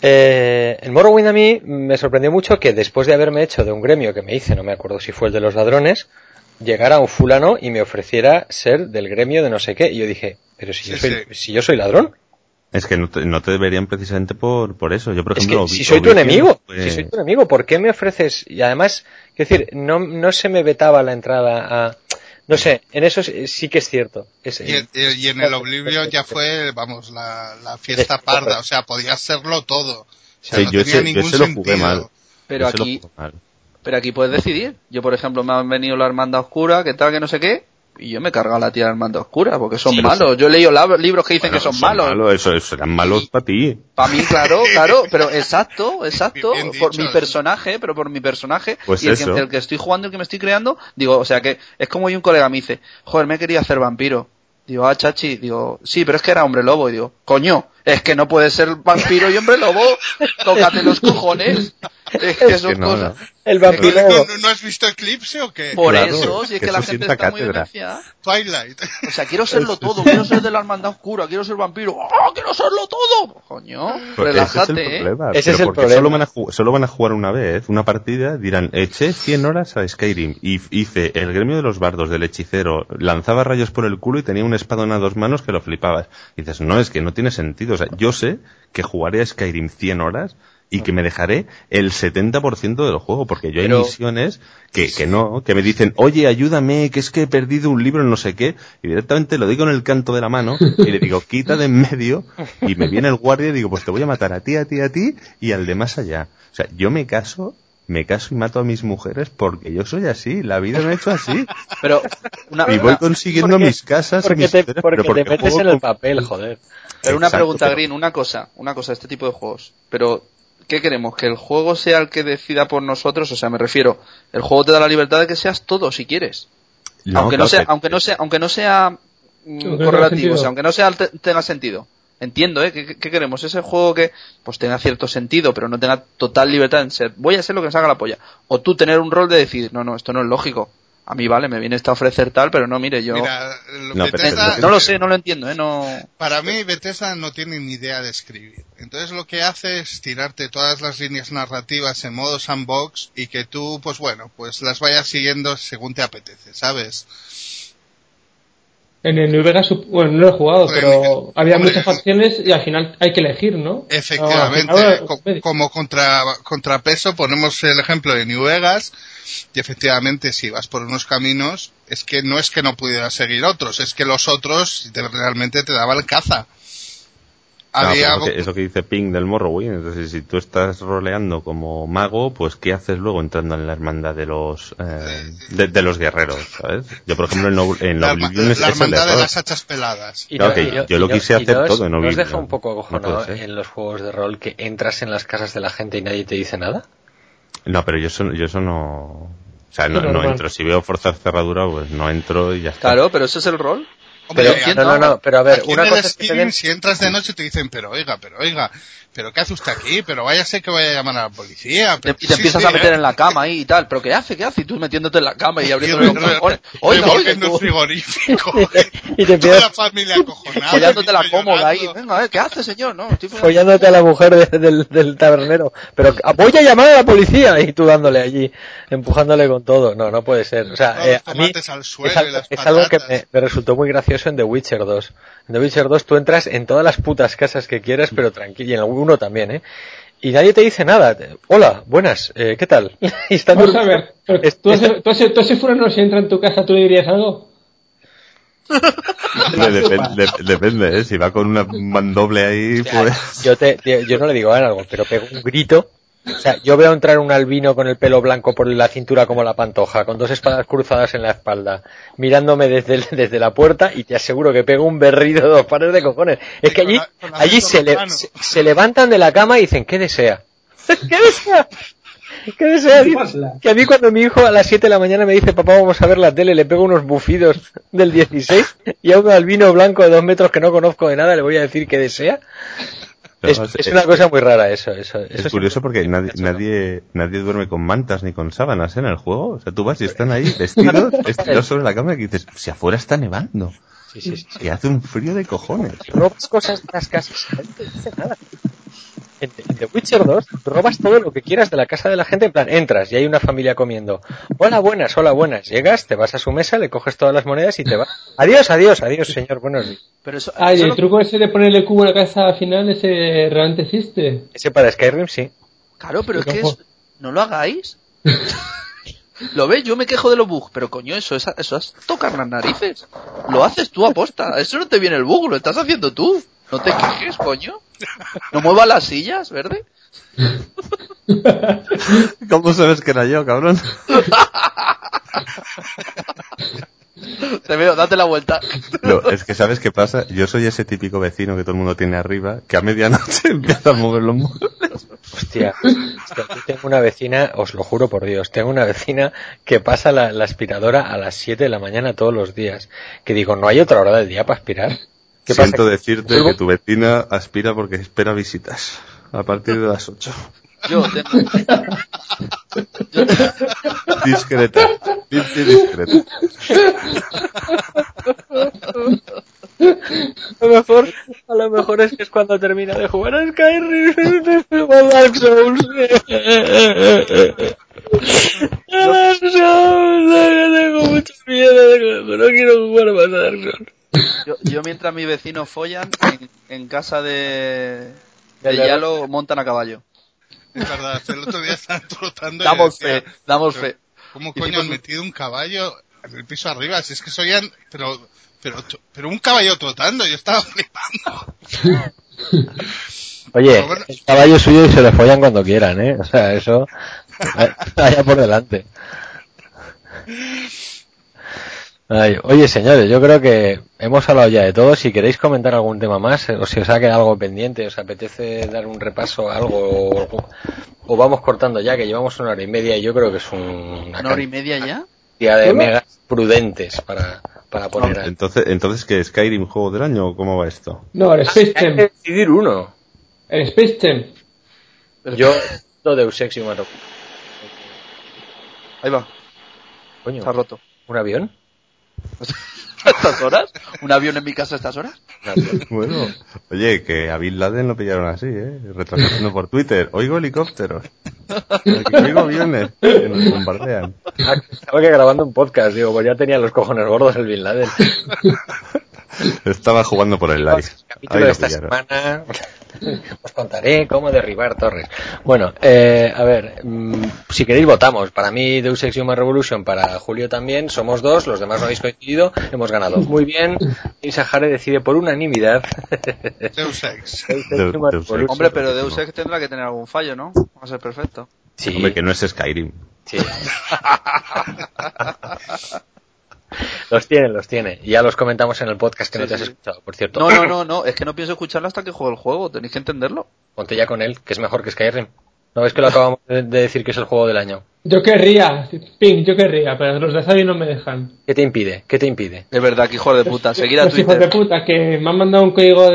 Eh, en Morrowind a mí me sorprendió mucho que después de haberme hecho de un gremio que me hice, no me acuerdo si fue el de los ladrones, llegara un fulano y me ofreciera ser del gremio de no sé qué. Y yo dije, pero si, Sí, yo, soy, sí. si yo soy ladrón. Es que no te, no te deberían precisamente por, por eso. Yo, por Es ejemplo, que si Obi- soy tu Oblivion enemigo, fue- si soy tu enemigo, ¿por qué me ofreces? Y además, quiero decir, no, no se me vetaba la entrada a... No sé, en eso sí sí que es cierto. Es, Y, en- y en el Oblivion ya fue, vamos, la, la fiesta parda, o sea, podía serlo todo. O sea, Sí, no yo tenía ese- yo ningún ese lo sentido. jugué mal. Pero Yo se lo aquí, jugué mal. pero aquí puedes decidir. Yo, por ejemplo, me han venido la Hermandad Oscura, que tal, que no sé qué, y yo me he cargado a la tía de la Hermandad Oscura, porque son Sí, malos. Yo he leído lab- libros que dicen Bueno, que son, malos. Eso, eso serán malos para ti. Para mí, claro, claro, pero exacto, exacto, Bien por dicho, mi sí. personaje, pero por mi personaje, Pues y el eso. que, el que estoy jugando, el que me estoy creando, digo, o sea que es como hoy un colega me dice, joder, me quería hacer vampiro. Digo, ah, chachi, digo, sí, pero es que era hombre lobo, y digo, coño, es que no puede ser vampiro y hombre lobo, tócate los cojones. Es que son que no, cosas. no. El ¿No, vampiro. no- no has visto Eclipse o qué? Por Claro, eso, si es que que la eso gente sienta está muy cátedra. demenciada. Twilight. O sea, quiero serlo todo, quiero ser de la hermandad oscura, quiero ser vampiro, ¡oh, quiero serlo todo! Coño, Porque relájate, ese es el ¿eh? problema. Ese Pero es el porque problema. Solo van, a ju- solo van a jugar una vez, una partida, dirán, eché cien horas a Skyrim y f- hice el gremio de los bardos del hechicero, lanzaba rayos por el culo y tenía un espadón a dos manos que lo flipabas. Y dices, no, es que no tiene sentido. O sea, yo sé que jugaré a Skyrim cien horas y que me dejaré el setenta por ciento del juego, porque yo hay Pero- misiones que, que no, que me dicen, oye, ayúdame, que es que he perdido un libro en no sé qué, y directamente lo digo en el canto de la mano, y le digo, quita de en medio, y me viene el guardia y digo, pues te voy a matar a ti, a ti, a ti, y al de más allá. O sea, yo me caso, me caso y mato a mis mujeres porque yo soy así, la vida me ha hecho así, Pero, una, y voy una- consiguiendo Porque- mis casas y Porque mis te, historias, porque pero te porque metes juego en el con- papel, joder. pero una Exacto, pregunta, pero- Green, una cosa, una cosa, este tipo de juegos. Pero, ¿qué queremos? ¿Que el juego sea el que decida por nosotros? O sea, me refiero, el juego te da la libertad de que seas todo si quieres. No, aunque, claro, no sea, que- aunque no sea, aunque no sea mm, Aunque no tenga correlativo, sentido. o sea, aunque no sea te- tenga sentido. Entiendo, ¿eh? ¿Qué, qué queremos? Ese juego que pues tenga cierto sentido, pero no tenga total libertad en ser, voy a hacer lo que me salga la polla. O tú tener un rol de decir, no, no, esto no es lógico. A mí vale, me viene a ofrecer tal, pero no, mire, yo... Mira, lo no, Bethesda, no lo sé, no lo entiendo, ¿eh? No... Para mí, Bethesda no tiene ni idea de escribir. Entonces lo que hace es tirarte todas las líneas narrativas en modo sandbox y que tú, pues bueno, pues las vayas siguiendo según te apetece, ¿sabes? En el New Vegas, bueno, no lo he jugado, Hombre, pero había hombre, muchas facciones y al final hay que elegir, ¿no? Efectivamente, No, al final, co- como contra, contrapeso ponemos el ejemplo de New Vegas y efectivamente si vas por unos caminos es que no es que no pudieras seguir otros, es que los otros te- realmente te daban caza. No, Había, pero es, lo que, es lo que dice Ping del Morrowind. Entonces, si tú estás roleando como mago, pues ¿qué haces luego entrando en la hermandad de los eh, de, de los guerreros? ¿Sabes? Yo, por ejemplo, en, Ob- en la, Oblivion es la el hermandad de error. las hachas peladas. Y Claro no- que y no- yo y lo no- quise y hacer no os- todo en ¿no os Oblivion. deja un poco No acojonado puede ser. en los juegos de rol que entras en las casas de la gente y nadie te dice nada? No, pero yo eso, yo eso no... O sea, no, Es no normal. entro. Si veo forzar cerradura, pues no entro y ya está. Claro, pero ese es el rol. Hombre, Pero, entiendo, no, no, no, pero a ver, aquí una en el cosa es que te Steam, den... si entras de noche te dicen, pero oiga, pero oiga, pero ¿qué hace usted aquí? Pero váyase que vaya a llamar a la policía. Te- Pero, y te sí, empiezas sí, a meter ¿eh? en la cama ahí y tal. ¿Pero qué hace? ¿Qué hace? Y tú metiéndote en la cama y Y abriendo los cojones. Oiga, oiga, en un tú frigorífico. y te Toda la empiezas familia acojonada. follándote la niño cómoda ahí. llorando. Venga, a ver, ¿qué hace, señor? No, estoy follando. follándote a la mujer de- del, del tabernero. Pero ah, voy a llamar a la policía y tú dándole allí, empujándole con todo. No, no puede ser. O sea, Todos eh, los a mí tomates al suelo es y algo, las es algo que patatas. me, me resultó muy gracioso en The Witcher dos. En The Witcher dos tú entras en todas las putas casas que quieras, pero tranquilo, y en alguno también, ¿eh? Y nadie te dice nada. Hola, buenas, eh, ¿qué tal? Y están Vamos a durmiendo. ver, pero Es- tú, es- ese- tú, ese- tú ese fulano si entra en tu casa, ¿tú le dirías algo? Hombre, depen- de- depende, ¿eh? Si va con una mandoble ahí, pues... yo te, te- yo no le digo algo, pero pego un grito. O sea, yo veo entrar un albino con el pelo blanco por la cintura como la pantoja, con dos espadas cruzadas en la espalda, mirándome desde, el- desde la puerta, y te aseguro que pego un berrido de dos pares de cojones. Es Y que con allí, la- con la allí mano se, le- romano. se, se levantan de la cama y dicen, ¿qué desea? ¿Qué desea? ¿Qué desea? ¿Qué pasa? Que a mí cuando mi hijo a las siete de la mañana me dice, papá, vamos a ver la tele, le pego unos bufidos del dieciséis, y a un albino blanco de dos metros que no conozco de nada le voy a decir que desea. Es, Además, es eh, una cosa muy rara eso, eso, eso Es sí. curioso porque nadie, nadie, nadie duerme con mantas ni con sábanas, ¿eh? En el juego. O sea, tú vas y están ahí vestidos, estirados sobre la cama y dices, si afuera está nevando. Sí, sí, sí, sí. Que hace un frío de cojones. Robas cosas de las casas, nadie te dice nada. En, en The Witcher dos robas todo lo que quieras de la casa de la gente, en plan, entras y hay una familia comiendo. Hola, buenas, hola, buenas. Llegas, te vas a su mesa, le coges todas las monedas y te vas. Adiós, adiós, adiós, señor, buenos días. Pero eso, Ah, y eso el lo- truco ese de ponerle cubo a la cabeza al final, ese realmente existe. Ese para Skyrim, sí. Claro, pero es que Ojo. es- no lo hagáis. Lo ves, yo me quejo de los bugs, pero coño, eso es, eso es tocar las narices. Lo haces tú aposta. Eso no te viene el bug, lo estás haciendo tú. No te quejes, coño. No muevas las sillas, ¿verde? ¿Cómo sabes que era yo, cabrón? Te veo, date la vuelta. No, es que ¿sabes qué pasa? Yo soy ese típico vecino que todo el mundo tiene arriba, que a medianoche empieza a mover los muebles. Hostia, hostia, yo tengo una vecina, os lo juro por Dios, tengo una vecina que pasa la, la aspiradora a las siete de la mañana todos los días. Que digo, ¿no hay otra hora del día para aspirar? ¿Qué Siento pasa? decirte ¿Vuelvo? que tu vecina aspira porque espera visitas. A partir de las ocho. Yo tengo... Yo tengo... Discreta. Limpia y discreta. A lo mejor, a lo mejor es que es cuando termina de jugar a Skyrim o a Dark Souls. A Dark Souls, que tengo mucho miedo, de que- pero no quiero jugar más a Dark Souls. Yo, yo mientras mis vecinos follan, en, en casa de, de Ya, ya. Yalo montan a caballo. Es verdad, el otro día estaban trotando y Damos decía, fe, damos pero, fe. ¿cómo Y coño tipo- han metido un caballo en el piso arriba? Si es que soían, pero, pero, pero un caballo trotando, yo estaba flipando. Oye, Pero bueno. el caballo suyo y se le follan cuando quieran, ¿eh? O sea, eso vaya por delante. Ay, oye, señores, yo creo que hemos hablado ya de todo. Si queréis comentar algún tema más, o si os ha quedado algo pendiente, os apetece dar un repaso a algo, o, o vamos cortando ya, que llevamos una hora y media y yo creo que es un, una ¿Una hora y media ya? cantidad de ¿Cómo? megas prudentes para, para poner ahí. Entonces, entonces ¿qué? ¿Skyrim juego del año o cómo va esto? No, el Space Hay que Jam. decidir uno. El Space Jam. Yo, no Deus Ex Human. Ahí va, Coño. está roto. ¿Un avión? ¿A estas horas? ¿Un avión en mi casa a estas horas? Bueno, oye, que a Bin Laden lo pillaron así, ¿eh? Retransmitiendo por Twitter. Oigo helicópteros. Oigo aviones que nos bombardean. Estaba que grabando un podcast, digo, pues ya tenía los cojones gordos el Bin Laden. Estaba jugando por el live. Capítulo de esta semana os contaré cómo derribar torres. Bueno, eh, a ver, mmm, si queréis votamos. Para mí Deus Ex Human Revolution, para Julio también. Somos dos, los demás no habéis coincidido. Hemos ganado. Muy bien. Y Sahara decide por unanimidad. Deus Ex. Deus Ex Human Revolution. Hombre, pero Deus Ex tendrá que tener algún fallo, ¿no? Va a ser perfecto. Sí. Hombre, que no es Skyrim. Sí. Los tiene, los tiene. Ya los comentamos en el podcast que sí, no te has sí. escuchado, por cierto. No, no, no, no, es que no pienso escucharlo hasta que juegue el juego, tenéis que entenderlo. Ponte ya con él, que es mejor que Skyrim. ¿No ves que lo acabamos de decir que es el juego del año? Yo querría, Pink, yo querría, pero los de Sabi no me dejan. ¿Qué te impide? ¿Qué te impide? Es verdad, que hijo de puta, los, seguir a los Twitter. Hijos de puta, que me han mandado un código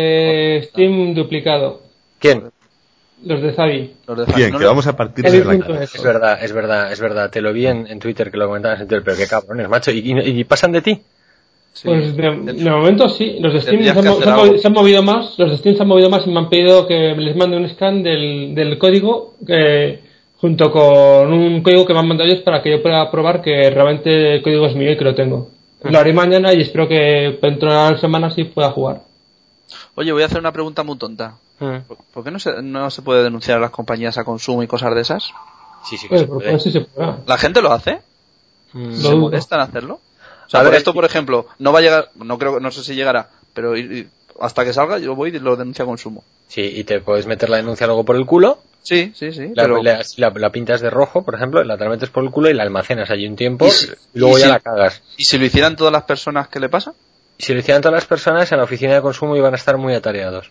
de Steam duplicado. ¿Quién? Los de Zabi. Los de Zabi. Bien, no que lo... vamos a partir de la cara. Es verdad, es verdad, es verdad. Te lo vi en, en Twitter, que lo comentabas en Twitter, pero qué cabrones, macho. ¿Y, y, y pasan de ti? Sí. Pues de, de momento sí. Los de Steam se han, se, han movido, se han movido más. Los de Steam se han movido más y me han pedido que les mande un scan del, del código que, junto con un código que me han mandado ellos para que yo pueda probar que realmente el código es mío y que lo tengo. Lo haré mañana y espero que dentro de la semana sí pueda jugar. Oye, voy a hacer una pregunta muy tonta. ¿Por qué no se, no se puede denunciar a las compañías a consumo y cosas de esas? Sí, sí que pues, se puede. Sí se puede. ¿La gente lo hace? Mm. ¿Se molestan a hacerlo? O sea, a por ver, esto, por ejemplo, no va a llegar, no creo, no sé si llegará, pero hasta que salga yo voy y lo denuncio a consumo. Sí, y te puedes meter la denuncia luego por el culo. Sí, sí, sí. La, pero... la, la, la pintas de rojo, por ejemplo, la te la metes por el culo y la almacenas allí un tiempo y, si, y luego y ya si, la cagas. ¿Y si lo hicieran todas las personas, qué le pasa? Si lo hicieran todas las personas, en la oficina de consumo iban a estar muy atareados.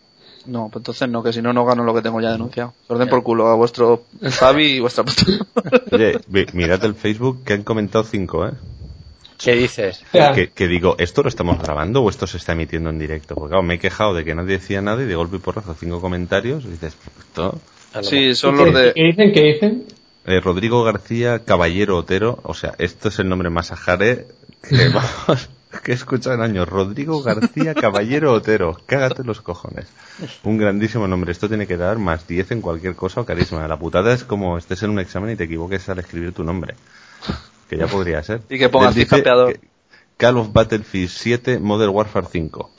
No, pues entonces no, que si no, no gano lo que tengo ya denunciado. Orden por culo a vuestro Javi y vuestra puta. Oye, mirad el Facebook que han comentado cinco, ¿eh? ¿Qué dices? Que, que digo, ¿esto lo estamos grabando o esto se está emitiendo en directo? Porque claro, me he quejado de que nadie decía nada y de golpe y porrazo cinco comentarios y dices, ¿esto? Sí, son los de... ¿Qué dicen? ¿Qué dicen? Eh, Rodrigo García Caballero Otero, o sea, esto es el nombre más ajare que vamos... que he escuchado en años. Rodrigo García Caballero Otero. Cágate los cojones. Un grandísimo nombre. Esto tiene que dar más diez en cualquier cosa o carisma. La putada es como estés en un examen y te equivoques al escribir tu nombre. Que ya podría ser. Y que pongas campeador. Call of Battlefield siete, Modern Warfare cinco.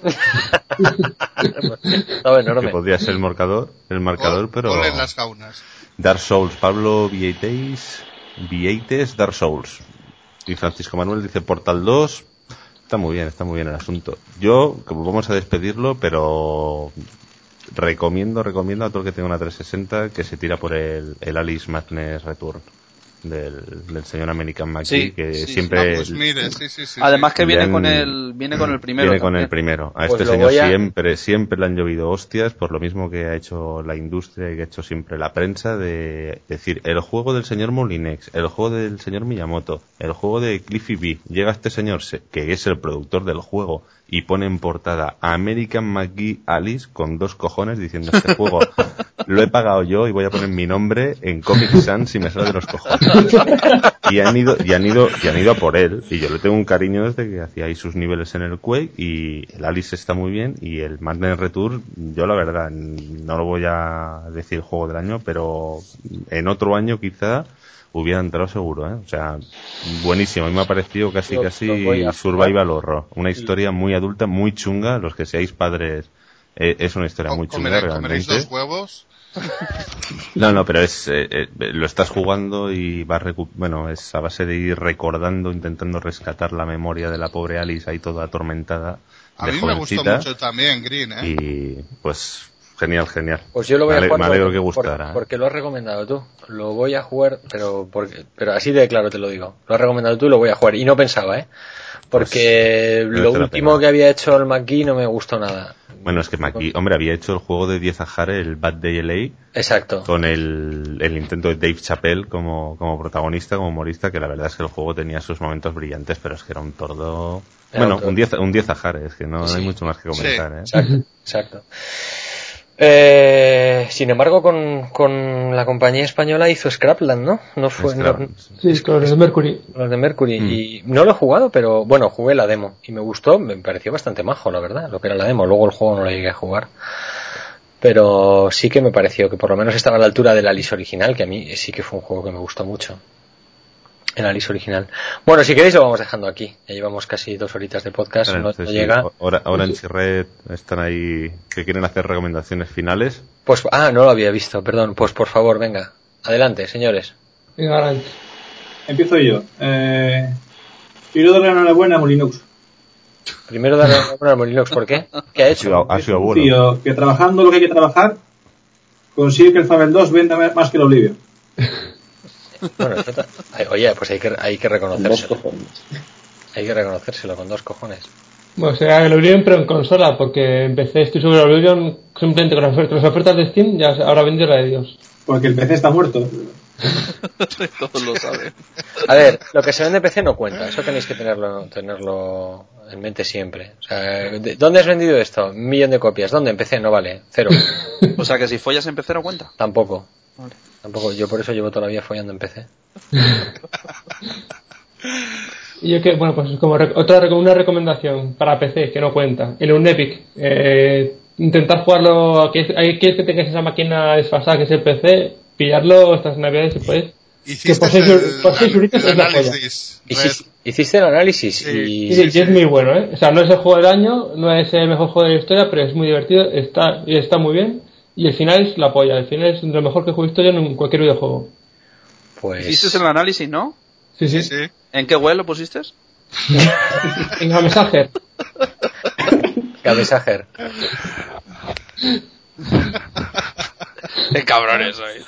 Estaba enorme. Que podría ser el marcador, el marcador, Gol, pero... gol en las gaunas. Dark Souls. Pablo Vieites, Vieites, Dark Souls. Y Francisco Manuel dice Portal dos... Está muy bien, está muy bien el asunto. Yo, como vamos a despedirlo, pero recomiendo, recomiendo a todo el que tenga una trescientos sesenta que se tira por el, el Alice Madness Return del, del señor American McGee, sí, que sí, siempre... No, pues mire, sí, sí, sí, además que viene han, con el viene con el primero. Viene también. con el primero. A pues este señor a... siempre, siempre le han llovido hostias, por lo mismo que ha hecho la industria y que ha hecho siempre la prensa, de decir, el juego del señor Molinex, el juego del señor Miyamoto, el juego de Cliffy B. Llega este señor, que es el productor del juego, y pone en portada a American McGee Alice con dos cojones diciendo, este juego lo he pagado yo y voy a poner mi nombre en Comic Sans y me sale de los cojones. Y han ido, y han ido, y han ido a por él, y yo le tengo un cariño desde que hacía ahí sus niveles en el Quake, y el Alice está muy bien, y el Madness Return, yo la verdad, no lo voy a decir juego del año, pero en otro año quizá hubiera entrado seguro, ¿eh? O sea, buenísimo, a mí me ha parecido casi, lo, casi lo survival horror, una historia muy adulta, muy chunga, los que seáis padres, eh, es una historia muy chunga, ¿Comeréis, realmente. ¿Comeréis dos huevos? No, no, pero es eh, eh, lo estás jugando y vas recu- bueno, es a base de ir recordando, intentando rescatar la memoria de la pobre Alice ahí toda atormentada. A de mí jovencita, me gustó mucho también Green, ¿eh? Y pues genial, genial. Pues yo lo voy me a jugar. Me alegro porque, que gustara. Porque, porque lo has recomendado tú. Lo voy a jugar, pero porque, pero así de claro te lo digo. Lo has recomendado tú y lo voy a jugar. Y no pensaba, ¿eh? Porque pues, lo último que había hecho el McGee no me gustó nada. Bueno, es que McGee, hombre, había hecho el juego de diez Ajare, el Bad Day L A. Exacto. Con el, el intento de Dave Chappelle como, como protagonista, como humorista, que la verdad es que el juego tenía sus momentos brillantes, pero es que era un tordo... Era bueno, un diez un diez Ajare, es que no, sí. no hay mucho más que comentar, sí. ¿eh? Exacto, exacto. Eh, sin embargo, con, con la compañía española hizo Scrapland, ¿no? No fue. No, sí, con los de Mercury. Los de Mercury. Mm. Y no lo he jugado, pero bueno, jugué la demo y me gustó, me pareció bastante majo, la verdad, lo que era la demo. Luego el juego no lo llegué a jugar. Pero sí que me pareció que por lo menos estaba a la altura del Alice original, que a mí sí que fue un juego que me gustó mucho. El Alice original. Bueno, si queréis lo vamos dejando aquí. Ya llevamos casi dos horitas de podcast. No, no llega. Ahora, ahora en Chirret están ahí que quieren hacer recomendaciones finales. Pues, ah, no lo había visto, perdón. Pues por favor, venga. Adelante, señores. Venga, adelante. Empiezo yo. Eh, quiero darle una enhorabuena a Molinux. Primero darle una enhorabuena a Molinux, ¿por qué? ¿Qué ha hecho? Ha sido abuelo. Tío, que trabajando lo que hay que trabajar consigue que el Fable dos venda más que el Oblivion. Bueno, oye, pues hay que, hay que reconocérselo. Hay que reconocérselo con dos cojones. Bueno, será el Oblivion, pero en consola, porque empecé, estoy sobre el Oblivion simplemente con las ofertas, las ofertas de Steam, ya habrá vendido la de Dios. Porque el P C está muerto. Todos lo saben. A ver, lo que se vende en P C no cuenta, eso tenéis que tenerlo, tenerlo en mente siempre. O sea, ¿dónde has vendido esto? Un millón de copias. ¿Dónde? En P C no vale, cero. O sea que si follas en P C no cuenta. Tampoco. Vale. Tampoco, yo por eso llevo toda la vida follando en P C. Y yo que, bueno, pues como rec- otra una recomendación para P C que no cuenta, el Unepic, eh, intentar jugarlo, que hay que que tengas esa máquina desfasada que es el P C, pillarlo estas navidades si puedes. Hiciste que por seis, el, por seis el, el análisis. Hiciste, hiciste el análisis Sí. y... Sí, sí, sí, es muy bueno, ¿eh? O sea, no es el juego del año, no es el mejor juego de la historia, pero es muy divertido, está y está muy bien. Y el final es la polla, el final es lo mejor que he visto yo en cualquier videojuego. Pues... Hiciste el análisis, ¿no? Sí, sí. Sí, sí. ¿En qué web lo pusiste? En Gamesager. Gamesager. Qué cabrones sois.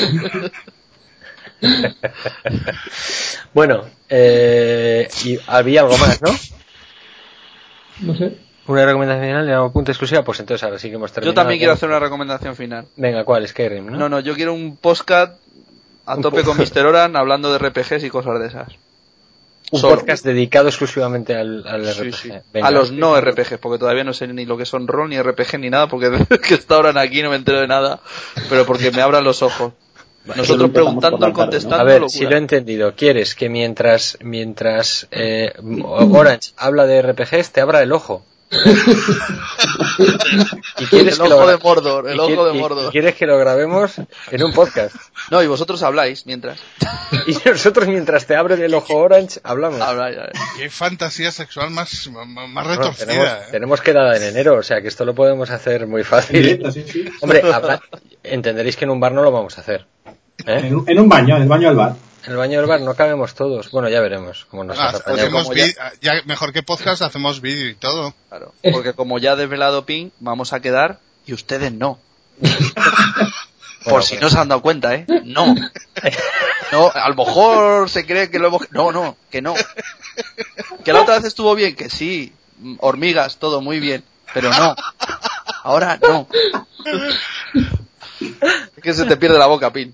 Bueno, eh, y había algo más, ¿no? No sé. Una recomendación final y una punta exclusiva, pues entonces ahora sí que hemos terminado. Yo también quiero hacer una recomendación final. Venga, ¿cuál? Skyrim, ¿no? No, no, yo quiero un podcast a tope con mister Oran hablando de R P Gs y cosas de esas. Un Solo. podcast dedicado exclusivamente al, al Sí, R P G. sí. Venga. A los no R P Gs, porque todavía no sé ni lo que son rol, ni R P G, ni nada, porque que está Oran aquí no me entero de nada, pero porque me abran los ojos. Nosotros preguntando y contestando. A ver, locura. si lo he entendido, quieres que mientras mientras eh, Orange habla de R P Gs te abra el ojo. y quieres el que ojo lo, de Mordor, el y, ojo de y, Mordor. Y quieres que lo grabemos en un podcast. No, y vosotros habláis mientras. Y nosotros mientras te abres el ojo Orange hablamos. Habláis, habláis. Qué fantasía sexual más, más, más Bueno, retorcida. tenemos, ¿eh? tenemos quedada en enero, o sea que esto lo podemos hacer muy fácil. Sí, sí. Hombre, habla, entenderéis que en un bar no lo vamos a hacer. ¿Eh? En, un, en un baño, en el baño del bar. En el baño del bar no cabemos todos. Bueno, ya veremos cómo nos Ah, apañamos. hacemos ya... ya mejor que podcast hacemos vídeo y todo. Claro, porque como ya ha desvelado Ping, vamos a quedar y ustedes no. Por Bueno, si pues. no se han dado cuenta, ¿eh? No. No, a lo mejor se cree que lo hemos... No, no, que no. Que la otra vez estuvo bien, que sí. Hormigas, todo muy bien. Pero no. Ahora no. Es que se te pierde la boca, Pin.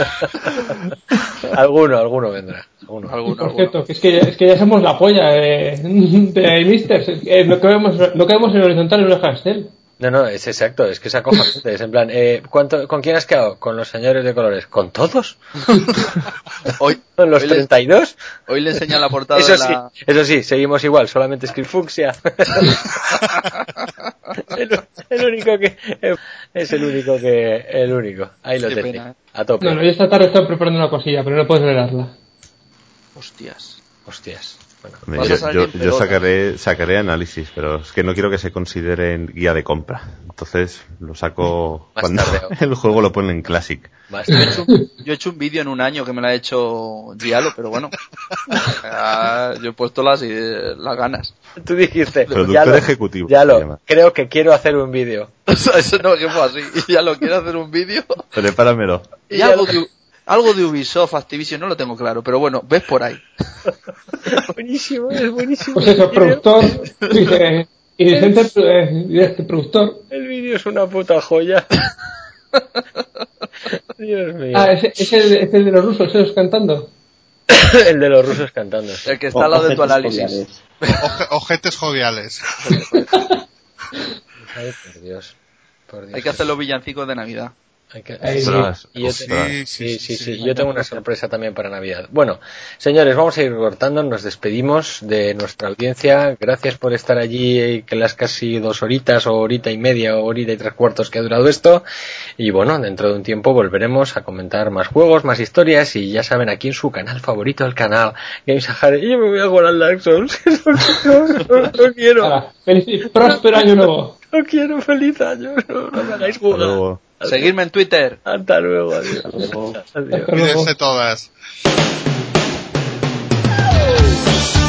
alguno, alguno vendrá. Alguno. Alguno, Por alguno. cierto, que es que, es que ya somos la polla de, de Misters. Eh, no cabemos no cabemos en horizontal en una castel. No, no, es exacto, es que se acoja gente. Es en plan, eh, ¿cuánto, ¿con quién has quedado? Con los señores de colores. ¿Con todos? Hoy, ¿Con los hoy, le, treinta y dos? hoy le enseña la portada Eso de sí, la... eso sí, seguimos igual, solamente Script Fucsia. el, el único que es el único que el único. Ahí lo Qué tenéis. pena, ¿eh? A tope. No, no, yo esta tarde estoy preparando una cosilla, pero no puedes revelarla. Hostias. Hostias. Bueno, Hombre, Vas a yo, salir yo, en yo pelota. sacaré sacaré análisis, pero es que no quiero que se considere guía de compra. Entonces lo saco Más cuando tardeo. el juego lo pone en Classic. basta. Yo he hecho un, yo he hecho un vídeo en un año que me lo ha hecho Gialo, pero bueno. Ah, yo he puesto las, eh, las ganas. Tú dijiste, Productor ya lo, ejecutivo ya se lo, llama. creo que quiero hacer un vídeo. Eso, eso no, que fue así. Y ya lo quiero hacer un vídeo. Prepáramelo. Y algo de, algo de Ubisoft, Activision, no lo tengo claro, pero bueno, ves por ahí. Buenísimo, es buenísimo. Pues eso, productor, dice, y Vicente, eh, este productor. El vídeo es una puta joya. Dios mío. Ah, ese es el, es el de los rusos, esos cantando. El de los rusos cantando. Sí. El que está al lado de tu análisis. Oje, ojetes joviales. Ay, por Dios. Hay que hacer los villancicos de Navidad. Hay que... ostras, y yo te... sí, sí, sí, sí, sí. Yo tengo una sorpresa también para Navidad. Bueno, señores, vamos a ir cortando. Nos despedimos de nuestra audiencia. Gracias por estar allí, que las casi dos horitas o horita y media o horita y tres cuartos que ha durado esto. Y bueno, dentro de un tiempo volveremos a comentar más juegos, más historias. Y ya saben, aquí en su canal favorito, el canal Games Sahara. Y yo me voy a jugar al Dark Souls. no, no, no quiero. Ahora, feliz, próspero año nuevo. No quiero feliz año. No, no me hagáis jugar. Seguidme en Twitter. Hasta luego, adiós. Adiós. Cuídense todas.